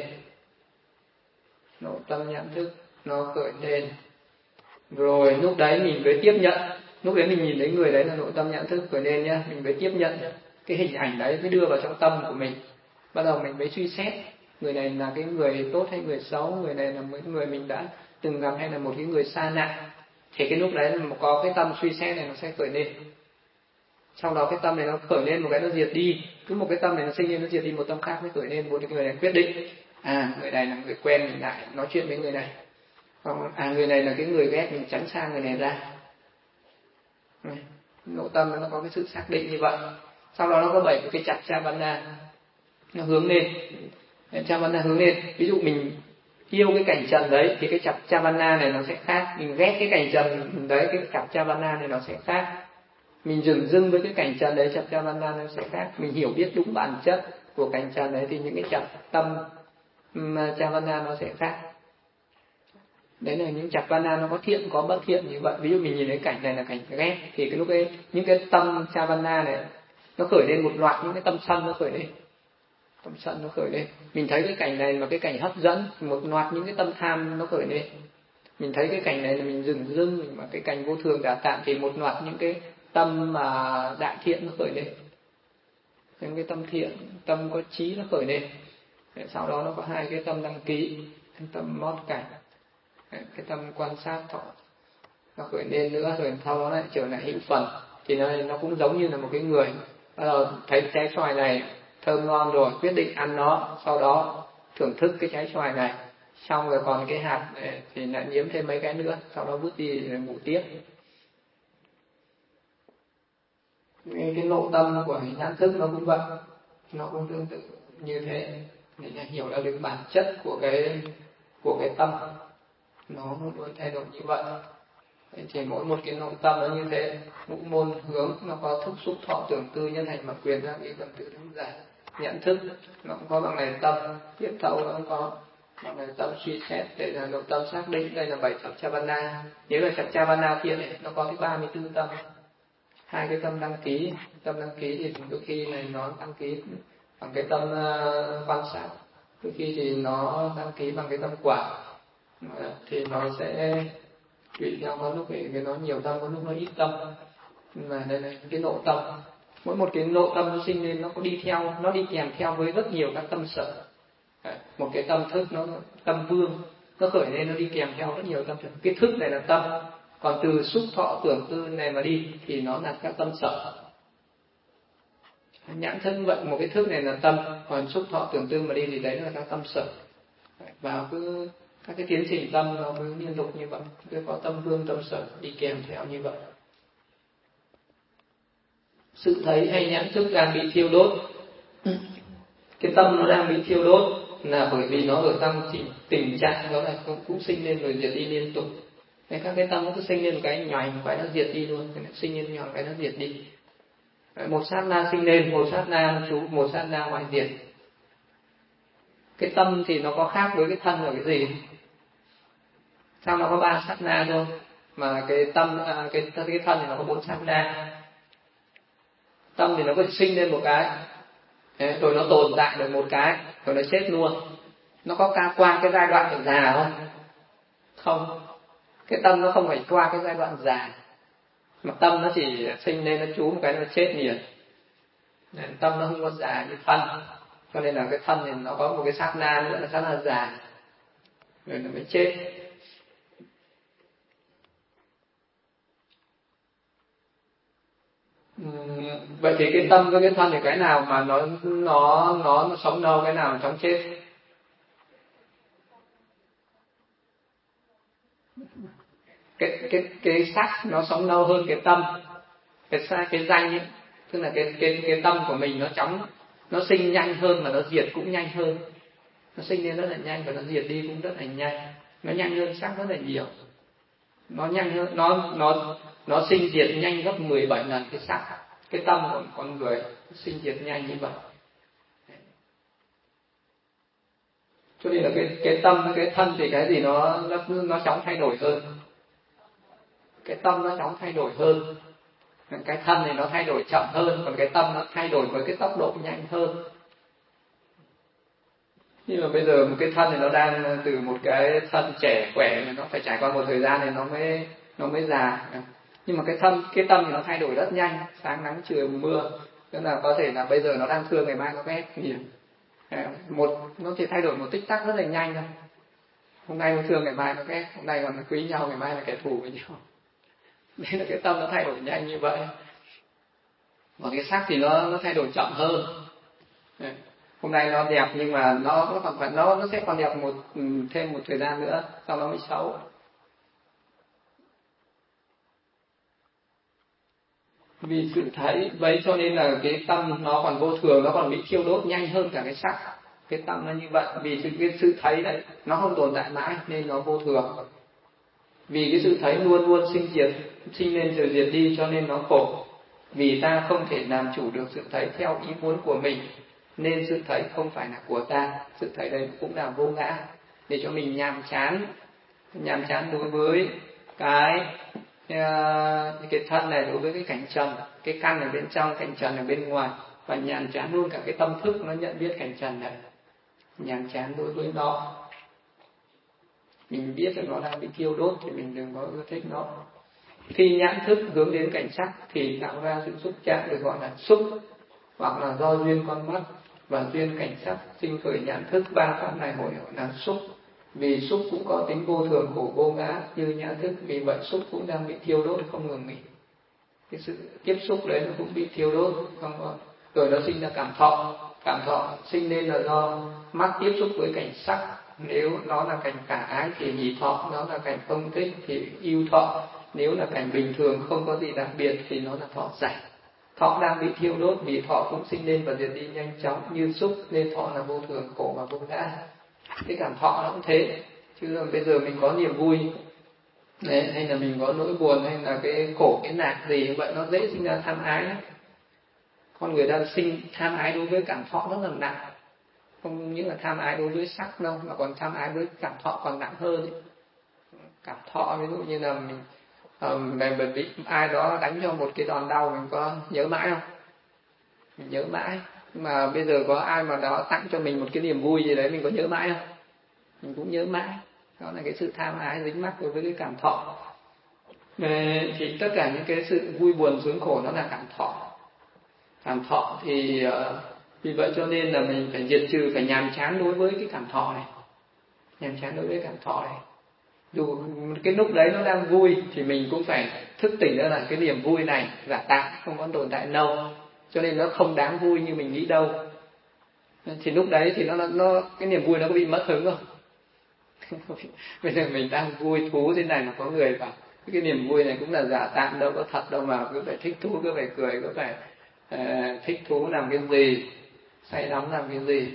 nội tâm nhãn thức nó khởi lên. Rồi lúc đấy mình mới tiếp nhận, lúc đấy mình nhìn thấy người đấy là nội tâm nhãn thức khởi lên nhá, mình mới tiếp nhận cái hình ảnh đấy, mới đưa vào trong tâm của mình. Bắt đầu mình mới suy xét người này là cái người tốt hay người xấu, người này là một người mình đã từng gặp hay là một cái người xa lạ. Thì cái lúc đấy có cái tâm suy xét này nó sẽ khởi lên. Sau đó cái tâm này nó khởi lên một cái nó diệt đi, cứ một cái tâm này nó sinh lên nó diệt đi, một tâm khác mới khởi lên, một cái người này quyết định, à người này là người quen, mình lại nói chuyện với người này. Còn à người này là cái người ghét, mình tránh xa người này ra. Nội tâm nó có cái sự xác định như vậy. Sau đó nó có bảy cái chặt chavana, nó hướng lên, chavana hướng lên. Ví dụ mình yêu cái cảnh trần đấy thì cái chặt chavana này nó sẽ khác, mình ghét cái cảnh trần đấy, cái chặt chavana này nó sẽ khác. Mình dừng dưng với cái cảnh trần đấy, chặt chavana nó sẽ khác. Mình hiểu biết đúng bản chất của cảnh trần đấy thì những cái chặt tâm chavana nó sẽ khác. Đấy là những chặt vana nó có thiện có bất thiện như vậy. Ví dụ mình nhìn thấy cảnh này là cảnh ghét, thì cái lúc ấy những cái tâm chavana này nó khởi lên một loạt những cái tâm sân nó khởi lên, tâm sân nó khởi lên. Mình thấy cái cảnh này mà cái cảnh hấp dẫn, một loạt những cái tâm tham nó khởi lên. Mình thấy cái cảnh này là mình dừng dưng, mà cái cảnh vô thường đả tạm thì một loạt những cái tâm mà đại thiện nó khởi lên, những cái tâm thiện, tâm có trí nó khởi lên. Sau đó nó có hai cái tâm đăng ký, cái tâm mót cảnh, cái tâm quan sát thọ nó khởi lên nữa, rồi sau đó lại trở lại hữu phần. Thì nó nó cũng giống như là một cái người bắt đầu thấy trái xoài này thơm ngon rồi, quyết định ăn nó, sau đó thưởng thức cái trái xoài này, xong rồi còn cái hạt này thì lại nhiễm thêm mấy cái nữa, sau đó vứt đi rồi ngủ tiếp. Cái, cái nội tâm của nhãn thức nó cũng vậy, nó cũng tương tự như thế, để hiểu ra được bản chất của cái của cái tâm, nó luôn thay đổi như vậy. Thì mỗi một cái nội tâm nó như thế, ngũ môn hướng nó có thức xúc thọ tưởng tư nhân hành mặc quyền ra nghĩ tâm tự đúng giải. Nhận thức nó cũng có bằng này tâm, tiếp thâu nó cũng có bằng này tâm suy xét, đây là nội tâm xác định, đây là bảy chặt chavana. Nếu là chặt chavana kia này nó có cái ba mươi tư tâm, hai cái tâm đăng ký, tâm đăng ký thì đôi khi này nó đăng ký bằng cái tâm uh, quan sát, đôi khi thì nó đăng ký bằng cái tâm quả, thì nó sẽ tùy theo, có lúc thì nó nhiều tâm, có lúc nó ít tâm. Mà đây là cái nội tâm, mỗi một cái nội tâm nó sinh lên nó có đi theo, nó đi kèm theo với rất nhiều các tâm sở. Một cái tâm thức nó tâm vương nó khởi lên, nó đi kèm theo rất nhiều tâm thức. Cái thức này là tâm, còn từ xúc thọ tưởng tư này mà đi thì nó là các tâm sở. Nhãn thức vậy, một cái thức này là tâm, còn xúc thọ tưởng tư mà đi thì đấy là các tâm sở. Và cứ các cái tiến trình tâm nó cứ liên tục như vậy, cứ có tâm vương tâm sở đi kèm theo như vậy. Sự thấy hay nhãn thức đang bị thiêu đốt, cái tâm nó đang bị thiêu đốt là bởi vì nó ở trong tình trạng đó là cũng, cũng sinh lên rồi diệt đi liên tục. Nên các cái tâm nó cứ sinh lên một cái nhòi một cái nó diệt đi luôn, sinh lên nhòi một cái nó diệt đi. Một sát na sinh lên, một sát na chú, một sát na ngoại diệt. Cái tâm thì nó có khác với cái thân là cái gì? Sao nó có ba sát na thôi, mà cái tâm, cái cái thân thì nó có bốn sát na. Tâm thì nó có sinh lên một cái, rồi nó tồn tại được một cái, rồi nó chết luôn. Nó có ca qua cái giai đoạn của già không? Không. Cái tâm nó không phải qua cái giai đoạn già, mà tâm nó chỉ sinh lên nó trú một cái nó chết liền. Tâm nó không có già như thân, cho nên là cái thân thì nó có một cái sát na nữa là sát na già, rồi nó mới chết. Vậy thì cái tâm với cái thân thì cái nào mà nó nó nó, nó sống lâu, cái nào nó chóng chết? Cái cái cái sắc nó sống lâu hơn cái tâm, cái sai cái danh ấy, tức là cái cái cái tâm của mình nó chóng, nó sinh nhanh hơn mà nó diệt cũng nhanh hơn. Nó sinh lên rất là nhanh và nó diệt đi cũng rất là nhanh. Nó nhanh hơn sắc rất là nhiều. Nó nhanh hơn, nó nó nó sinh diệt nhanh gấp mười bảy lần cái sắc. Cái tâm của con người sinh diệt nhanh như vậy. Cho nên là cái cái tâm với cái thân thì cái gì nó nó nó chóng thay đổi hơn. Cái tâm nó chóng thay đổi hơn. Cái thân thì nó thay đổi chậm hơn, còn cái tâm nó thay đổi với cái tốc độ nhanh hơn. Nhưng mà bây giờ một cái thân thì nó đang từ một cái thân trẻ khỏe, nó phải trải qua một thời gian thì nó mới nó mới già. Nhưng mà cái tâm cái tâm thì nó thay đổi rất nhanh, sáng nắng chiều mưa, tức là có thể là bây giờ nó đang thương, ngày mai nó ghét nhiều. Một nó chỉ thay đổi một tích tắc rất là nhanh thôi. Hôm nay nó thương, ngày mai nó ghét, hôm nay còn quý nhau, ngày mai là kẻ thù với nhau. Đấy là cái tâm nó thay đổi nhanh như vậy. Và cái sắc thì nó nó thay đổi chậm hơn. Hôm nay nó đẹp nhưng mà nó nó còn phải nó nó sẽ còn đẹp một thêm một thời gian nữa, sau nó mới xấu. Vì sự thấy vậy cho nên là cái tâm nó còn vô thường, nó còn bị thiêu đốt nhanh hơn cả cái sắc. Cái tâm nó như vậy, vì sự, cái sự thấy đấy nó không tồn tại mãi nên nó vô thường. Vì cái sự thấy luôn luôn sinh diệt, sinh lên rồi diệt đi cho nên nó khổ. Vì ta không thể làm chủ được sự thấy theo ý muốn của mình, nên sự thấy không phải là của ta. Sự thấy đấy cũng là vô ngã, để cho mình nhàm chán, nhàm chán đối với cái uh, cái thân này, đối với cái cảnh trần, cái căn ở bên trong, cảnh trần ở bên ngoài, và nhàm chán luôn cả cái tâm thức nó nhận biết cảnh trần này, nhàm chán đối với nó. Mình biết rằng nó đang bị thiêu đốt thì mình đừng có ưa thích nó. Khi nhãn thức hướng đến cảnh sắc thì tạo ra sự xúc chạm được gọi là xúc, hoặc là do duyên con mắt và duyên cảnh sắc sinh khởi nhãn thức. Ba pháp này hội gọi là xúc. Vì xúc cũng có tính vô thường khổ vô ngã như nhãn thức, vì vậy xúc cũng đang bị thiêu đốt không ngừng nghỉ. Cái sự tiếp xúc đấy nó cũng bị thiêu đốt không có. Rồi nó sinh ra cảm thọ. Cảm thọ sinh lên là do mắt tiếp xúc với cảnh sắc. Nếu nó là cảnh khả ái thì nhị thọ, nó là cảnh không thích thì yêu thọ. Nếu là cảnh bình thường không có gì đặc biệt thì nó là thọ giải. Thọ đang bị thiêu đốt vì thọ cũng sinh lên và diệt đi nhanh chóng như xúc, nên thọ là vô thường khổ và vô ngã. Cái cảm thọ nó cũng thế, chứ là bây giờ mình có niềm vui đấy, hay là mình có nỗi buồn hay là cái khổ cái nạn gì vậy, nó dễ sinh ra tham ái lắm. Con người đang sinh tham ái đối với cảm thọ rất là nặng, không những là tham ái đối với sắc đâu, mà còn tham ái với cảm thọ còn nặng hơn ấy. Cảm thọ ví dụ như là mình um, mình bị ai đó đánh cho một cái đòn đau, mình có nhớ mãi không? Mình nhớ mãi. Mà bây giờ có ai mà đó tặng cho mình một cái niềm vui gì đấy, mình có nhớ mãi không? Mình cũng nhớ mãi. Đó là cái sự tham ái dính mắc đối với cái cảm thọ. Thì tất cả những cái sự vui buồn sướng khổ nó là cảm thọ. Cảm thọ thì uh, vì vậy cho nên là mình phải diệt trừ, phải nhàm chán đối với cái cảm thọ này. Nhàm chán đối với cảm thọ này. Dù cái lúc đấy nó đang vui thì mình cũng phải thức tỉnh ra là cái niềm vui này giả tạm, không có tồn tại lâu. cho nên nó không đáng vui như mình nghĩ đâu. Thì lúc đấy thì nó nó cái niềm vui nó có bị mất hứng không? Bây giờ mình đang vui thú thế này mà có người bảo cái niềm vui này cũng là giả tạm, đâu có thật đâu mà cứ phải thích thú, cứ phải cười, cứ phải uh, thích thú làm cái gì, say đắm làm cái gì.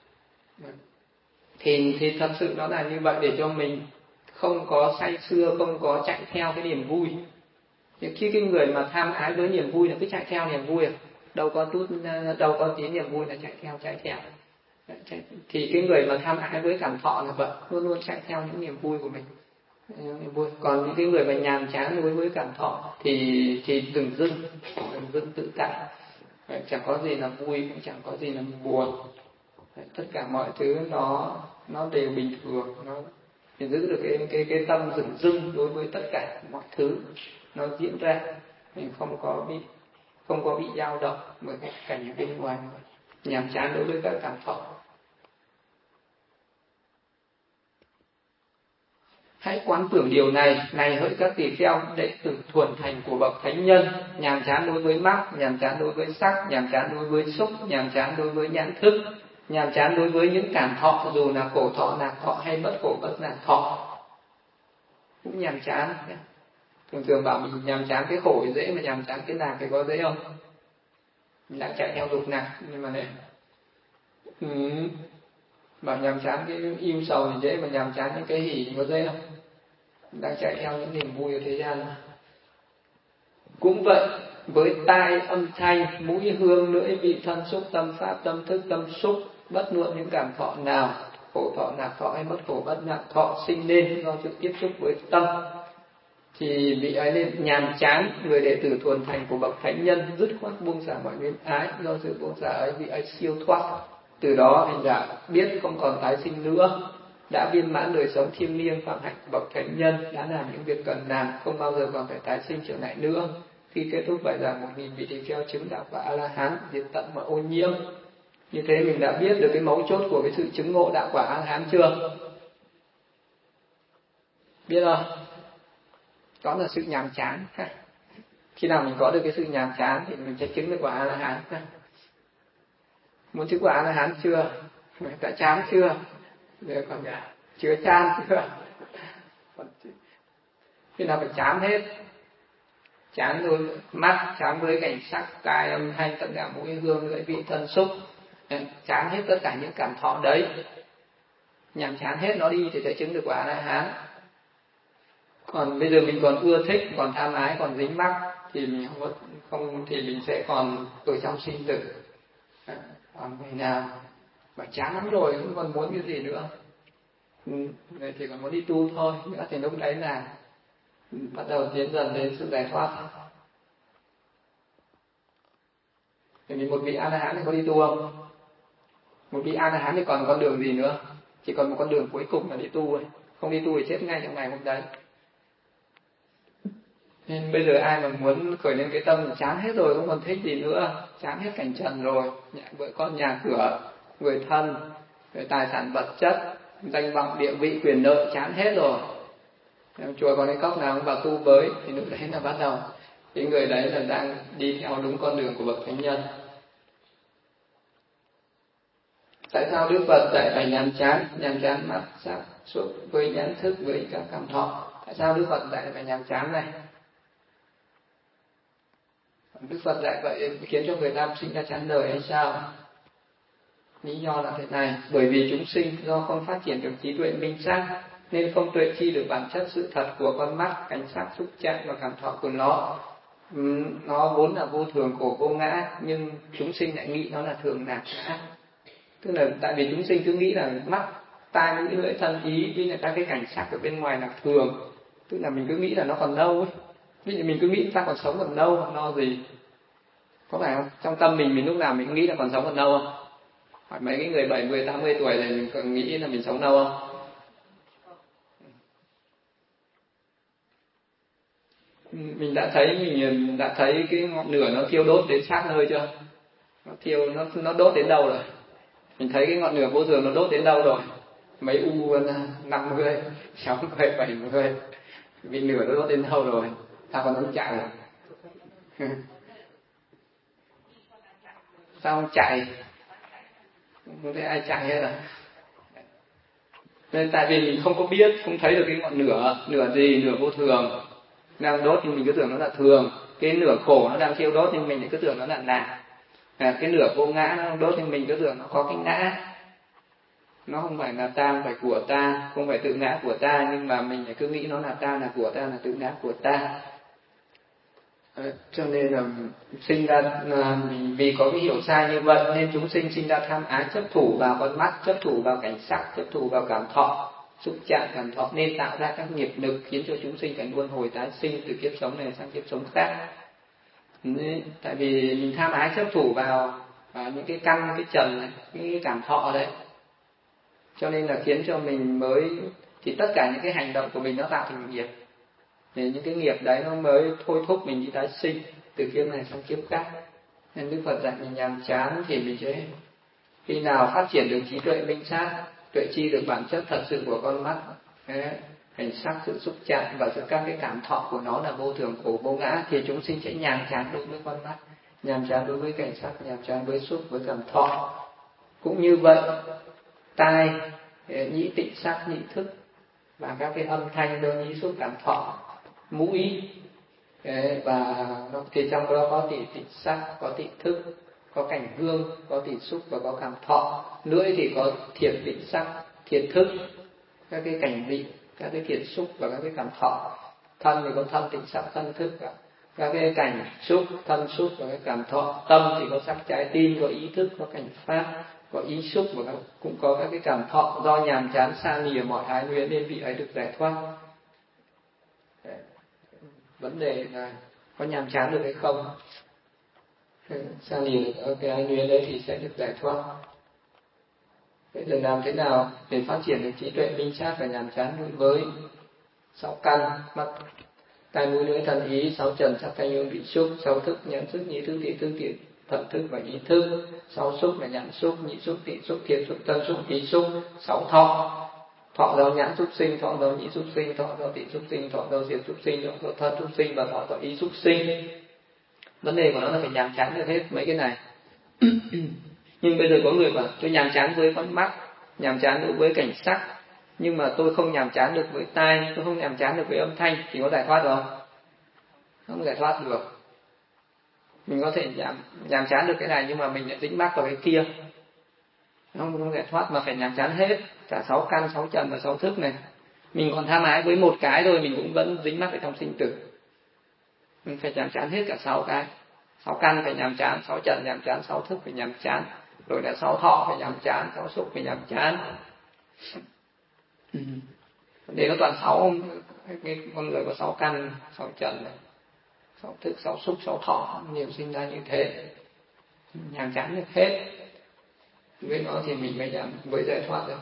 Thì, thì thật sự nó là như vậy để cho mình không có say sưa, không có chạy theo cái niềm vui. Nhưng khi cái người mà tham ái với niềm vui là cứ chạy theo niềm vui, đâu có chút, đâu có tí niềm vui là chạy theo, chạy theo. Thì cái người mà tham ái với cảm thọ là vậy, luôn luôn chạy theo những niềm vui của mình. Niềm vui. Còn những cái người mà nhàm chán đối với cảm thọ thì thì dừng dưng, dừng dưng tự tại. Chẳng có gì là vui, cũng chẳng có gì là buồn. Tất cả mọi thứ nó nó đều bình thường, nó mình giữ được cái cái cái tâm dửng dưng đối với tất cả mọi thứ nó diễn ra, mình không có bị không có bị dao động bởi cái cảnh ở bên ngoài, nhàm chán đối với các cảm thọ. Hãy quán tưởng điều này, này hỡi các tỳ kheo, đệ tử thuần thành của bậc thánh nhân, nhàm chán đối với mắt, nhàm chán đối với sắc, nhàm chán đối với xúc, nhàm chán đối với nhãn thức, nhàm chán đối với những cảm thọ, dù là khổ thọ, lạc thọ hay bất khổ bất lạc thọ, cũng nhàm chán. Thường thường bảo mình nhàm chán cái khổ thì dễ, mà nhàm chán cái lạc thì có dễ không? Mình đang chạy theo dục lạc, nhưng mà này ừ, bảo nhàm chán cái yêu sầu thì dễ, mà nhàm chán những cái hỉ thì có dễ không? Mình đang chạy theo những niềm vui ở thế gian. Cũng vậy, với tai, âm thanh, mũi, hương, lưỡi, vị, thân, xúc, tâm, pháp, tâm thức, tâm xúc, bất luận những cảm thọ nào, khổ thọ, lạc thọ hay bất khổ bất lạc thọ sinh nên do sự tiếp xúc với tâm, thì vị ấy nên nhàm chán. Người đệ tử thuần thành của bậc thánh nhân dứt khoát buông xả mọi luyến ái, do sự buông xả ấy vị ấy siêu thoát. Từ đó hành giả biết không còn tái sinh nữa, đã viên mãn đời sống thiêng liêng phạm hạnh bậc thánh nhân, đã làm những việc cần làm, không bao giờ còn phải tái sinh trở lại nữa. Khi kết thúc bài giảng, một nghìn vị tỳ kheo chứng đạo quả A La Hán, diệt tận mọi ô nhiễm. Như thế mình đã biết được cái mấu chốt của cái sự chứng ngộ đạo quả A La Hán chưa? Biết không? Đó là sự nhàm chán. Khi nào mình có được cái sự nhàm chán thì mình sẽ chứng được quả A La Hán. Muốn chứng quả A La Hán chưa? Đã chán chưa? Rồi còn chưa chán chưa? Khi nào phải chán hết. Chán với mắt, chán với cảnh sắc, tai, âm thanh, tất cả mũi, hương, lưỡi, vị, thân, xúc, chán hết tất cả những cảm thọ đấy, nhàm chán hết nó đi thì sẽ chứng được quả A La Hán. Còn bây giờ mình còn ưa thích, còn tham ái, còn dính mắc thì mình không, không thì mình sẽ còn ở trong sinh tử. Còn người nào mà chán lắm rồi, không còn muốn cái gì nữa, người thì còn muốn đi tu thôi, nữa thì lúc đấy là bắt đầu tiến dần đến sự giải thoát. Bởi vì một vị A La Hán thì có đi tu không? Một vị A La Hán thì còn con đường gì nữa? Chỉ còn một con đường cuối cùng là đi tu rồi. Không đi tu thì chết ngay trong ngày hôm đấy. Nên bây giờ ai mà muốn khởi lên cái tâm chán hết rồi, không còn thích gì nữa, chán hết cảnh trần rồi, vợ con nhà cửa, người thân, người tài sản vật chất, danh vọng địa vị quyền lợi, chán hết rồi, chùa còn cái cốc nào cũng vào tu với, thì lúc đấy là bắt đầu cái người đấy là đang đi theo đúng con đường của bậc thánh nhân. Tại sao Đức Phật dạy phải nhàm chán, nhàm chán mắt, sắc, xúc với nhãn thức với các cảm thọ? Tại sao Đức Phật dạy phải nhàm chán này? Đức Phật dạy vậy khiến cho người ta sinh ra chán đời hay sao? Lý do là thế này: bởi vì chúng sinh do không phát triển được trí tuệ minh sát nên không tuệ chi được bản chất sự thật của con mắt, cảnh sắc, xúc chạm và cảm thọ của nó. Nó vốn là vô thường khổ vô ngã, nhưng chúng sinh lại nghĩ nó là thường lạc ngã. Tức là tại vì chúng sinh cứ nghĩ là mắt, tai, mũi, lưỡi, thân, ý với là các cái cảnh sắc ở bên ngoài là thường. Tức là mình cứ nghĩ là nó còn lâu ấy. Ví dụ mình cứ nghĩ ta còn sống còn lâu, còn lo gì? Có phải không? Trong tâm mình, mình lúc nào mình nghĩ là còn sống còn lâu không? Hỏi mấy cái người bảy mươi, tám mươi tuổi này mình còn nghĩ là mình sống lâu không? Mình đã thấy mình đã thấy cái ngọn lửa nó thiêu đốt đến sát nơi chưa? Nó thiêu, nó nó đốt đến đâu rồi? Mình thấy cái ngọn lửa vô thường nó đốt đến đâu rồi? Mấy u năm mươi, sáu mươi, bảy mươi, vì lửa nó đốt đến đâu rồi? Ta còn không chạy rồi. sao không chạy? Không thấy ai chạy hết à? Nên tại vì mình không có biết, không thấy được cái ngọn lửa, lửa gì, lửa vô thường đang đốt thì mình cứ tưởng nó là thường. Cái lửa khổ nó đang thiêu đốt thì mình cứ tưởng nó là lạc. À, cái lửa vô ngã nó đang đốt thì mình cứ tưởng nó có cái ngã. Nó không phải là ta, không phải của ta, không phải tự ngã của ta, nhưng mà mình cứ nghĩ nó là ta, là của ta, là tự ngã của ta. À, cho nên là sinh ra là vì có cái hiểu sai như vậy nên chúng sinh sinh ra tham ái, chấp thủ vào con mắt, chấp thủ vào cảnh sắc, chấp thủ vào cảm thọ, xúc chạm cảm thọ, nên tạo ra các nghiệp lực khiến cho chúng sinh phải luân hồi tái sinh từ kiếp sống này sang kiếp sống khác. Nên, tại vì mình tham ái chấp thủ vào à, những cái căn, cái trần này, những cái cảm thọ đấy, cho nên là khiến cho mình mới, thì tất cả những cái hành động của mình nó tạo thành nghiệp, thì những cái nghiệp đấy nó mới thôi thúc mình đi tái sinh từ kiếp này sang kiếp khác. Nên Đức Phật dạy mình nhàm chán thì mình sẽ khi nào phát triển được trí tuệ minh sát, tuệ chi được bản chất thật sự của con mắt, hành sắc, sự xúc chạm và sự các cái cảm thọ của nó là vô thường khổ vô ngã, thì chúng sinh sẽ nhàm chán đối với con mắt, nhàm chán đối với cảnh sắc, nhàm chán với xúc, với cảm thọ. Cũng như vậy, tai, nhĩ tịnh sắc, nhĩ thức và các cái âm thanh do nhĩ xúc cảm thọ, mũi và thì trong đó có tị tịnh sắc, có tị thức, có cảnh hương, có tị xúc và có cảm thọ. Lưỡi thì có thiệt tịnh sắc, thiệt thức, các cái cảnh vị, các cái thiệt xúc và các cái cảm thọ. Thân thì có thân tịnh sắc, thân thức, các cái cảnh xúc, thân xúc và cái cảm thọ. Tâm thì có sắc trái tim, có ý thức, có cảnh pháp, có ý xúc và cũng có các cái cảm thọ. Do nhàm chán xa lìa mọi ái luyến nên vị ấy được giải thoát. Vấn đề là có nhàm chán được hay không? Xa lìa được cái ái luyến đấy thì sẽ được giải thoát. Vậy giờ làm thế nào để phát triển được trí tuệ minh sát và nhàm chán đối với sáu căn, mắt, tai, mũi, lưỡi, thân, ý, sáu trần, sắc, thanh, hương, vị, xúc, sáu thức, nhãn thức, nhĩ thức, thị thức, thiệt, thận thức và ý thức. Sáu xúc là nhãn xúc, nhĩ xúc, thị xúc, thiệt xúc, thân xúc, ý xúc. Sáu thọ, thọ do nhãn xúc sinh, thọ do nhĩ xúc sinh, thọ do thị xúc sinh, thọ do thiệt xúc sinh, thọ do thân xúc sinh và thọ do ý xúc sinh. Vấn đề của nó là phải nhàm chán được hết mấy cái này. Nhưng bây giờ có người bảo tôi nhàm chán với con mắt, nhàm chán đối với cảnh sắc, nhưng mà tôi không nhàm chán được với tai, tôi không nhàm chán được với âm thanh, thì có giải thoát được không? Không giải thoát được. Mình có thể nhàm, nhàm chán được cái này nhưng mà mình lại dính mắc vào cái kia, không, không giải thoát, mà phải nhàm chán hết cả sáu căn, sáu trần và sáu thức này. Mình còn tham ái với một cái thôi mình cũng vẫn dính mắc ở trong sinh tử. Mình phải nhàm chán hết cả sáu cái, sáu căn phải nhàm chán, sáu trần nhàm chán, sáu thức phải nhàm chán, rồi là sáu thọ phải nhàm chán, sáu xúc phải nhàm chán. Để nó toàn sáu, cái con người có sáu căn, sáu trần này, sáu thức, sáu xúc, sáu thọ, nhiều sinh ra như thế, nhàm chán được hết. Với nó thì mình mới nhàm, mới giải thoát được.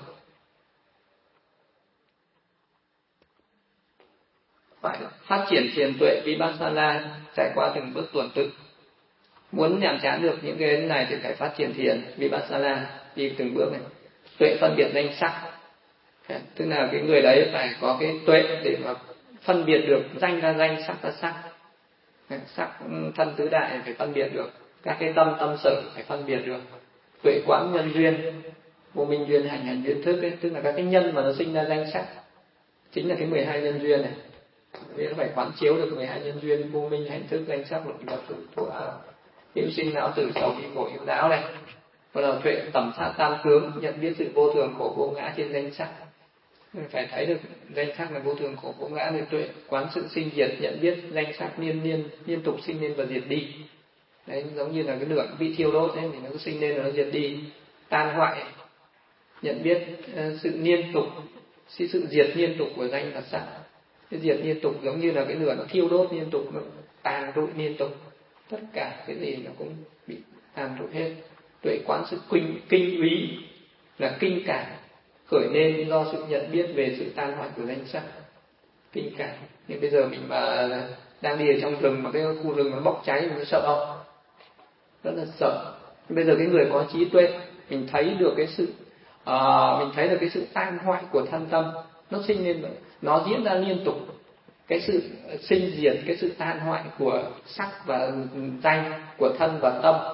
Phải phát triển thiền tuệ Vipassana, trải qua từng bước tuần tự. Muốn nhàm chán được những cái này thì phải phát triển thiền Vipassana, đi từng bước này. Tuệ phân biệt danh sắc, tức là cái người đấy phải có cái tuệ để mà phân biệt được danh ra danh, sắc ra sắc. Sắc thân tứ đại phải phân biệt được, các cái tâm tâm sở phải phân biệt được. Tuệ quán nhân duyên, vô minh duyên, hành hành duyên thức ấy, tức là các cái nhân mà nó sinh ra danh sắc, chính là cái mười hai nhân duyên này. Vì nó phải quán chiếu được mười hai nhân duyên, vô minh, hành thức, danh sắc, lục nhập, thủ thủ ảo, hữu sinh não tử, sầu bi khổ hữu não này. Và là tuệ tầm sát tam tướng, nhận biết sự vô thường khổ vô ngã trên danh sắc. Mình phải thấy được danh sắc là vô thường khổ vô ngã, nên tuệ quán sự sinh diệt, nhận biết danh sắc liên liên liên tục sinh lên và diệt đi. Đấy, giống như là cái lửa bị thiêu đốt ấy, thì nó cứ sinh lên và nó diệt đi, tan hoại. Nhận biết uh, sự liên tục, sự diệt liên tục của danh và sắc. Cái diệt liên tục giống như là cái lửa nó thiêu đốt liên tục, nó tàn rụi liên tục, tất cả cái gì nó cũng bị tàn rụi hết. Tuệ quán sự kinh kinh úy là kinh cảm khởi lên do sự nhận biết về sự tan hoại của danh sắc, kinh cảm. Nhưng bây giờ mình mà đang đi ở trong rừng mà cái khu rừng nó bốc cháy mình có sợ không? Rất là sợ. Bây giờ cái người có trí tuệ, mình thấy được cái sự uh, mình thấy được cái sự tan hoại của thân tâm, nó sinh lên, nó diễn ra liên tục. Cái sự sinh diệt, cái sự tan hoại của sắc và danh, của thân và tâm,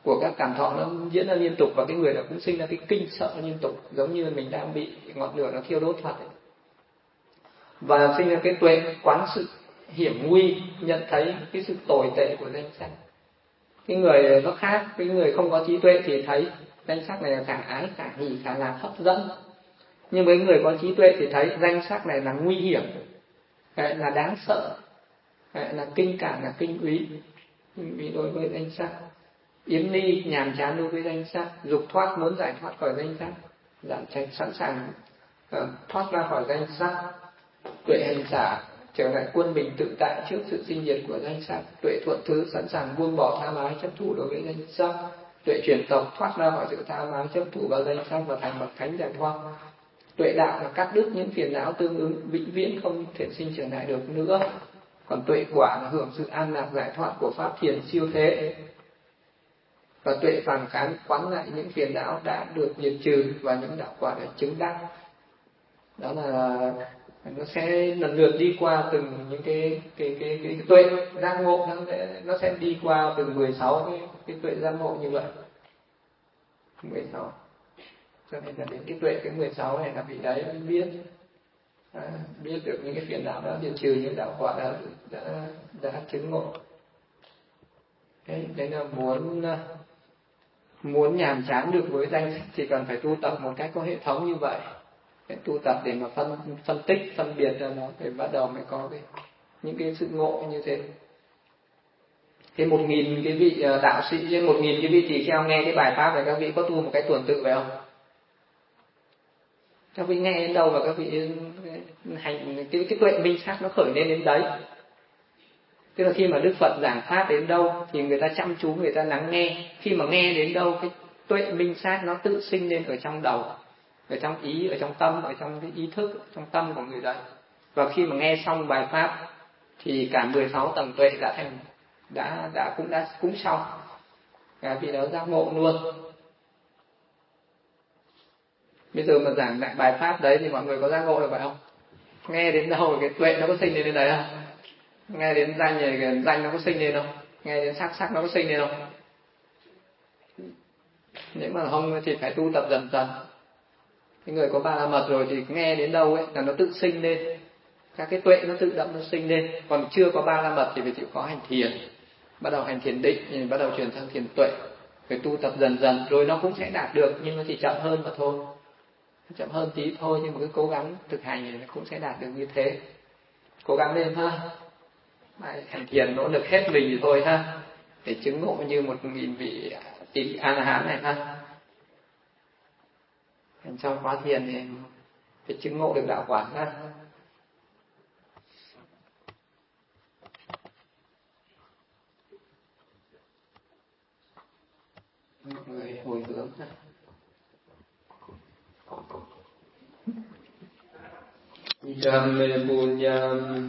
của các cảm thọ nó diễn ra liên tục, và cái người đó cũng sinh ra cái kinh sợ liên tục, giống như mình đang bị ngọn lửa nó thiêu đốt Phật ấy. Và sinh ra cái tuệ quán sự hiểm nguy, nhận thấy cái sự tồi tệ của danh sắc. Cái người nó khác, cái người không có trí tuệ thì thấy danh sắc này là khả ái, khả hỷ, khả lạc, hấp dẫn. Nhưng với người có trí tuệ thì thấy danh sắc này là nguy hiểm, là đáng sợ, là kinh cảm, là kinh úy, kinh úy đối với danh sắc. Yếm ni, nhàm chán đối với danh sắc. Dục thoát, muốn giải thoát khỏi danh sắc. Giảm trạch, sẵn sàng uh, thoát ra khỏi danh sắc. Tuệ hành xả, trở lại quân bình tự tại trước sự sinh diệt của danh sắc. Tuệ thuận thứ, sẵn sàng buông bỏ tham ái chấp thủ đối với danh sắc. Tuệ chuyển tộc, thoát ra khỏi sự tham ái chấp thủ vào danh sắc và thành bậc thánh giải thoát. Tuệ đạo là cắt đứt những phiền não tương ứng vĩnh viễn không thể sinh trở lại được nữa. Còn tuệ quả là hưởng sự an lạc giải thoát của pháp thiền siêu thế. Và tuệ phản kháng quán lại những phiền não đã được diệt trừ và những đạo quả đã chứng đắc. Đó là nó sẽ lần lượt đi qua từng những cái cái cái cái, cái tuệ giác ngộ, nó sẽ nó sẽ đi qua từng mười sáu cái cái tuệ giác ngộ như vậy. mười sáu. Cho nên là đến cái tuệ cái mười sáu này là vị đấy mới biết à, biết được những cái phiền não đã diệt trừ, những đạo quả đã đã đã chứng ngộ. Đấy, đấy là muốn muốn nhàm chán được với danh sắc thì cần phải tu tập một cách có hệ thống như vậy. Để tu tập để mà phân phân tích, phân biệt ra nó, để bắt đầu mới có cái những cái sự ngộ như thế. Thế một nghìn cái vị đạo sĩ, một nghìn cái vị tỳ kheo nghe cái bài pháp này, các vị có tu một cái tuần tự phải không? Các vị nghe đến đâu và các vị hành cái cái tuệ minh sát nó khởi lên đến đấy. Tức là khi mà Đức Phật giảng pháp đến đâu thì người ta chăm chú, người ta lắng nghe. Khi mà nghe đến đâu, cái tuệ minh sát nó tự sinh lên ở trong đầu, ở trong ý, ở trong tâm, ở trong cái ý thức, trong tâm của người đấy. Và khi mà nghe xong bài pháp thì cả mười sáu tầng tuệ đã thành đã đã cũng đã cũng xong. Cả vị đó giác ngộ luôn. Bây giờ mà giảng lại bài pháp đấy thì mọi người có giác ngộ được phải không? Nghe đến đâu cái tuệ nó có sinh lên đến đấy không? Nghe đến danh này, cái danh nó có sinh lên không? Nghe đến sắc sắc nó có sinh lên không? Nếu mà không thì phải tu tập dần dần. Cái người có ba la mật rồi thì nghe đến đâu ấy là nó tự sinh lên, các cái tuệ nó tự động nó sinh lên. Còn chưa có ba la mật thì phải chịu khó hành thiền, bắt đầu hành thiền định thì bắt đầu chuyển sang thiền tuệ, phải tu tập dần dần rồi nó cũng sẽ đạt được, nhưng nó chỉ chậm hơn mà thôi, chậm hơn tí thôi, nhưng mà cứ cố gắng thực hành thì nó cũng sẽ đạt được như thế. Cố gắng lên ha, hành thiền nỗ lực hết mình thì thôi ha, để chứng ngộ như một nghìn vị tỷ A La Hán này ha. Trong khóa thiền thì phải chứng ngộ được đạo quả ha. Mọi người hồi hướng ha. Yamme punyam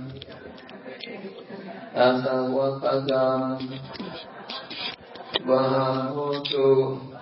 asawakagam vahamotu